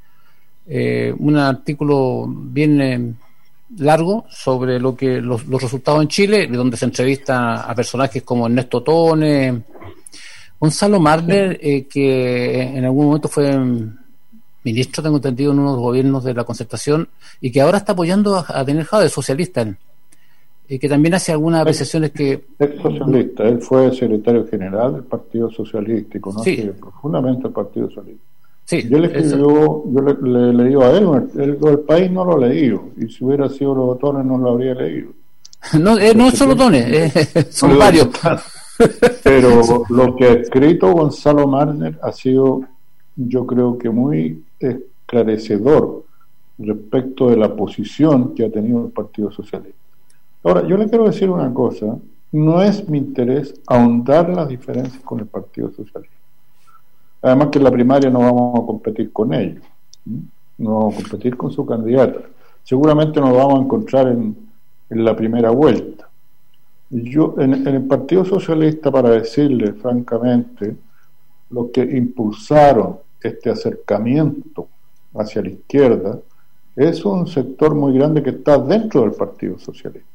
Eh, un artículo bien eh, largo sobre lo que los, los resultados en Chile, donde se entrevista a personajes como Ernesto Tone, Gonzalo Marder, eh, que en algún momento fue ministro, tengo entendido, en unos gobiernos de la Concertación y que ahora está apoyando a, a Daniel Jadwe, socialista, y que también hace algunas apreciaciones que...
Es socialista, él fue secretario general del Partido Socialista y conoce sí. profundamente el Partido Socialista. Sí, yo le escribió, yo le, le leí a él, el, el país no lo leí, y si hubiera sido los botones no lo habría leído.
No, eh, no es solo botones, eh, son no varios.
Pero lo que ha escrito Gonzalo Marder ha sido, yo creo que muy esclarecedor respecto de la posición que ha tenido el Partido Socialista. Ahora, yo le quiero decir una cosa, no es mi interés ahondar las diferencias con el Partido Socialista. Además que en la primaria no vamos a competir con ellos, no vamos a competir con su candidata. Seguramente nos vamos a encontrar en, en la primera vuelta. Yo en, en el Partido Socialista, para decirle francamente, los que impulsaron este acercamiento hacia la izquierda es un sector muy grande que está dentro del Partido Socialista.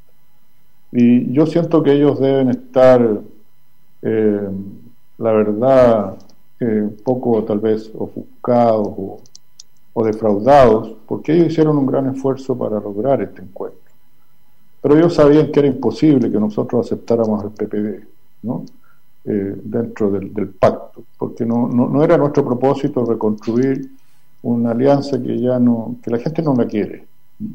Y yo siento que ellos deben estar, eh, la verdad, Eh, un poco tal vez ofuscados o, o defraudados, porque ellos hicieron un gran esfuerzo para lograr este encuentro. Pero ellos sabían que era imposible que nosotros aceptáramos al P P D, ¿no? Eh, dentro del, del pacto, porque no, no, no era nuestro propósito reconstruir una alianza que ya no, que la gente no la quiere.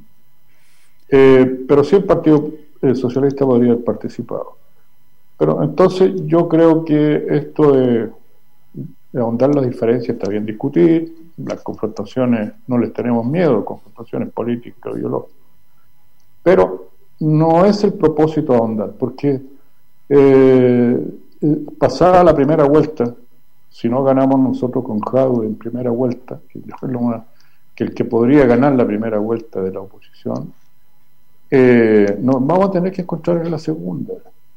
Eh, pero sí el Partido eh, Socialista podría haber participado. Pero entonces yo creo que esto de de ahondar las diferencias está bien discutir, las confrontaciones no les tenemos miedo, confrontaciones políticas, biológicas, pero no es el propósito ahondar, porque eh, pasada la primera vuelta, si no ganamos nosotros con Jadwe en primera vuelta, que, una, que el que podría ganar la primera vuelta de la oposición, eh, nos vamos a tener que encontrar en la segunda.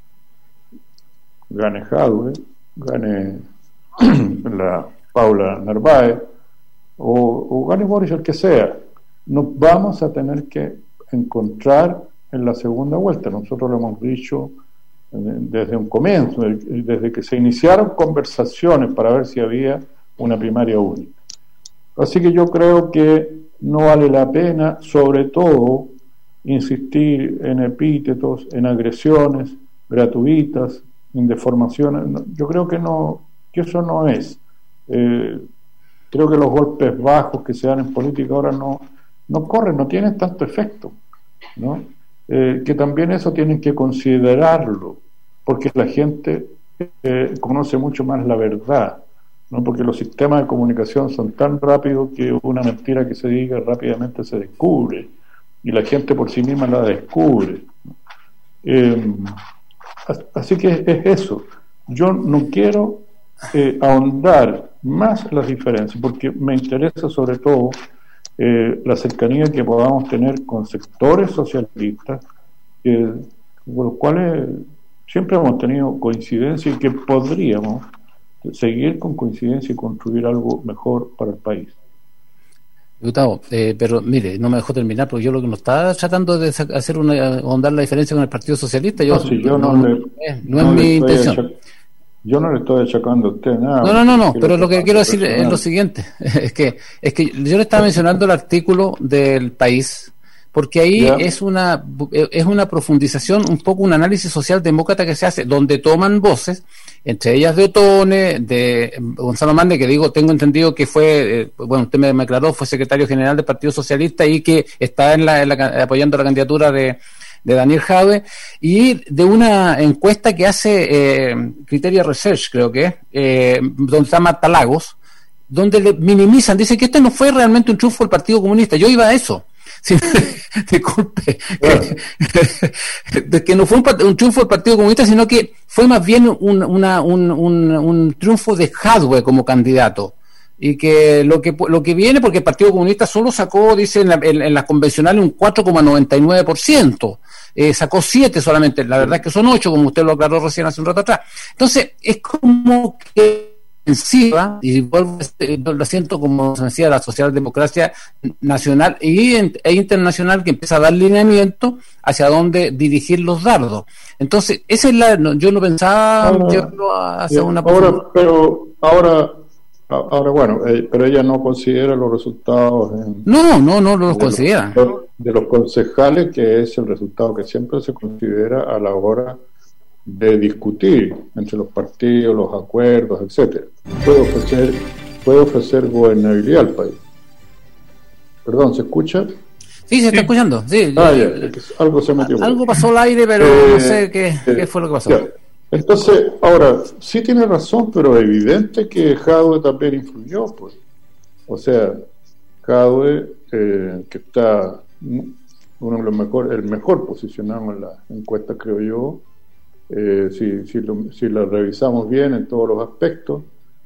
Gane Jadwe, gane la Paula Narváez o, o gane Boris, el que sea, nos vamos a tener que encontrar en la segunda vuelta. Nosotros lo hemos dicho desde un comienzo, desde que se iniciaron conversaciones para ver si había una primaria única. Así que yo creo que no vale la pena, sobre todo, insistir en epítetos, en agresiones gratuitas, en deformaciones. Yo creo que no, que eso no es. Eh, creo que los golpes bajos que se dan en política ahora no, no corren, no tienen tanto efecto, ¿no? Eh, que también eso tienen que considerarlo, porque la gente eh, conoce mucho más la verdad, ¿no? Porque los sistemas de comunicación son tan rápidos que una mentira que se diga rápidamente se descubre y la gente por sí misma la descubre. Eh, así que es eso. Yo no quiero eh, ahondar más las diferencias, porque me interesa sobre todo eh, la cercanía que podamos tener con sectores socialistas, eh, con los cuales siempre hemos tenido coincidencia y que podríamos seguir con coincidencia y construir algo mejor para el país.
Gustavo, eh, pero mire, no me dejó terminar porque yo lo que no estaba tratando de hacer una ahondar la diferencia con el Partido Socialista. Yo,
no, si yo no,
no,
le,
no, no
no
es mi intención.
Achac- yo no le estoy achacando a usted nada.
No, no, no, no, pero lo que quiero decir personal. es lo siguiente, es que es que yo le estaba mencionando el artículo del País, porque ahí yeah. es una es una profundización, un poco un análisis social demócrata que se hace, donde toman voces, entre ellas de Otone, de Gonzalo Mande, que digo, tengo entendido que fue, eh, bueno, usted me, me aclaró, fue secretario general del Partido Socialista y que está en la, en la apoyando la candidatura de, de Daniel Jadwe, y de una encuesta que hace eh, Criteria Research, creo que, eh, donde está Marta Lagos, donde le minimizan, dice que este no fue realmente un triunfo del Partido Comunista. Yo iba a eso. Sí, disculpe, bueno. que, que no fue un, un triunfo del Partido Comunista, sino que fue más bien un, una, un, un, un triunfo de Jadwe como candidato, y que lo que lo que viene, porque el Partido Comunista solo sacó, dice en, la, en, en las convencionales, un cuatro coma noventa y nueve por ciento, eh, sacó siete solamente, la verdad es que son ocho, como usted lo aclaró recién hace un rato atrás. Entonces es como que encima, y vuelvo, lo siento como se decía, la socialdemocracia nacional y, e internacional, que empieza a dar lineamiento hacia dónde dirigir los dardos. Entonces, esa es la, no, yo no pensaba
ahora,
llevarlo hacia
sí,
una
ahora, pero ahora, ahora bueno, eh, pero ella no considera los resultados en,
no, no, no los considera
los, de los concejales, que es el resultado que siempre se considera a la hora de discutir entre los partidos, los acuerdos, etcétera. Puede ofrecer, puede ofrecer gobernabilidad al país. Perdón, ¿se escucha?
Sí, se está escuchando. Sí,
ah, ya, algo se metió.
Algo pasó al aire, pero eh, no sé qué, eh, qué fue lo que pasó.
Ya. Entonces, ahora, sí tiene razón, pero es evidente que Jadwe también influyó, pues. O sea, Jadwe, eh, que está uno de los mejores, el mejor posicionado en la encuesta, creo yo. Eh, si, si, lo, si la revisamos bien en todos los aspectos,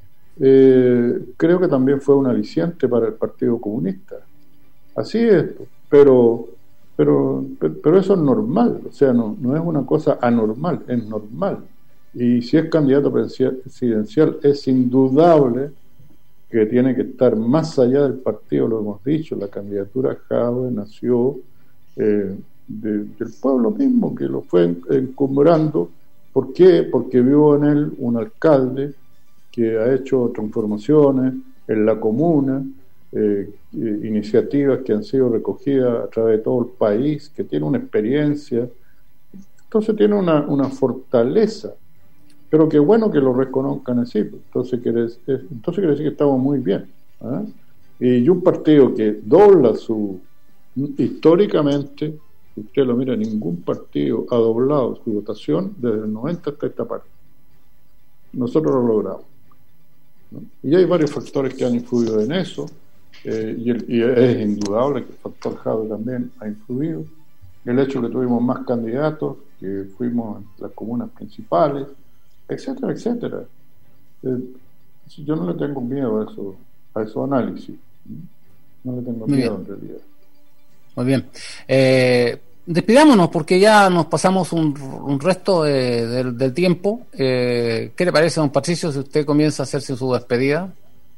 eh, creo que también fue un aliciente para el Partido Comunista. Así es, pero pero pero eso es normal, o sea, no, no es una cosa anormal, es normal. Y si es candidato presidencial, es indudable que tiene que estar más allá del partido, lo hemos dicho. La candidatura Jadwe nació eh, De, del pueblo mismo, que lo fue encumbrando. ¿Por qué? Porque vio en él un alcalde que ha hecho transformaciones en la comuna, eh, iniciativas que han sido recogidas a través de todo el país, que tiene una experiencia, entonces tiene una, una fortaleza, pero qué bueno que lo reconozcan así. Entonces quiere, entonces quiere decir que estamos muy bien, ¿eh? Y un partido que dobla su históricamente, si usted lo mira, ningún partido ha doblado su votación desde el noventa hasta esta parte. Nosotros lo logramos, ¿no? Y hay varios factores que han influido en eso, eh, y, el, y es indudable que el factor Jadwe también ha influido. El hecho de que tuvimos más candidatos, que fuimos en las comunas principales, etcétera, etcétera. Eh, yo no le tengo miedo a eso, a esos análisis, ¿no? No le tengo
Muy
miedo
bien.
en realidad.
Muy bien. Eh, despidámonos porque ya nos pasamos un, un resto eh, del, del tiempo. Eh, ¿Qué le parece, don Patricio, si usted comienza a hacerse su despedida?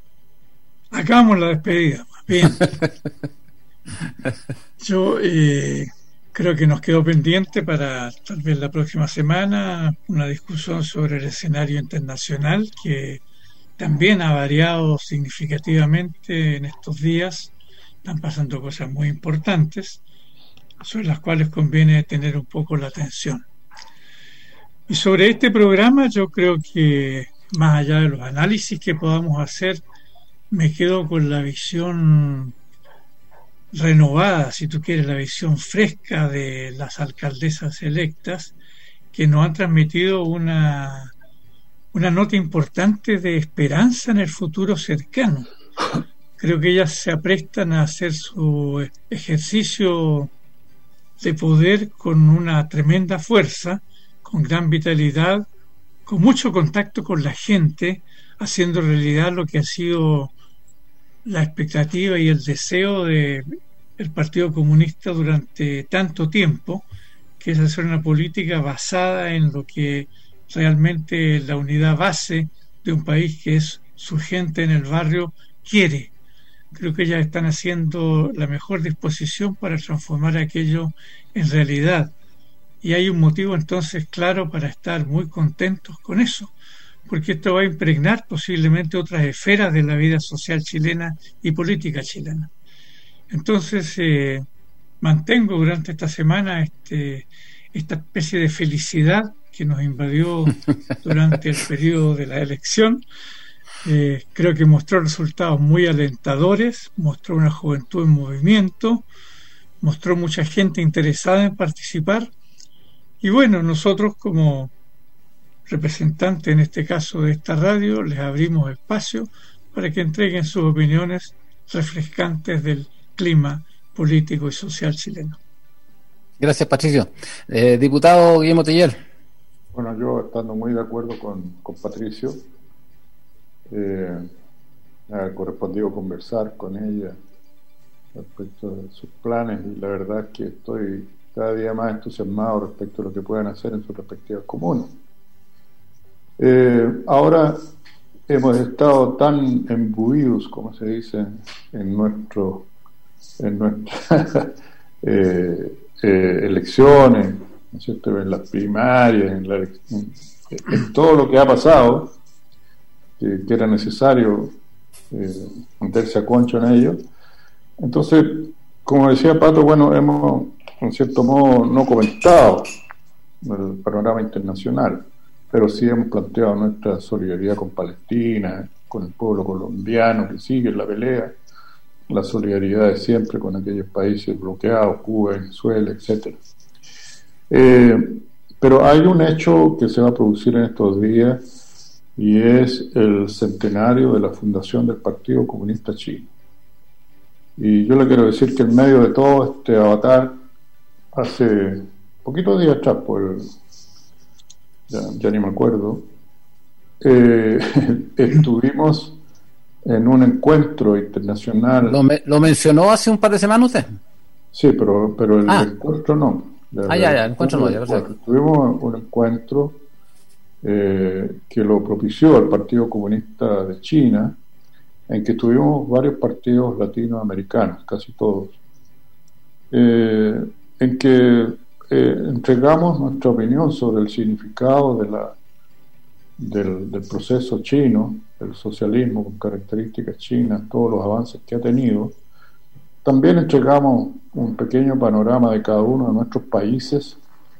Hagamos la despedida, más bien. Yo eh, creo que nos quedó pendiente para tal vez la próxima semana una discusión sobre el escenario internacional, que también ha variado significativamente en estos días. Están pasando cosas muy importantes sobre las cuales conviene tener un poco la atención. Y sobre este programa, yo creo que más allá de los análisis que podamos hacer, me quedo con la visión renovada, si tú quieres, la visión fresca de las alcaldesas electas, que nos han transmitido una, una nota importante de esperanza en el futuro cercano. Creo que ellas se aprestan a hacer su ejercicio de poder con una tremenda fuerza, con gran vitalidad, con mucho contacto con la gente, haciendo realidad lo que ha sido la expectativa y el deseo de el Partido Comunista durante tanto tiempo, que es hacer una política basada en lo que realmente la unidad base de un país, que es su gente en el barrio, quiere. Creo que ellas están haciendo la mejor disposición para transformar aquello en realidad. Y hay un motivo entonces claro para estar muy contentos con eso, porque esto va a impregnar posiblemente otras esferas de la vida social chilena y política chilena. Entonces, eh, mantengo durante esta semana este, esta especie de felicidad que nos invadió durante el periodo de la elección. Eh, creo que mostró resultados muy alentadores, mostró una juventud en movimiento, mostró mucha gente interesada en participar. Y bueno, nosotros como representantes, en este caso de esta radio, les abrimos espacio para que entreguen sus opiniones refrescantes del clima político y social chileno.
Gracias, Patricio. Eh, diputado Guillermo Teller.
Bueno, yo estando muy de acuerdo con, con Patricio, eh, me ha correspondido conversar con ella respecto de sus planes y la verdad es que estoy cada día más entusiasmado respecto a lo que puedan hacer en sus respectivas comunas. Eh, ahora hemos estado tan embuidos, como se dice, en nuestro en nuestras eh, eh, elecciones, ¿no es cierto?, en las primarias, en, la, en, en todo lo que ha pasado, que, que era necesario eh, meterse a concho en ello. Entonces, como decía Pato, bueno, hemos en cierto modo no comentado el panorama internacional, pero sí hemos planteado nuestra solidaridad con Palestina, con el pueblo colombiano que sigue en la pelea, la solidaridad de siempre con aquellos países bloqueados, Cuba, Venezuela, etcétera. Eh, pero hay un hecho que se va a producir en estos días y es el centenario de la fundación del Partido Comunista Chino. Y yo le quiero decir que en medio de todo este avatar, hace poquitos días atrás, por ya, ya ni me acuerdo, eh, estuvimos en un encuentro internacional.
¿Lo, me, ¿Lo mencionó hace un par de semanas usted?
Sí, pero, pero el
ah.
encuentro no. La,
ah, ya, ya, el encuentro no, ya, perfecto.
Tuvimos un encuentro eh, que lo propició el Partido Comunista de China, en que tuvimos varios partidos latinoamericanos, casi todos, eh, en que eh, entregamos nuestra opinión sobre el significado de la Del, del proceso chino, el socialismo con características chinas, todos los avances que ha tenido. También entregamos un pequeño panorama de cada uno de nuestros países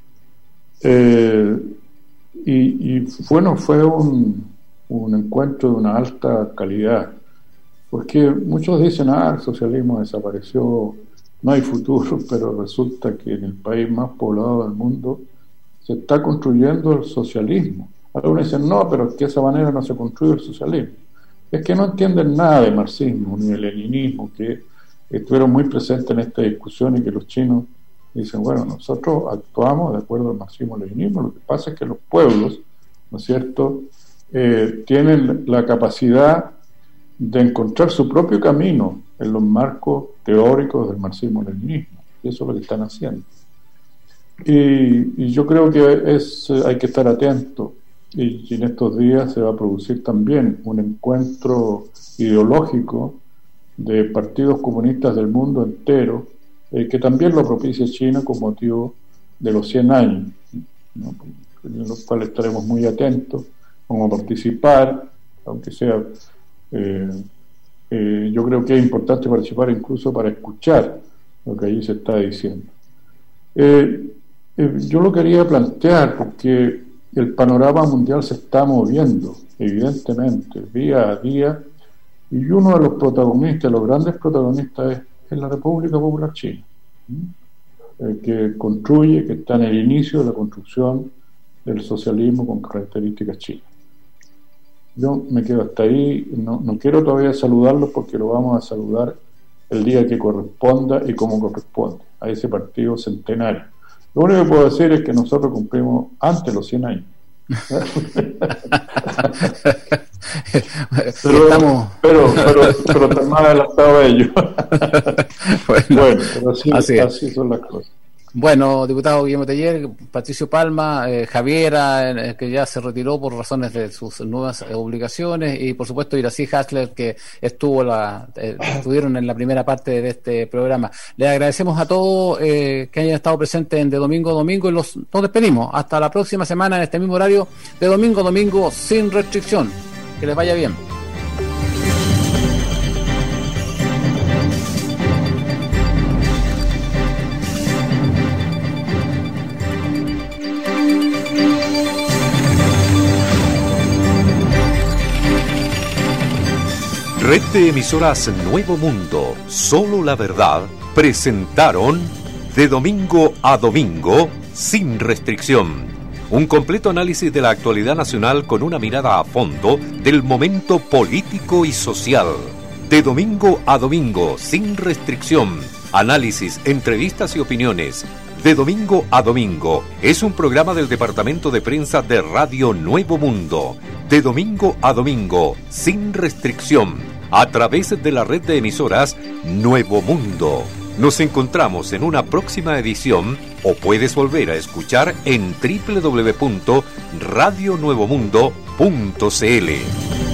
eh, y, y bueno, fue un, un encuentro de una alta calidad, porque muchos dicen, ah, el socialismo desapareció, no hay futuro, pero resulta que en el país más poblado del mundo se está construyendo el socialismo. Algunos dicen, no, pero es que de esa manera no se construye el socialismo. Es que no entienden nada de marxismo ni de leninismo, que estuvieron muy presentes en esta discusión y que los chinos dicen, bueno, nosotros actuamos de acuerdo al marxismo-leninismo, lo que pasa es que los pueblos, ¿no es cierto?, eh, tienen la capacidad de encontrar su propio camino en los marcos teóricos del marxismo-leninismo, y eso es lo que están haciendo. Y, y yo creo que es, hay que estar atento. Y, y en estos días se va a producir también un encuentro ideológico de partidos comunistas del mundo entero, eh, que también lo propicia China con motivo de los cien años, ¿no?, en los cuales estaremos muy atentos, vamos a participar, aunque sea, eh, eh, yo creo que es importante participar incluso para escuchar lo que allí se está diciendo. Eh, eh, yo lo quería plantear porque el panorama mundial se está moviendo, evidentemente, día a día, y uno de los protagonistas, los grandes protagonistas, es, es la República Popular China, eh, que construye, que está en el inicio de la construcción del socialismo con características chinas. Yo me quedo hasta ahí, no, no quiero todavía saludarlo porque lo vamos a saludar el día que corresponda y como corresponde, a ese partido centenario. Lo único que puedo decir es que nosotros cumplimos antes los cien años. pero,
estamos...
pero, pero, pero está más adelantado ellos.
bueno,
bueno, pero así,
así,
así son las cosas.
Bueno, diputado Guillermo Teller, Patricio Palma, eh, Javiera, eh, que ya se retiró por razones de sus nuevas eh, obligaciones, y por supuesto Irací Hasler, que estuvo la, eh, estuvieron en la primera parte de este programa. Les agradecemos a todos eh, que hayan estado presentes en De Domingo a Domingo, y los, nos despedimos. Hasta la próxima semana en este mismo horario, de Domingo a Domingo, sin restricción. Que les vaya bien.
Red de emisoras Nuevo Mundo, Solo la Verdad, presentaron De Domingo a Domingo, sin restricción. Un completo análisis de la actualidad nacional con una mirada a fondo del momento político y social. De Domingo a Domingo, sin restricción. Análisis, entrevistas y opiniones. De Domingo a Domingo es un programa del Departamento de Prensa de Radio Nuevo Mundo. De Domingo a Domingo, sin restricción, a través de la red de emisoras Nuevo Mundo. Nos encontramos en una próxima edición, o puedes volver a escuchar en doble u doble u doble u punto radio nuevo mundo punto c l.